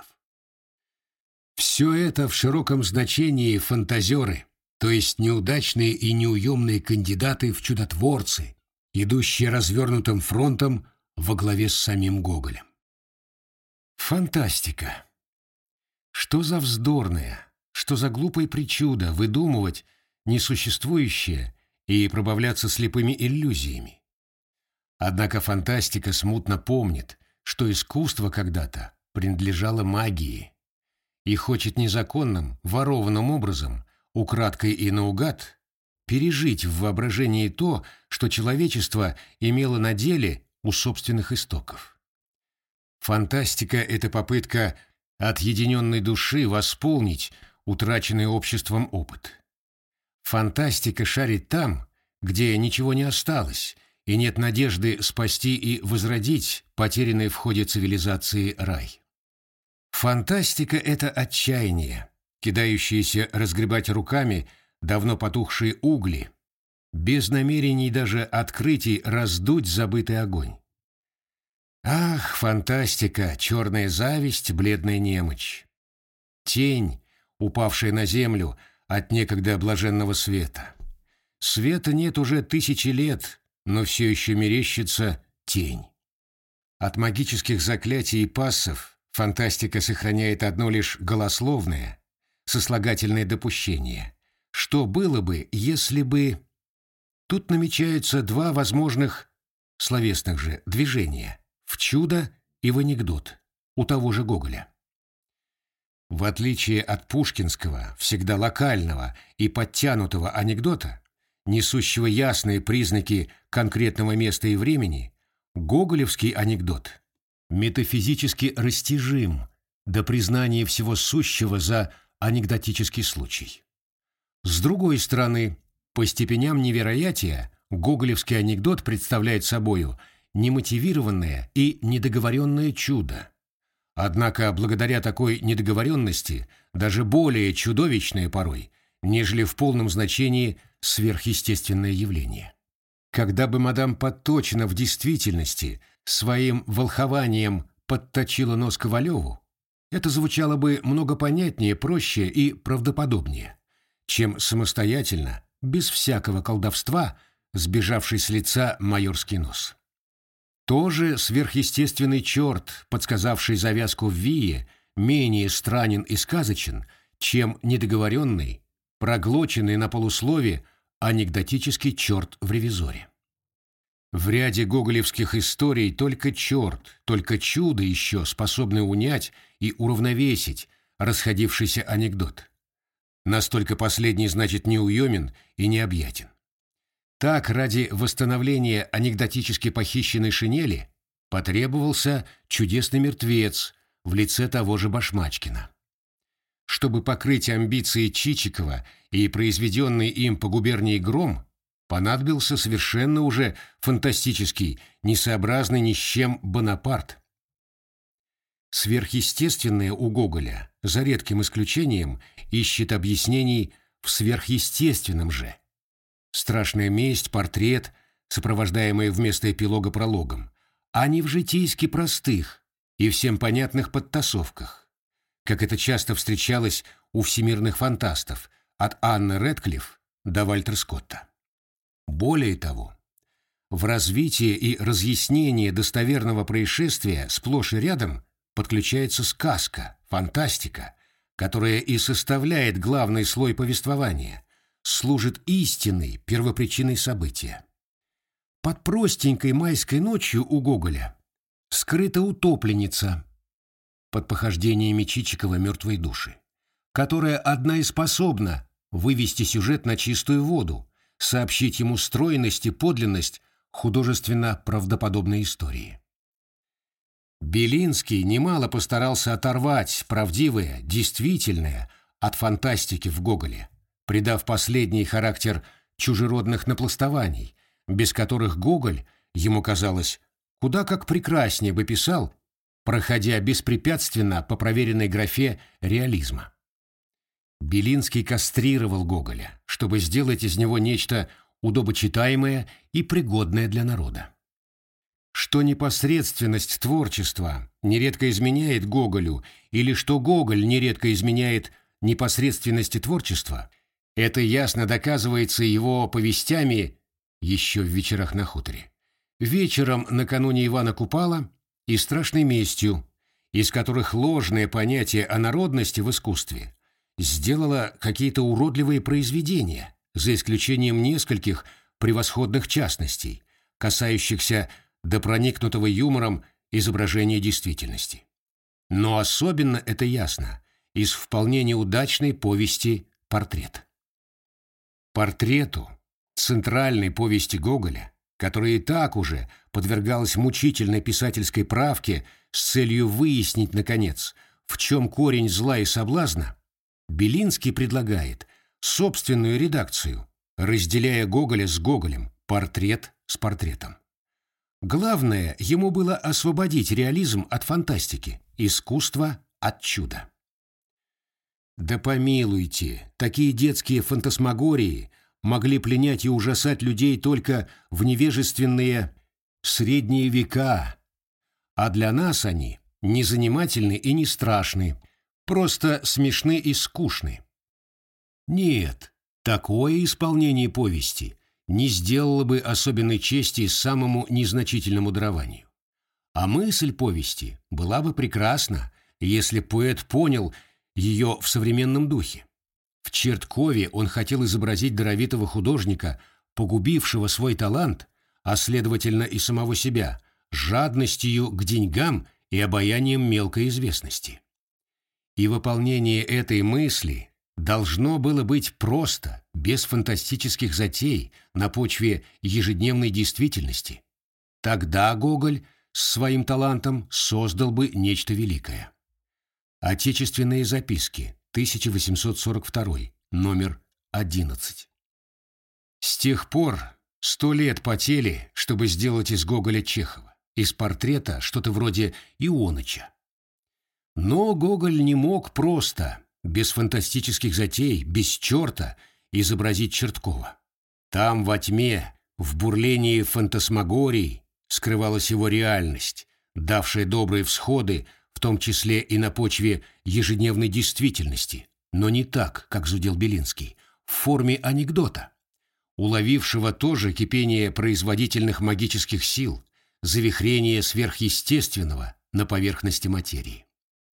Все это в широком значении фантазеры, то есть неудачные и неуемные кандидаты в чудотворцы, идущие развернутым фронтом во главе с самим Гоголем. Фантастика. Что за вздорное, что за глупое причуда выдумывать несуществующее и пробавляться слепыми иллюзиями. Однако фантастика смутно помнит, что искусство когда-то принадлежало магии и хочет незаконным, ворованным образом, украдкой и наугад, пережить в воображении то, что человечество имело на деле у собственных истоков. Фантастика — это попытка отъединенной души восполнить утраченный обществом опыт. Фантастика шарит там, где ничего не осталось, и нет надежды спасти и возродить потерянный в ходе цивилизации рай. Фантастика — это отчаяние, кидающееся разгребать руками давно потухшие угли, без намерений даже открытий раздуть забытый огонь. Ах, фантастика, черная зависть, бледная немочь. Тень, упавшая на землю от некогда блаженного света. Света нет уже тысячи лет, но все еще мерещится тень. От магических заклятий и пассов фантастика сохраняет одно лишь голословное, сослагательное допущение. Что было бы, если бы... Тут намечаются два возможных словесных же движения — в чудо и в анекдот у того же Гоголя. В отличие от пушкинского, всегда локального и подтянутого анекдота, несущего ясные признаки конкретного места и времени, гоголевский анекдот метафизически растяжим до признания всего сущего за анекдотический случай. С другой стороны, по степеням невероятия гоголевский анекдот представляет собою немотивированное и недоговоренное чудо. Однако благодаря такой недоговоренности даже более чудовищное порой, нежели в полном значении сверхъестественное явление. Когда бы мадам Подточина в действительности своим волхованием подточила нос Ковалеву, это звучало бы много понятнее, проще и правдоподобнее, чем самостоятельно, без всякого колдовства, сбежавший с лица майорский нос. Тоже сверхъестественный черт, подсказавший завязку в вие, менее странен и сказочен, чем недоговоренный, проглоченный на полуслове анекдотический черт в «Ревизоре». В ряде гоголевских историй только черт, только чудо еще способны унять и уравновесить расходившийся анекдот. Настолько последний, значит, неуемен и необъятен. Так, ради восстановления анекдотически похищенной шинели потребовался чудесный мертвец в лице того же Башмачкина. Чтобы покрыть амбиции Чичикова и произведенный им по губернии гром, понадобился совершенно уже фантастический, несообразный ни с чем Бонапарт. Сверхъестественное у Гоголя, за редким исключением, ищет объяснений в сверхъестественном же. Страшная месть, портрет, сопровождаемый вместо эпилога прологом, а не в житейски простых и всем понятных подтасовках, как это часто встречалось у всемирных фантастов от Анны Рэдклифф до Вальтера Скотта. Более того, в развитие и разъяснение достоверного происшествия сплошь и рядом подключается сказка, фантастика, которая и составляет главный слой повествования, служит истинной первопричиной события. Под простенькой майской ночью у Гоголя скрыта утопленница под похождениями Чичикова «Мертвой души», которая одна и способна вывести сюжет на чистую воду, сообщить ему стройность и подлинность художественно правдоподобной истории. Белинский немало постарался оторвать правдивое, действительное от фантастики в Гоголе, придав последний характер чужеродных напластований, без которых Гоголь, ему казалось, куда как прекраснее бы писал, проходя беспрепятственно по проверенной графе реализма. Белинский кастрировал Гоголя, чтобы сделать из него нечто удобочитаемое и пригодное для народа. Что непосредственность творчества нередко изменяет Гоголю, или что Гоголь нередко изменяет непосредственности творчества, это ясно доказывается его повестями еще в «Вечерах на хуторе», вечером накануне Ивана Купала и «Страшной местью», из которых ложное понятие о народности в искусстве сделало какие-то уродливые произведения, за исключением нескольких превосходных частностей, касающихся до проникнутого юмором изображения действительности. Но особенно это ясно из вполне неудачной повести «Портрет». Портрету, центральной повести Гоголя, которая и так уже подвергалась мучительной писательской правке с целью выяснить, наконец, в чем корень зла и соблазна, Белинский предлагает собственную редакцию, разделяя Гоголя с Гоголем, портрет с портретом. Главное, ему было освободить реализм от фантастики, искусство от чуда. Да помилуйте, такие детские фантасмагории могли пленять и ужасать людей только в невежественные средние века, а для нас они не занимательны и не страшны, просто смешны и скучны. Нет, такое исполнение повести не сделало бы особенной чести самому незначительному дарованию. А мысль повести была бы прекрасна, если поэт понял ее в современном духе. В Черткове он хотел изобразить даровитого художника, погубившего свой талант, а следовательно и самого себя, жадностью к деньгам и обаянием мелкой известности. И выполнение этой мысли должно было быть просто, без фантастических затей, на почве ежедневной действительности. Тогда Гоголь с своим талантом создал бы нечто великое. Отечественные записки, тысяча восемьсот сорок второй, номер одиннадцать. С тех пор сто лет потели, чтобы сделать из Гоголя Чехова, из портрета что-то вроде Ионыча. Но Гоголь не мог просто, без фантастических затей, без черта, изобразить Черткова. Там во тьме, в бурлении фантасмагорий, скрывалась его реальность, давшая добрые всходы, в том числе и на почве ежедневной действительности, но не так, как зудел Белинский, в форме анекдота, уловившего тоже кипение производительных магических сил, завихрение сверхъестественного на поверхности материи.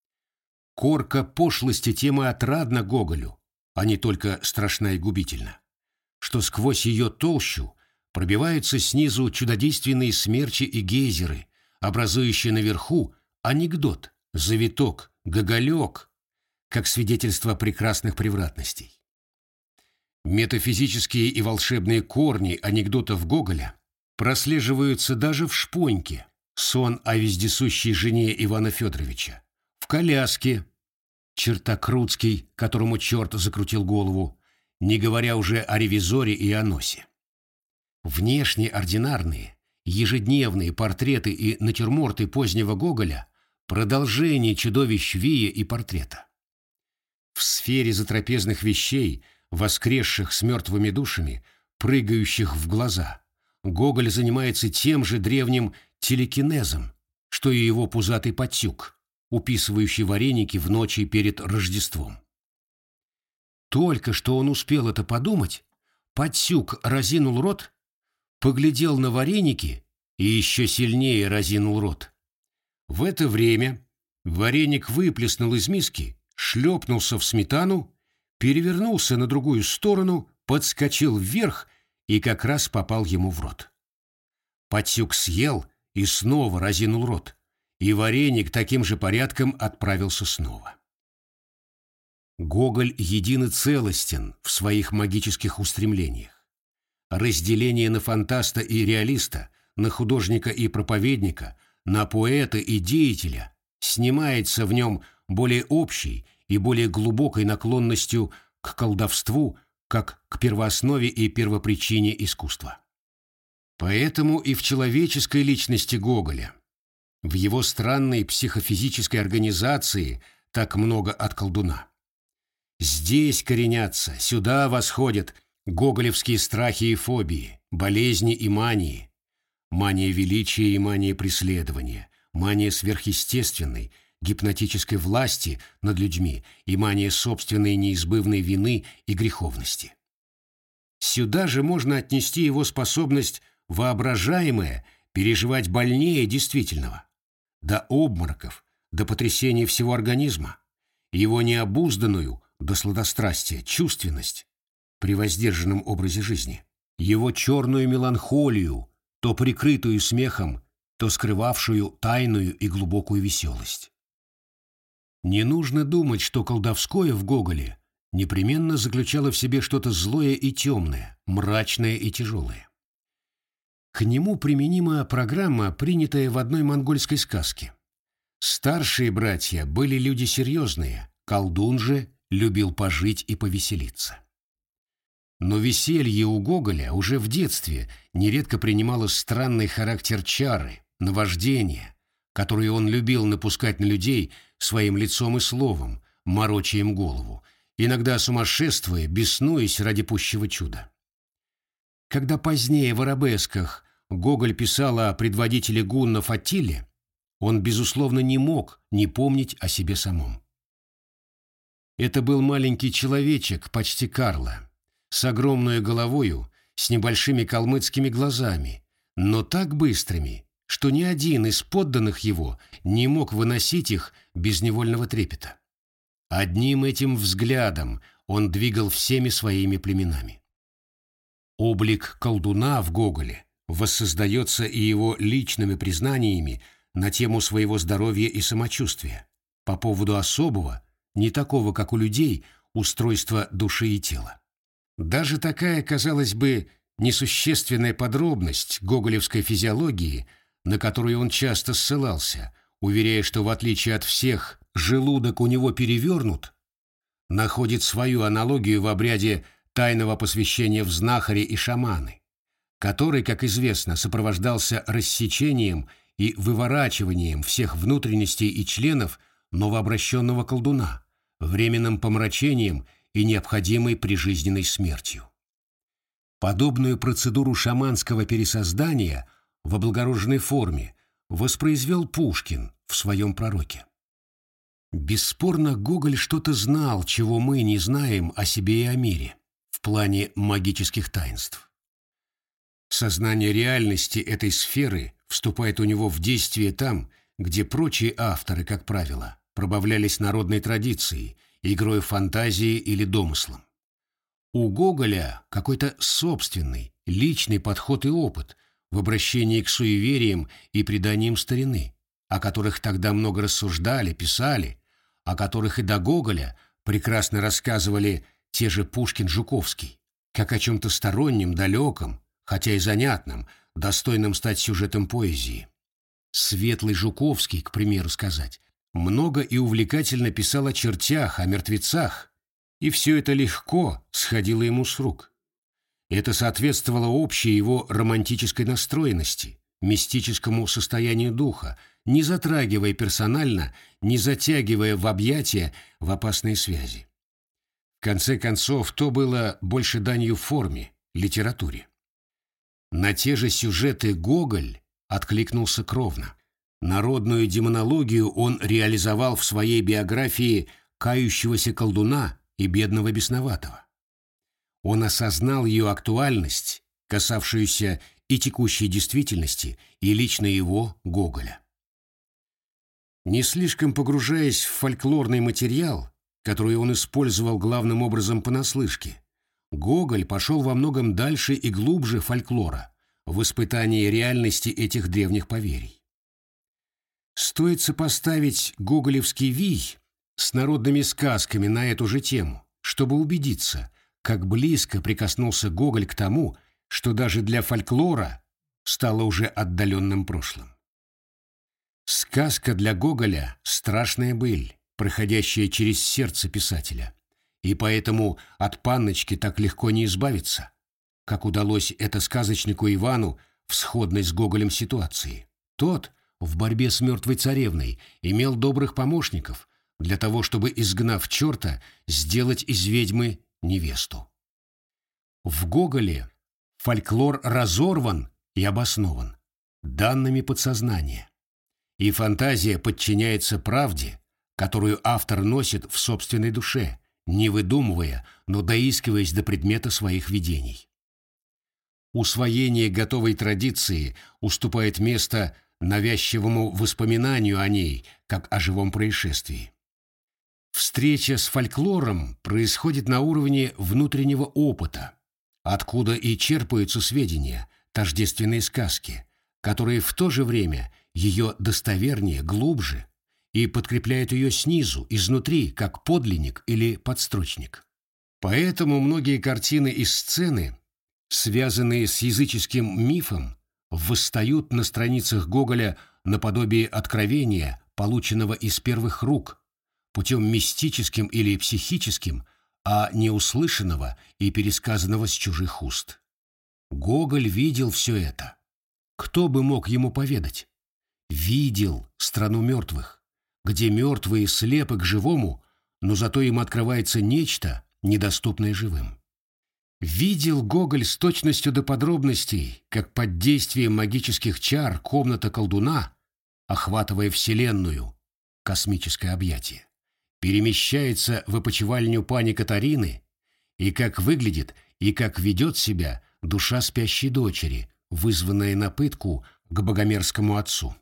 Корка пошлости темы отрадна Гоголю, а не только страшна и губительна, что сквозь ее толщу пробиваются снизу чудодейственные смерчи и гейзеры, образующие наверху анекдот, завиток, гоголек, как свидетельство прекрасных превратностей. Метафизические и волшебные корни анекдотов Гоголя прослеживаются даже в «Шпоньке», сон о вездесущей жене Ивана Федоровича, в «Коляске», Чертокрудский, которому черт закрутил голову, не говоря уже о ревизоре и о носе. Внешне ординарные, ежедневные портреты и натюрморты позднего Гоголя – продолжение чудовищ Вия и портрета. В сфере затрапезных вещей, воскресших с мертвыми душами, прыгающих в глаза, Гоголь занимается тем же древним телекинезом, что и его пузатый Патюк, уписывающий вареники в ночи перед Рождеством. Только что он успел это подумать, Патюк разинул рот, поглядел на вареники и еще сильнее разинул рот. В это время вареник выплеснул из миски, шлепнулся в сметану, перевернулся на другую сторону, подскочил вверх и как раз попал ему в рот. Патюк съел и снова разинул рот, и вареник таким же порядком отправился снова. Гоголь един и целостен в своих магических устремлениях. Разделение на фантаста и реалиста, на художника и проповедника, на поэта и деятеля снимается в нем более общей и более глубокой наклонностью к колдовству, как к первооснове и первопричине искусства. Поэтому и в человеческой личности Гоголя, в его странной психофизической организации так много от колдуна. Здесь коренятся, сюда восходят гоголевские страхи и фобии, болезни и мании, мания величия и мания преследования, мания сверхъестественной, гипнотической власти над людьми и мания собственной неизбывной вины и греховности. Сюда же можно отнести его способность воображаемое переживать больнее действительного, до обмороков, до потрясения всего организма, его необузданную, до сладострастия, чувственность при воздержанном образе жизни, его черную меланхолию, то прикрытую смехом, то скрывавшую тайную и глубокую веселость. Не нужно думать, что колдовское в Гоголе непременно заключало в себе что-то злое и темное, мрачное и тяжелое. К нему применима программа, принятая в одной монгольской сказке. Старшие братья были люди серьезные, колдун же любил пожить и повеселиться. Но веселье у Гоголя уже в детстве нередко принимало странный характер чары, наваждения, которые он любил напускать на людей своим лицом и словом, мороча им голову, иногда сумасшествуя, беснуясь ради пущего чуда. Когда позднее в арабесках Гоголь писал о предводителе гуннов Аттиле, он, безусловно, не мог не помнить о себе самом. Это был маленький человечек, почти Карла, с огромной головою, с небольшими калмыцкими глазами, но так быстрыми, что ни один из подданных его не мог выносить их без невольного трепета. Одним этим взглядом он двигал всеми своими племенами. Облик колдуна в Гоголе воссоздается и его личными признаниями на тему своего здоровья и самочувствия, по поводу особого, не такого, как у людей, устройства души и тела. Даже такая, казалось бы, несущественная подробность гоголевской физиологии, на которую он часто ссылался, уверяя, что в отличие от всех желудок у него перевернут, находит свою аналогию в обряде тайного посвящения в знахари и шаманы, который, как известно, сопровождался рассечением и выворачиванием всех внутренностей и членов новообращенного колдуна, временным помрачением и необходимой прижизненной смертью. Подобную процедуру шаманского пересоздания в облагороженной форме воспроизвел Пушкин в своем «Пророке». Бесспорно, Гоголь что-то знал, чего мы не знаем о себе и о мире, в плане магических таинств. Сознание реальности этой сферы вступает у него в действие там, где прочие авторы, как правило, пробавлялись народной традицией, игрой фантазии или домыслом. У Гоголя какой-то собственный, личный подход и опыт в обращении к суевериям и преданиям старины, о которых тогда много рассуждали, писали, о которых и до Гоголя прекрасно рассказывали те же Пушкин-Жуковский, как о чем-то стороннем, далеком, хотя и занятном, достойном стать сюжетом поэзии. Светлый Жуковский, к примеру сказать, много и увлекательно писал о чертях, о мертвецах, и все это легко сходило ему с рук. Это соответствовало общей его романтической настроенности, мистическому состоянию духа, не затрагивая персонально, не затягивая в объятия, в опасные связи. В конце концов, то было больше данью форме, литературе. На те же сюжеты Гоголь откликнулся кровно. Народную демонологию он реализовал в своей биографии кающегося колдуна и бедного бесноватого. Он осознал ее актуальность, касавшуюся и текущей действительности, и лично его, Гоголя. Не слишком погружаясь в фольклорный материал, который он использовал главным образом понаслышке, Гоголь пошел во многом дальше и глубже фольклора в испытании реальности этих древних поверий. Стоит сопоставить гоголевский вий с народными сказками на эту же тему, чтобы убедиться, как близко прикоснулся Гоголь к тому, что даже для фольклора стало уже отдаленным прошлым. Сказка для Гоголя — страшная быль, проходящая через сердце писателя, и поэтому от панночки так легко не избавиться, как удалось это сказочнику Ивану в сходной с Гоголем ситуации. Тот в борьбе с мертвой царевной имел добрых помощников для того, чтобы, изгнав черта, сделать из ведьмы невесту. В Гоголе фольклор разорван и обоснован данными подсознания, и фантазия подчиняется правде, которую автор носит в собственной душе, не выдумывая, но доискиваясь до предмета своих видений. Усвоение готовой традиции уступает место навязчивому воспоминанию о ней, как о живом происшествии. Встреча с фольклором происходит на уровне внутреннего опыта, откуда и черпаются сведения, тождественные сказки, которые в то же время ее достовернее, глубже и подкрепляют ее снизу, изнутри, как подлинник или подстрочник. Поэтому многие картины и сцены, связанные с языческим мифом, восстают на страницах Гоголя наподобие откровения, полученного из первых рук, путем мистическим или психическим, а не услышанного и пересказанного с чужих уст. Гоголь видел все это. Кто бы мог ему поведать? Видел страну мертвых, где мертвые слепы к живому, но зато им открывается нечто, недоступное живым. Видел Гоголь с точностью до подробностей, как под действием магических чар комната колдуна охватывая Вселенную, космическое объятие, перемещается в опочивальню пани Катарины, и как выглядит и как ведет себя душа спящей дочери, вызванная на пытку к богомерзкому отцу.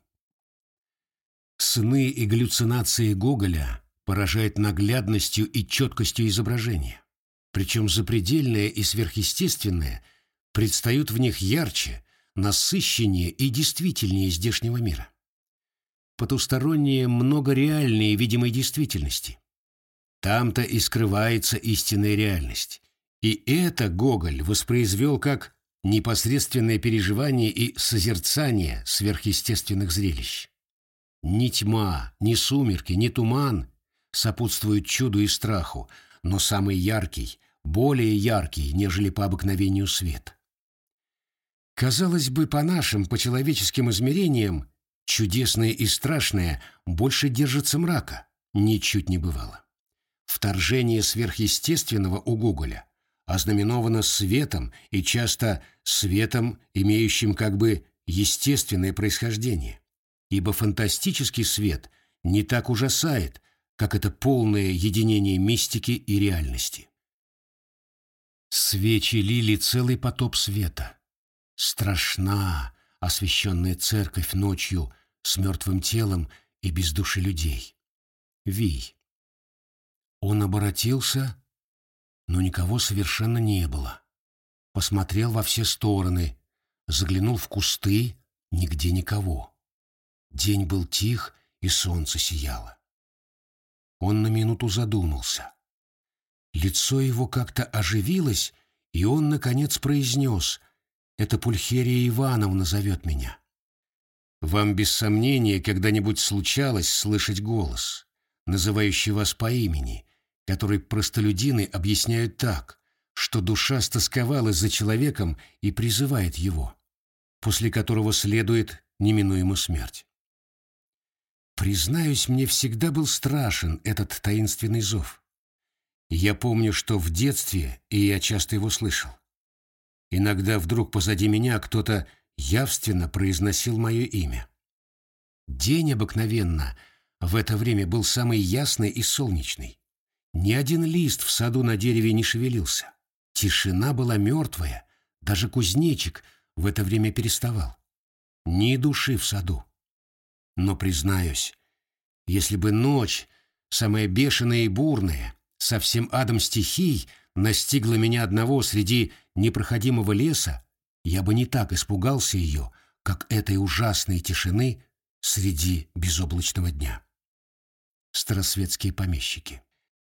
Сны и галлюцинации Гоголя поражают наглядностью и четкостью изображения, причем запредельное и сверхъестественное предстают в них ярче, насыщеннее и действительнее здешнего мира. Потустороннее много реальной видимой действительности. Там-то и скрывается истинная реальность. И это Гоголь воспроизвел как непосредственное переживание и созерцание сверхъестественных зрелищ. Ни тьма, ни сумерки, ни туман сопутствуют чуду и страху, но самый яркий, более яркий, нежели по обыкновению свет. Казалось бы, по нашим, по человеческим измерениям, чудесное и страшное больше держится мрака, ничуть не бывало. Вторжение сверхъестественного у Гоголя ознаменовано светом и часто светом, имеющим как бы естественное происхождение, ибо фантастический свет не так ужасает, как это полное единение мистики и реальности. Свечи лили целый потоп света. Страшна освещенная церковь ночью с мертвым телом и без души людей. Вий. Он оборотился, но никого совершенно не было. Посмотрел во все стороны, заглянул в кусты, нигде никого. День был тих, и солнце сияло. Он на минуту задумался. Лицо его как-то оживилось, и он, наконец, произнес: «Это Пульхерия Ивановна зовет меня». Вам без сомнения когда-нибудь случалось слышать голос, называющий вас по имени, который простолюдины объясняют так, что душа стосковалась за человеком и призывает его, после которого следует неминуемо смерть. Признаюсь, мне всегда был страшен этот таинственный зов. Я помню, что в детстве, и я часто его слышал. Иногда вдруг позади меня кто-то явственно произносил мое имя. День обыкновенно в это время был самый ясный и солнечный. Ни один лист в саду на дереве не шевелился. Тишина была мертвая, даже кузнечик в это время переставал. Ни души в саду. Но, признаюсь, если бы ночь, самая бешеная и бурная, со всем адом стихий, настигла меня одного среди непроходимого леса, я бы не так испугался ее, как этой ужасной тишины среди безоблачного дня. Старосветские помещики.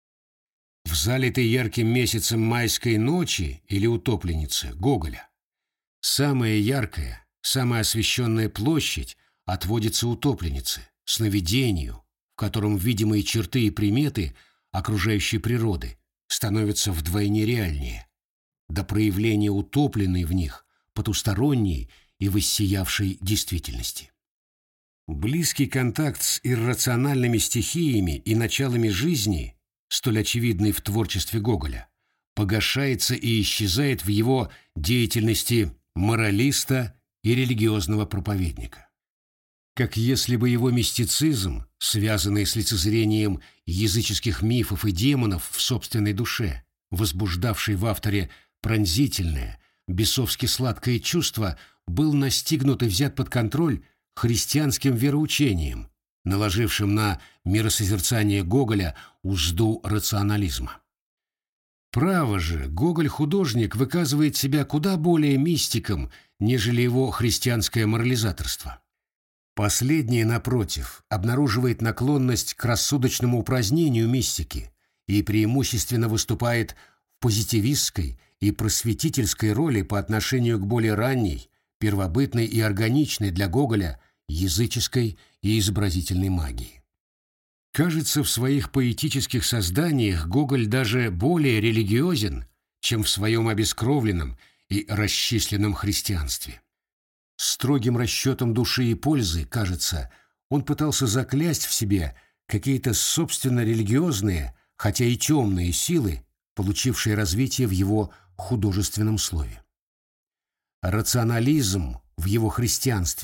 В залитой ярким месяцем майской ночи или утопленицы Гоголя самая яркая, самая освещенная площадь отводится утопленице, сновидению, в котором видимые черты и приметы окружающей природы становятся вдвойне реальнее, до проявления утопленной в них потусторонней и воссиявшей действительности. Близкий контакт с иррациональными стихиями и началами жизни, столь очевидный в творчестве Гоголя, погашается и исчезает в его деятельности моралиста и религиозного проповедника. Как если бы его мистицизм, связанный с лицезрением языческих мифов и демонов в собственной душе, возбуждавший в авторе пронзительное, бесовски сладкое чувство, был настигнут и взят под контроль христианским вероучением, наложившим на миросозерцание Гоголя узду рационализма. Право же, Гоголь-художник выказывает себя куда более мистиком, нежели его христианское морализаторство. Последнее, напротив, обнаруживает наклонность к рассудочному упразднению мистики и преимущественно выступает в позитивистской и просветительской роли по отношению к более ранней, первобытной и органичной для Гоголя языческой и изобразительной магии. Кажется, в своих поэтических созданиях Гоголь даже более религиозен, чем в своем обескровленном и расчисленном христианстве. Строгим расчетом души и пользы, кажется, он пытался заклясть в себе какие-то собственно религиозные, хотя и темные силы, получившие развитие в его художественном слове. Рационализм в его христианстве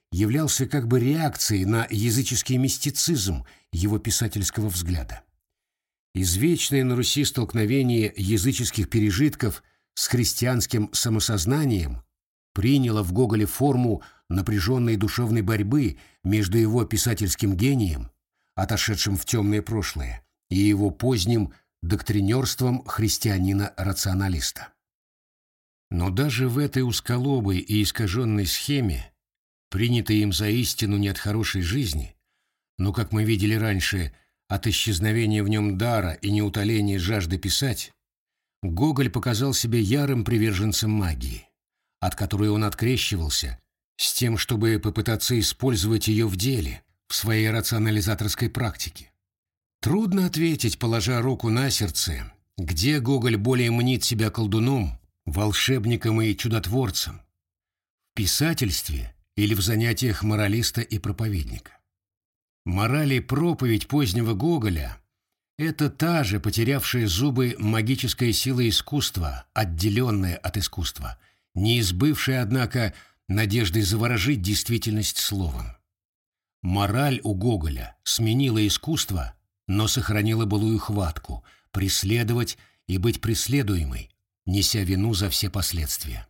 являлся как бы реакцией на языческий мистицизм его писательского взгляда. Извечное на Руси столкновение языческих пережитков с христианским самосознанием приняло в Гоголе форму напряженной душевной борьбы между его писательским гением, отошедшим в темное прошлое, и его поздним доктринерством христианина-рационалиста. Но даже в этой узколобой и искаженной схеме, принятой им за истину не от хорошей жизни, но, как мы видели раньше, от исчезновения в нем дара и неутоления жажды писать, Гоголь показал себя ярым приверженцем магии, от которой он открещивался, с тем, чтобы попытаться использовать ее в деле, в своей рационализаторской практике. Трудно ответить, положа руку на сердце, где Гоголь более мнит себя колдуном, волшебником и чудотворцем, в писательстве или в занятиях моралиста и проповедника. Мораль и проповедь позднего Гоголя — это та же потерявшая зубы магическая сила искусства, отделенная от искусства, не избывшая, однако, надеждой заворожить действительность словом. Мораль у Гоголя сменила искусство, но сохранила былую хватку — преследовать и быть преследуемой, неся вину за все последствия.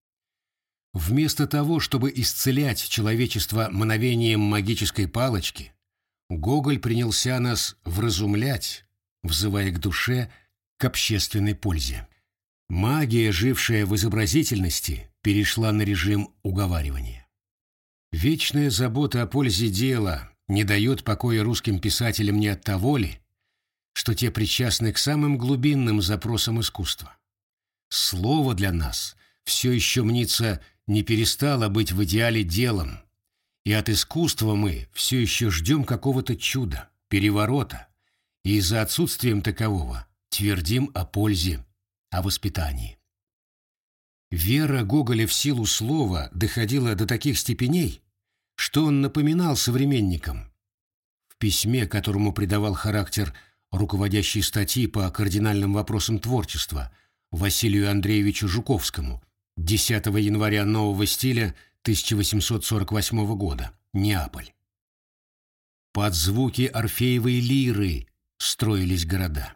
Вместо того, чтобы исцелять человечество мановением магической палочки, Гоголь принялся нас вразумлять, взывая к душе, к общественной пользе. Магия, жившая в изобразительности, перешла на режим уговаривания. Вечная забота о пользе дела не дает покоя русским писателям не от того ли, что те причастны к самым глубинным запросам искусства. Слово для нас все еще, мнится, не перестало быть в идеале делом, и от искусства мы все еще ждем какого-то чуда, переворота, и за отсутствием такового твердим о пользе, о воспитании. Вера Гоголя в силу слова доходила до таких степеней, что он напоминал современникам. В письме, которому придавал характер руководящей статьи по кардинальным вопросам творчества Василию Андреевичу Жуковскому десятого января нового стиля тысяча восемьсот сорок восьмого года, Неаполь. Под звуки Орфеевой лиры строились города.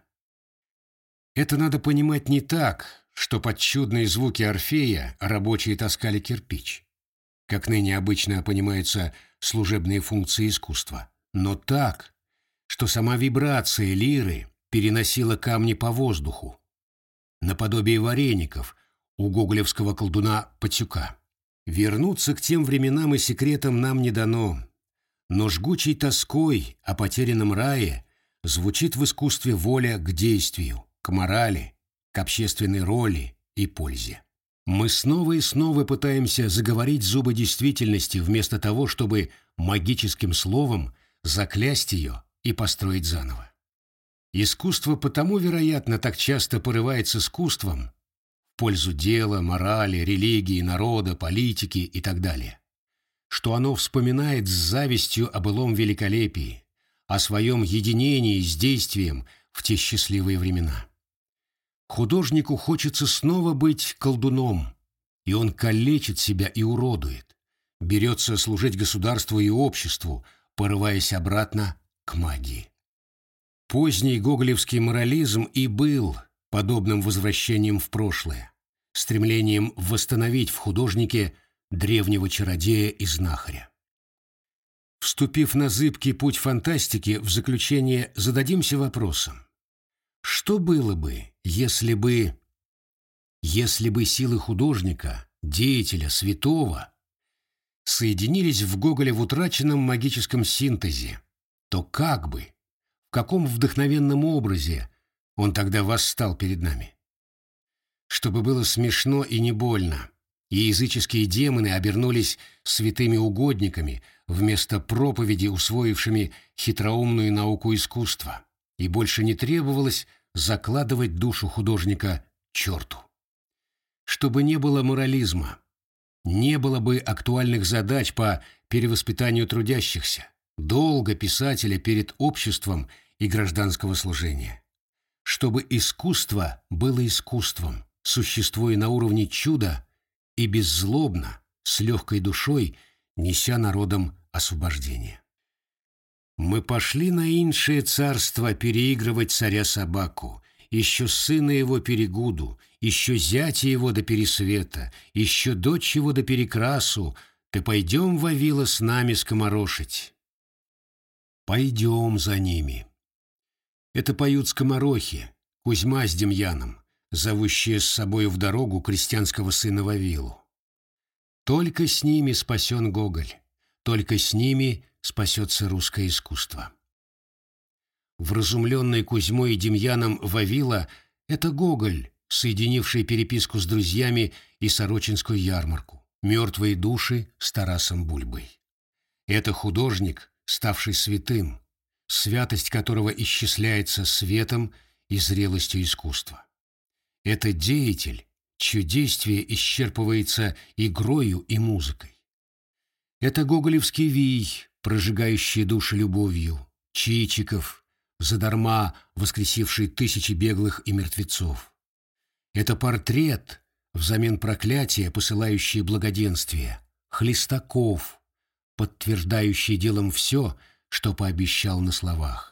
Это надо понимать не так, что под чудные звуки Орфея рабочие таскали кирпич, как ныне обычно понимаются служебные функции искусства, но так, что сама вибрация лиры переносила камни по воздуху, наподобие вареников у гоголевского колдуна Патюка. Вернуться к тем временам и секретам нам не дано, но жгучей тоской о потерянном рае звучит в искусстве воля к действию, к морали, к общественной роли и пользе. Мы снова и снова пытаемся заговорить зубы действительности вместо того, чтобы магическим словом заклясть ее и построить заново. Искусство потому, вероятно, так часто порывается искусством, в пользу дела, морали, религии, народа, политики и так далее, что оно вспоминает с завистью о былом великолепии, о своем единении с действием в те счастливые времена. Художнику хочется снова быть колдуном, и он калечит себя и уродует, берется служить государству и обществу, порываясь обратно к магии. Поздний гоголевский морализм и был подобным возвращением в прошлое, стремлением восстановить в художнике древнего чародея и знахаря. Вступив на зыбкий путь фантастики, в заключение зададимся вопросом: что было бы, если бы, если бы силы художника, деятеля, святого соединились в Гоголе в утраченном магическом синтезе, то как бы, в каком вдохновенном образе он тогда восстал перед нами? Чтобы было смешно и не больно, и языческие демоны обернулись святыми угодниками вместо проповеди, усвоившими хитроумную науку искусства, и больше не требовалось закладывать душу художника черту. Чтобы не было морализма, не было бы актуальных задач по перевоспитанию трудящихся, долга писателя перед обществом и гражданского служения. Чтобы искусство было искусством, существуя на уровне чуда и беззлобно, с легкой душой, неся народам освобождение. Мы пошли на иншее царство переигрывать царя Собаку, еще сына его Перегуду, еще зятя его до Пересвета, еще дочь его до Перекрасу, ты пойдем, Вавила, с нами скоморошить. Пойдем за ними. Это поют скоморохи, Кузьма с Демьяном, зовущие с собою в дорогу крестьянского сына Вавилу. Только с ними спасен Гоголь, только с ними спасется русское искусство. Вразумленный Кузьмой и Демьяном Вавила — это Гоголь, соединивший переписку с друзьями и Сорочинскую ярмарку, мертвые души с Тарасом Бульбой. Это художник, ставший святым, святость которого исчисляется светом и зрелостью искусства. Это деятель, чье действие исчерпывается игрою и музыкой. Это гоголевский вий, прожигающий души любовью, Чичиков, задарма воскресивший тысячи беглых и мертвецов. Это портрет, взамен проклятия, посылающий благоденствие, Хлестаков, подтверждающий делом все, что пообещал на словах.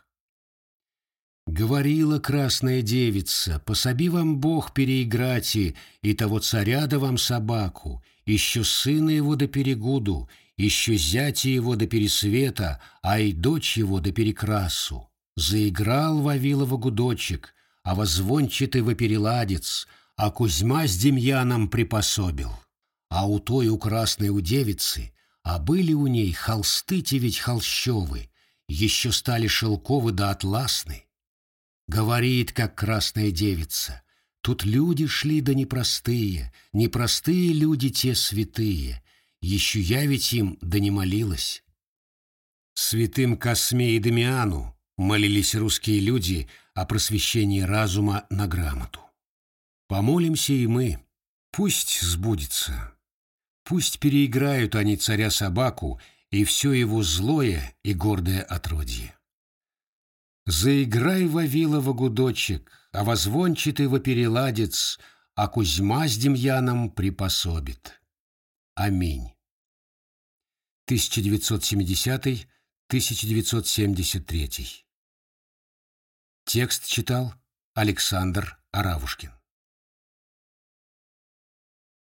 Говорила красная девица, пособи вам Бог переиграть и, и того царя да вам собаку, еще сына его до Перегуду, еще зятя его до Пересвета, а и дочь его до Перекрасу. Заиграл Вавилова гудочек, а возвончатый вопереладец, а Кузьма с Демьяном припособил. А у той у красной у девицы, а были у ней холсты-те ведь холщовы, еще стали шелковы да атласны. Говорит, как красная девица, тут люди шли да непростые, непростые люди те святые, еще я ведь им да не молилась. Святым Косме и Дамиану молились русские люди о просвещении разума на грамоту. Помолимся и мы, пусть сбудется, пусть переиграют они царя Собаку и все его злое и гордое отродье. Заиграй, Вавилова гудочек, а возвончатый вопереладец, а Кузьма с Демьяном припособит. Аминь. тысяча девятьсот семидесятый — тысяча девятьсот семьдесят третий. Текст читал Александр Аравушкин.